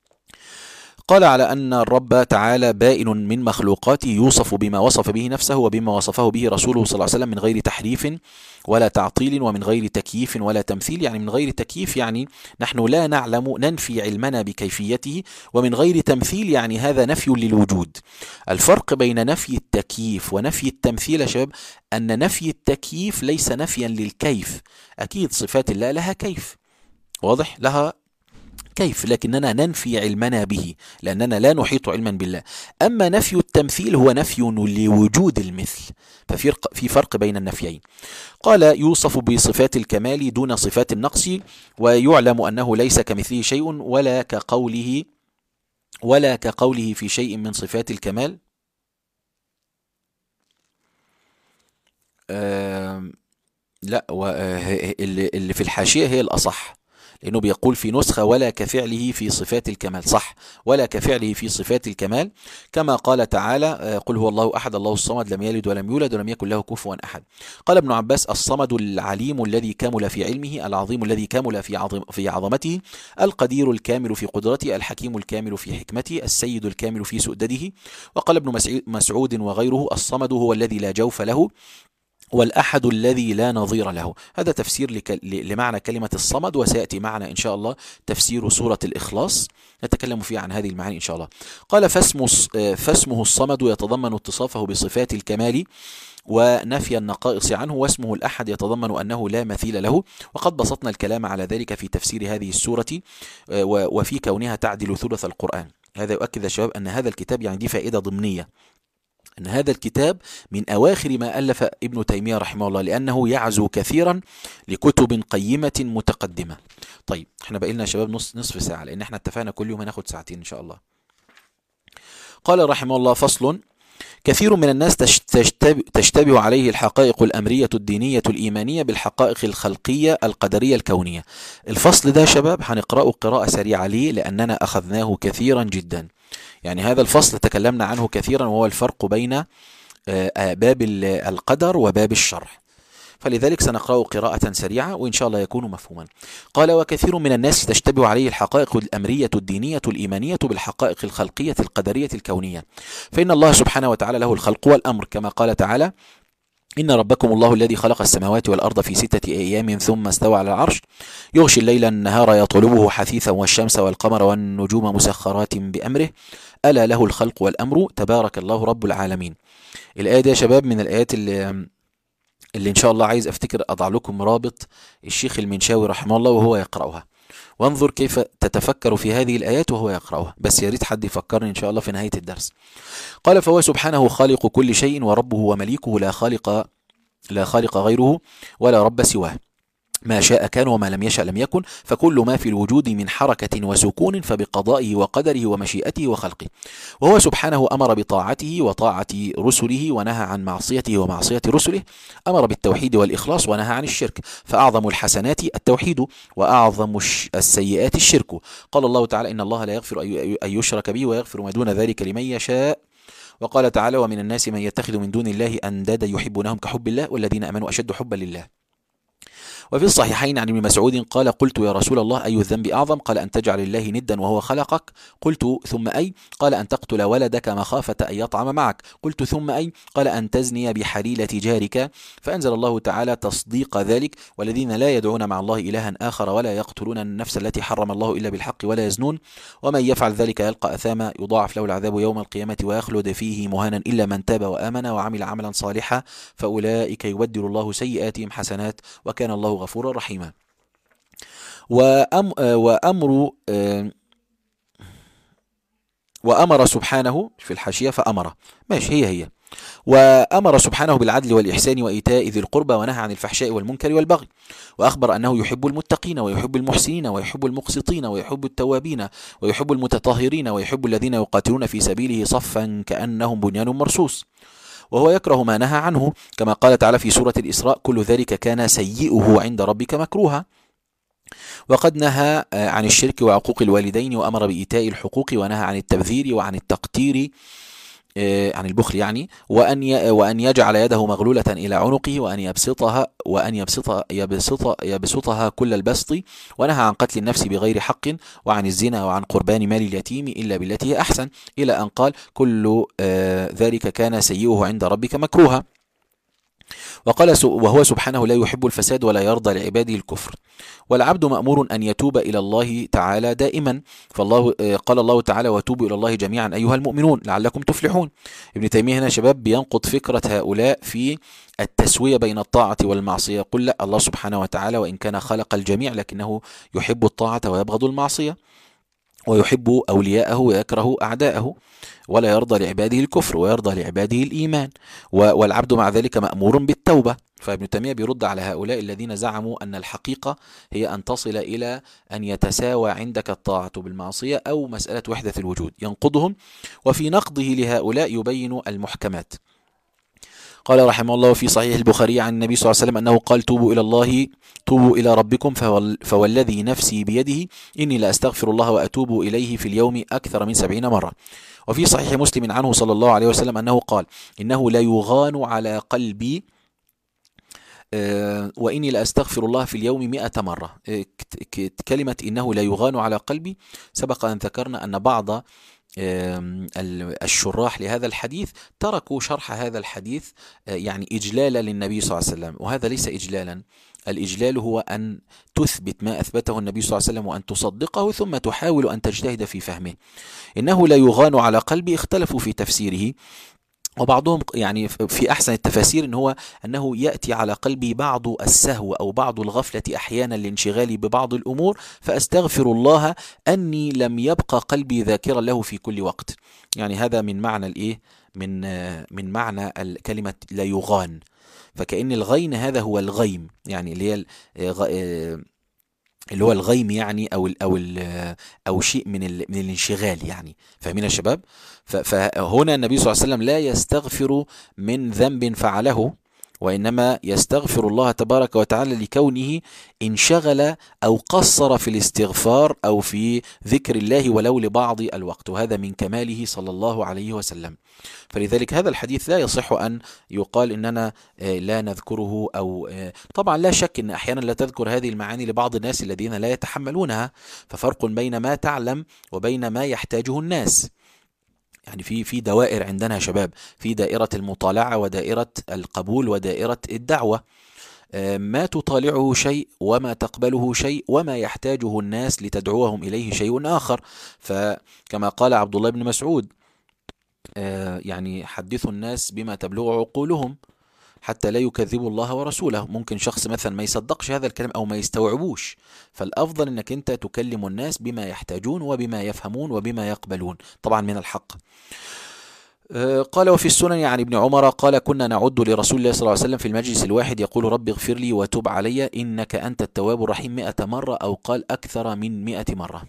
قال: على أن الرب تعالى بائن من مخلوقاته، يوصف بما وصف به نفسه وبما وصفه به رسوله صلى الله عليه وسلم، من غير تحريف ولا تعطيل، ومن غير تكييف ولا تمثيل. يعني من غير تكييف يعني نحن لا نعلم، ننفي علمنا بكيفيته، ومن غير تمثيل يعني هذا نفي للوجود. الفرق بين نفي التكييف ونفي التمثيل يا شباب أن نفي التكييف ليس نفيا للكيف. أكيد صفات الله لها كيف، واضح، لها كيف، لكننا ننفي علمنا به لأننا لا نحيط علما بالله. أما نفي التمثيل هو نفي لوجود المثل، ففي فرق بين النفيين. قال: يوصف بصفات الكمال دون صفات النقص، ويعلم أنه ليس كمثله شيء، ولا كقوله في شيء من صفات الكمال. لا، اللي في الحاشية هي الأصح، لأنه بيقول في نسخة: ولا كفعله في صفات الكمال. صح، ولا كفعله في صفات الكمال، كما قال تعالى: قل هو الله أحد الله الصمد لم يلد ولم يولد ولم يكن له كفوا أحد. قال ابن عباس: الصمد العليم الذي كمل في علمه، العظيم الذي كمل في عظمته، القدير الكامل في قدرته، الحكيم الكامل في حكمته، السيد الكامل في سؤدده. وقال ابن مسعود وغيره: الصمد هو الذي لا جوف له، والأحد الذي لا نظير له. هذا تفسير لمعنى كلمة الصمد، وسيأتي معنا إن شاء الله تفسير سورة الإخلاص نتكلم فيه عن هذه المعاني إن شاء الله. قال: فاسمه الصمد يتضمن اتصافه بصفات الكمال ونفي النقائص عنه، واسمه الأحد يتضمن أنه لا مثيل له. وقد بسطنا الكلام على ذلك في تفسير هذه السورة وفي كونها تعدل ثلث القرآن. هذا يؤكد يا شباب أن هذا الكتاب، يعني دي فائدة ضمنية، أن هذا الكتاب من أواخر ما ألف ابن تيمية رحمه الله، لأنه يعزو كثيرا لكتب قيمة متقدمة. طيب، احنا بقى لنا يا شباب نصف ساعة، لأن احنا اتفقنا كل يوم هناخد ساعتين إن شاء الله. قال رحمه الله: فصل: كثير من الناس تشتبه عليه الحقائق الأمرية الدينية الإيمانية بالحقائق الخلقية القدرية الكونية. الفصل ده يا شباب هنقرأه قراءة سريعة ليه؟ لأننا أخذناه كثيرا جدا. يعني هذا الفصل تكلمنا عنه كثيرا، وهو الفرق بين باب القدر وباب الشرح، فلذلك سنقرأ قراءة سريعة وإن شاء الله يكون مفهوما. قال: وكثير من الناس تشتبه عليه الحقائق الأمرية الدينية الإيمانية بالحقائق الخلقية القدرية الكونية، فإن الله سبحانه وتعالى له الخلق والأمر، كما قال تعالى: إن ربكم الله الذي خلق السماوات والأرض في 6 أيام ثم استوى على العرش يغشي الليل النهار يطلبه حثيثا والشمس والقمر والنجوم مسخرات بأمره ألا له الخلق والأمر تبارك الله رب العالمين. الآية دي يا شباب من الآيات اللي إن شاء الله عايز أفتكر أضع لكم رابط الشيخ المنشاوي رحمه الله وهو يقرأها، وانظر كيف تتفكر في هذه الآيات وهو يقرأها، بس يا ريت حد يفكرني إن شاء الله في نهاية الدرس. قال فهو سبحانه خالق كل شيء وربه ومليكه لا خالق غيره ولا رب سواه، ما شاء كان وما لم يشأ لم يكن، فكل ما في الوجود من حركة وسكون فبقضائه وقدره ومشيئته وخلقه. وهو سبحانه أمر بطاعته وطاعة رسله ونهى عن معصيته ومعصية رسله، أمر بالتوحيد والإخلاص ونهى عن الشرك، فأعظم الحسنات التوحيد وأعظم السيئات الشرك. قال الله تعالى إن الله لا يغفر أن يشرك به ويغفر ما دون ذلك لمن يشاء. وقال تعالى ومن الناس من يتخذ من دون الله أندادا يحبونهم كحب الله والذين آمنوا أشد حبا لله. وفي الصحيحين عن ابن مسعود قال قلت يا رسول الله أي الذنب أعظم؟ قال أن تجعل الله ندا وهو خلقك. قلت ثم أي؟ قال أن تقتل ولدك مخافة أن يطعم معك. قلت ثم أي؟ قال أن تزني بحليلة جارك. فأنزل الله تعالى تصديق ذلك والذين لا يدعون مع الله إلها آخر ولا يقتلون النفس التي حرم الله إلا بالحق ولا يزنون ومن يفعل ذلك يلقى أثاما يضاعف له العذاب يوم القيامة ويخلد فيه مهانا إلا من تاب وآمن وعمل عملا صالحا فأولئك يبدل الله سيئاتهم حسنات وكان الله غفورا رحيما. وأمر سبحانه في الحاشية فأمر ماشي هي وأمر سبحانه بالعدل والإحسان وإيتاء ذي القربى ونهى عن الفحشاء والمنكر والبغي، وأخبر أنه يحب المتقين ويحب المحسنين ويحب المقسطين ويحب التوابين ويحب المتطهرين ويحب الذين يقاتلون في سبيله صفا كأنهم بنيان مرصوص، وهو يكره ما نهى عنه كما قال تعالى في سورة الإسراء كل ذلك كان سيئه عند ربك مكروها. وقد نهى عن الشرك وعقوق الوالدين وأمر بإيتاء الحقوق ونهى عن التبذير وعن التقتير عن البخل يعني وأن يجعل يده مغلولة إلى عنقه وأن يبسطها كل البسط، ونهى عن قتل النفس بغير حق وعن الزنا وعن قربان مال اليتيم إلا بالتي هي أحسن إلى أن قال كل ذلك كان سيئه عند ربك مكروها. وقال وهو سبحانه لا يحب الفساد ولا يرضى لعباده الكفر، والعبد مأمور أن يتوب إلى الله تعالى دائما، فالله قال الله تعالى وتوبوا إلى الله جميعا أيها المؤمنون لعلكم تفلحون. ابن تيمية هنا شباب بينقض فكرة هؤلاء في التسوية بين الطاعة والمعصية. يقول لا، الله سبحانه وتعالى وإن كان خلق الجميع لكنه يحب الطاعة ويبغض المعصية، ويحب أولياءه ويكره أعداءه، ولا يرضى لعباده الكفر ويرضى لعباده الإيمان، والعبد مع ذلك مأمور بالتوبة. فابن تيمية بيرد على هؤلاء الذين زعموا أن الحقيقة هي أن تصل إلى أن يتساوى عندك الطاعة بالمعصية أو مسألة وحدة الوجود، ينقضهم، وفي نقضه لهؤلاء يبين المحكمات. قال رحمه الله في صحيح البخاري عن النبي صلى الله عليه وسلم أنه قال توبوا إلى ربكم فوالذي نفسي بيده إني لأستغفر الله وأتوب إليه في اليوم أكثر من 70 مرة. وفي صحيح مسلم عنه صلى الله عليه وسلم أنه قال إنه لا يغان على قلبي وإني لأستغفر الله في اليوم 100 مرة. كلمة إنه لا يغان على قلبي سبق أن ذكرنا أن بعض الشراح لهذا الحديث تركوا شرح هذا الحديث يعني إجلالا للنبي صلى الله عليه وسلم، وهذا ليس إجلالا. الإجلال هو أن تثبت ما أثبته النبي صلى الله عليه وسلم وأن تصدقه ثم تحاول أن تجتهد في فهمه. إنه لا يغان على قلبي اختلفوا في تفسيره، وبعضهم يعني في أحسن التفاسير أنه يأتي على قلبي بعض السهو أو بعض الغفلة أحيانا لانشغالي ببعض الأمور، فأستغفر الله أني لم يبقى قلبي ذاكرا له في كل وقت. يعني هذا من معنى الإيه من معنى الكلمة لا يغان. فكأن الغين هذا هو الغيم، يعني اللي هو الغيم يعني أو شيء من الانشغال يعني. فاهمين يا شباب؟ فهنا النبي صلى الله عليه وسلم لا يستغفر من ذنب فعله، وإنما يستغفر الله تبارك وتعالى لكونه انشغل أو قصر في الاستغفار أو في ذكر الله ولو لبعض الوقت، وهذا من كماله صلى الله عليه وسلم. فلذلك هذا الحديث لا يصح أن يقال إننا لا نذكره، أو طبعا لا شك أن أحيانا لا تذكر هذه المعاني لبعض الناس الذين لا يتحملونها، ففرق بين ما تعلم وبين ما يحتاجه الناس. يعني في دوائر عندنا يا شباب، في دائرة المطالعة ودائرة القبول ودائرة الدعوة. ما تطالعه شيء وما تقبله شيء وما يحتاجه الناس لتدعوهم إليه شيء آخر. فكما قال عبد الله بن مسعود يعني حدثوا الناس بما تبلغ عقولهم حتى لا يكذبوا الله ورسوله. ممكن شخص مثلا ما يصدقش هذا الكلام أو ما يستوعبوش، فالأفضل أنك أنت تكلم الناس بما يحتاجون وبما يفهمون وبما يقبلون طبعا من الحق. قال وفي السنن عن ابن عمر قال كنا نعد لرسول الله صلى الله عليه وسلم في المجلس الواحد يقول رب اغفر لي وتب علي إنك أنت التواب الرحيم 100 مرة، أو قال أكثر من 100 مرة.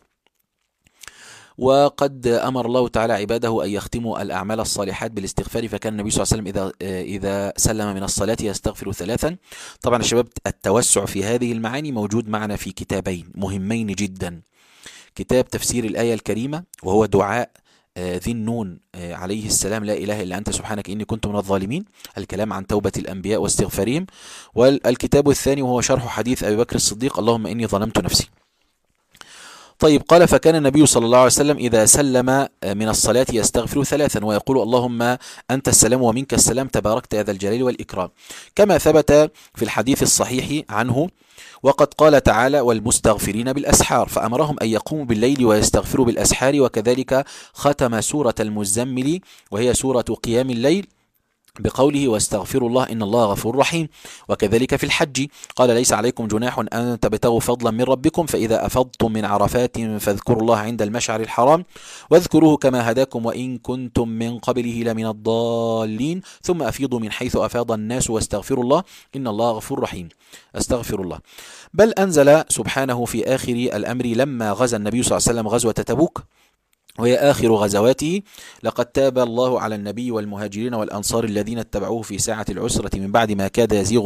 وقد أمر الله تعالى عباده أن يختموا الأعمال الصالحات بالاستغفار، فكان النبي صلى الله عليه وسلم إذا سلم من الصلاة يستغفر 3. طبعا يا شباب التوسع في هذه المعاني موجود معنا في كتابين مهمين جدا: كتاب تفسير الآية الكريمة وهو دعاء ذي النون عليه السلام لا إله إلا أنت سبحانك إني كنت من الظالمين، الكلام عن توبة الأنبياء واستغفارهم. والكتاب الثاني وهو شرح حديث أبي بكر الصديق اللهم إني ظلمت نفسي. طيب قال فكان النبي صلى الله عليه وسلم إذا سلم من الصلاة يستغفر 3 ويقول اللهم أنت السلام ومنك السلام تباركت يا ذا الجلال والإكرام، كما ثبت في الحديث الصحيح عنه. وقد قال تعالى والمستغفرين بالأسحار، فأمرهم أن يقوموا بالليل ويستغفروا بالأسحار. وكذلك ختم سورة المزمل وهي سورة قيام الليل بقوله واستغفروا الله إن الله غفور رحيم. وكذلك في الحج قال ليس عليكم جناح أن تبتغوا فضلا من ربكم فإذا أفضتم من عرفات فاذكروا الله عند المشعر الحرام واذكروه كما هداكم وإن كنتم من قبله لمن الضالين ثم أفيضوا من حيث أفاض الناس واستغفروا الله إن الله غفور رحيم. استغفر الله. بل أنزل سبحانه في آخر الأمر لما غزا النبي صلى الله عليه وسلم غزوة تبوك وهي آخر غزواته: لقد تاب الله على النبي والمهاجرين والأنصار الذين اتبعوه في ساعة العسرة من بعد ما كاد يزيغ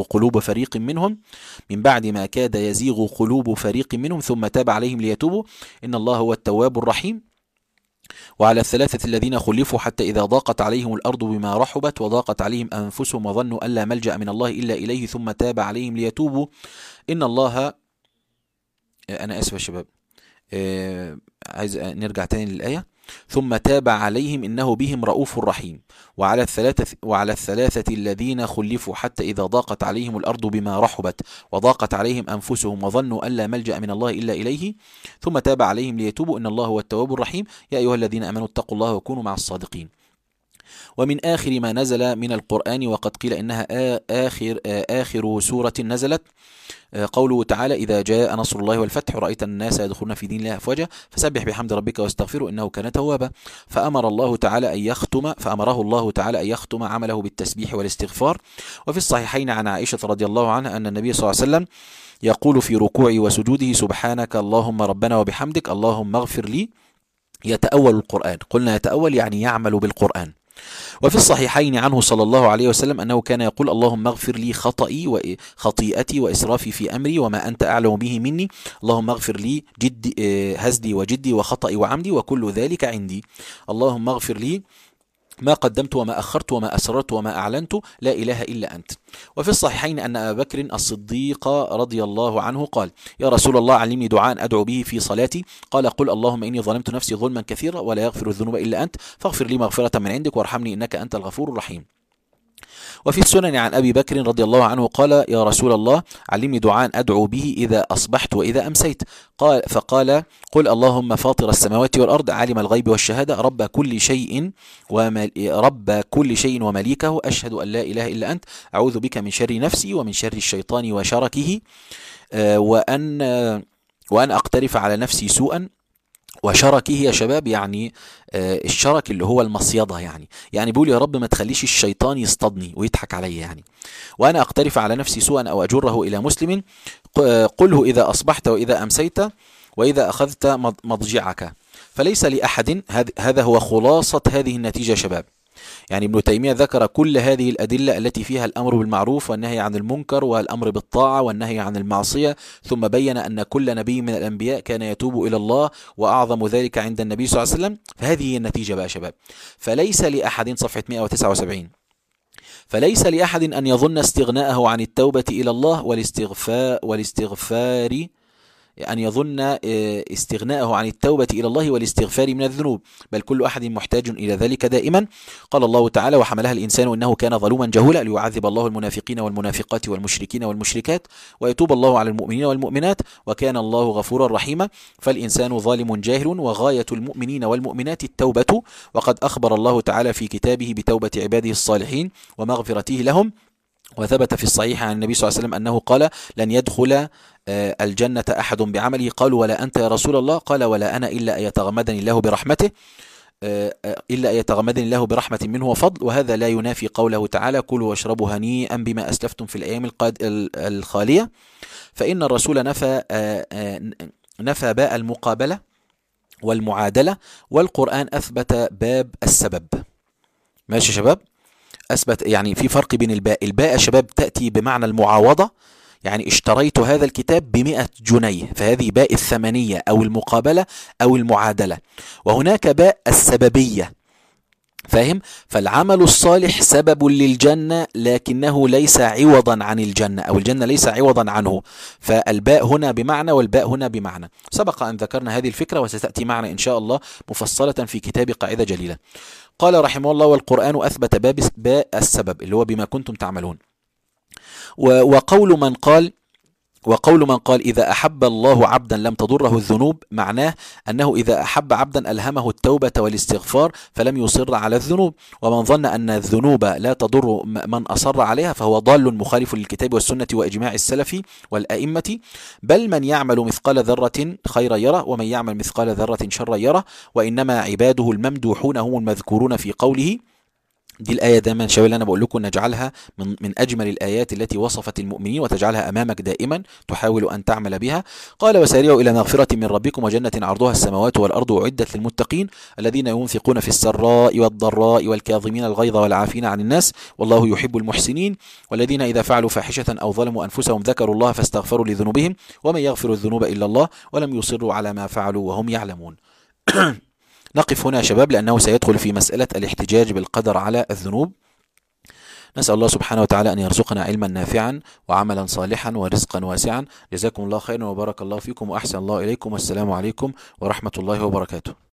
قلوب فريق منهم ثم تاب عليهم ليتوبوا إن الله هو التواب الرحيم. وعلى الثلاثة الذين خلفوا حتى إذا ضاقت عليهم الأرض بما رحبت وضاقت عليهم أنفسهم وظنوا أن لا ملجأ من الله إلا إليه ثم تاب عليهم ليتوبوا إن الله. أنا آسف يا شباب، عايز نرجع تاني للآية: ثم تاب عليهم إنه بهم رؤوف رحيم. وعلى الثلاثة الذين خلفوا حتى إذا ضاقت عليهم الأرض بما رحبت وضاقت عليهم أنفسهم وظنوا أن لا ملجأ من الله إلا إليه ثم تاب عليهم ليتوبوا إن الله هو التواب الرحيم يا أيها الذين آمنوا اتقوا الله وكونوا مع الصادقين. ومن آخر ما نزل من القرآن وقد قيل إنها آخر سورة نزلت قوله تعالى: إذا جاء نصر الله والفتح رأيت الناس يدخلون في دين الله أفواجا فسبح بحمد ربك واستغفره إنه كان توابا. فأمره الله تعالى أن يختم عمله بالتسبيح والاستغفار. وفي الصحيحين عن عائشة رضي الله عنها أن النبي صلى الله عليه وسلم يقول في ركوعه وسجوده: سبحانك اللهم ربنا وبحمدك اللهم اغفر لي. يتأول القرآن، قلنا يتأول يعني يعمل بالقرآن. وفي الصحيحين عنه صلى الله عليه وسلم أنه كان يقول: اللهم اغفر لي خطيئتي وإسرافي في أمري وما أنت أعلم به مني، اللهم اغفر لي هزلي وجدي وخطئي وعمدي وكل ذلك عندي، اللهم اغفر لي ما قدمت وما أخرت وما أسررت وما أعلنت لا إله إلا أنت. وفي الصحيحين أن أبا بكر الصديق رضي الله عنه قال: يا رسول الله علمني دعاء أدعو به في صلاتي. قال: قل اللهم إني ظلمت نفسي ظلما كثيرا ولا يغفر الذنوب إلا أنت فاغفر لي مغفرة من عندك وارحمني إنك أنت الغفور الرحيم. وفي السنن عن أبي بكر رضي الله عنه قال: يا رسول الله علمني دعاء أدعو به إذا أصبحت وإذا أمسيت. فقال: قل اللهم فاطر السماوات والأرض عالم الغيب والشهادة رب كل شيء ومليكه أشهد أن لا إله إلا أنت أعوذ بك من شر نفسي ومن شر الشيطان وشركه وأن أقترف على نفسي سوءا. وشركه يا شباب يعني الشرك اللي هو المصيدة، يعني بيقول يا رب ما تخليش الشيطان يصطادني ويضحك علي وأنا أقترف على نفسي سوءا أو أجره إلى مسلم قله إذا أصبحت وإذا أمسيت وإذا أخذت مضجعك. فليس لأحد، هذا هو خلاصة هذه النتيجة شباب. يعني ابن تيمية ذكر كل هذه الأدلة التي فيها الأمر بالمعروف والنهي عن المنكر والأمر بالطاعة والنهي عن المعصية، ثم بين أن كل نبي من الأنبياء كان يتوب إلى الله وأعظم ذلك عند النبي صلى الله عليه وسلم. فهذه هي النتيجة بقى شباب. فليس لأحد، صفحة 179، فليس لأحد أن يظن استغناءه عن التوبة إلى الله والاستغفار أن يظن استغناءه عن التوبة إلى الله والاستغفار من الذنوب، بل كل أحد محتاج إلى ذلك دائما. قال الله تعالى: وحملها الإنسان إنه كان ظلوما جهولا، ليعذب الله المنافقين والمنافقات والمشركين والمشركات ويتوب الله على المؤمنين والمؤمنات وكان الله غفورا رحيما. فالإنسان ظالم جاهل، وغاية المؤمنين والمؤمنات التوبة، وقد أخبر الله تعالى في كتابه بتوبة عباده الصالحين ومغفرته لهم. وثبت في الصحيح عن النبي صلى الله عليه وسلم أنه قال: لن يدخل الجنة أحد بعمله. قالوا: ولا أنت يا رسول الله؟ قال: ولا أنا إلا أن يتغمدني الله برحمته، إلا أن يتغمدني الله برحمة منه وفضل. وهذا لا ينافي قوله تعالى: كلوا واشربوا هنيئا بما أسلفتم في الأيام الخالية. فإن الرسول نفى باء المقابلة والمعادلة، والقرآن أثبت باب السبب. ماشي شباب؟ أثبت، يعني في فرق بين الباء يا شباب تأتي بمعنى المعاوضة، يعني اشتريت هذا الكتاب ب100 جنيه، فهذه باء الثمنية أو المقابلة أو المعادلة. وهناك باء السببية، فاهم؟ فالعمل الصالح سبب للجنة لكنه ليس عوضا عن الجنة، أو الجنة ليس عوضا عنه. فالباء هنا بمعنى والباء هنا بمعنى. سبق أن ذكرنا هذه الفكرة وستأتي معنا إن شاء الله مفصلة في كتاب قاعدة جليلة. قال رحمه الله: والقرآن أثبت باء السبب اللي هو بما كنتم تعملون. وقول من قال إذا أحب الله عبدا لم تضره الذنوب، معناه أنه إذا أحب عبدا ألهمه التوبة والاستغفار فلم يصر على الذنوب. ومن ظن أن الذنوب لا تضر من أصر عليها فهو ضال مخالف للكتاب والسنة وإجماع السلف والأئمة. بل من يعمل مثقال ذرة خيرا يره، ومن يعمل مثقال ذرة شرا يره، وإنما عباده الممدوحون هم المذكورون في قوله. دي الآية دائما شباب اللي أنا بقول لكم نجعلها من أجمل الآيات التي وصفت المؤمنين، وتجعلها أمامك دائما تحاول أن تعمل بها. قال: وسارعوا إلى مغفرة من ربكم وجنة عرضها السماوات والأرض أعدت للمتقين الذين ينفقون في السراء والضراء والكاظمين الغيظ والعافين عن الناس والله يحب المحسنين والذين إذا فعلوا فاحشة أو ظلموا أنفسهم ذكروا الله فاستغفروا لذنوبهم ومن يغفر الذنوب إلا الله ولم يصروا على ما فعلوا وهم يعلمون. نقف هنا يا شباب لأنه سيدخل في مسألة الاحتجاج بالقدر على الذنوب. نسأل الله سبحانه وتعالى أن يرزقنا علما نافعا وعملا صالحا ورزقا واسعا. جزاكم الله خيرا وبارك الله فيكم وأحسن الله إليكم، والسلام عليكم ورحمة الله وبركاته.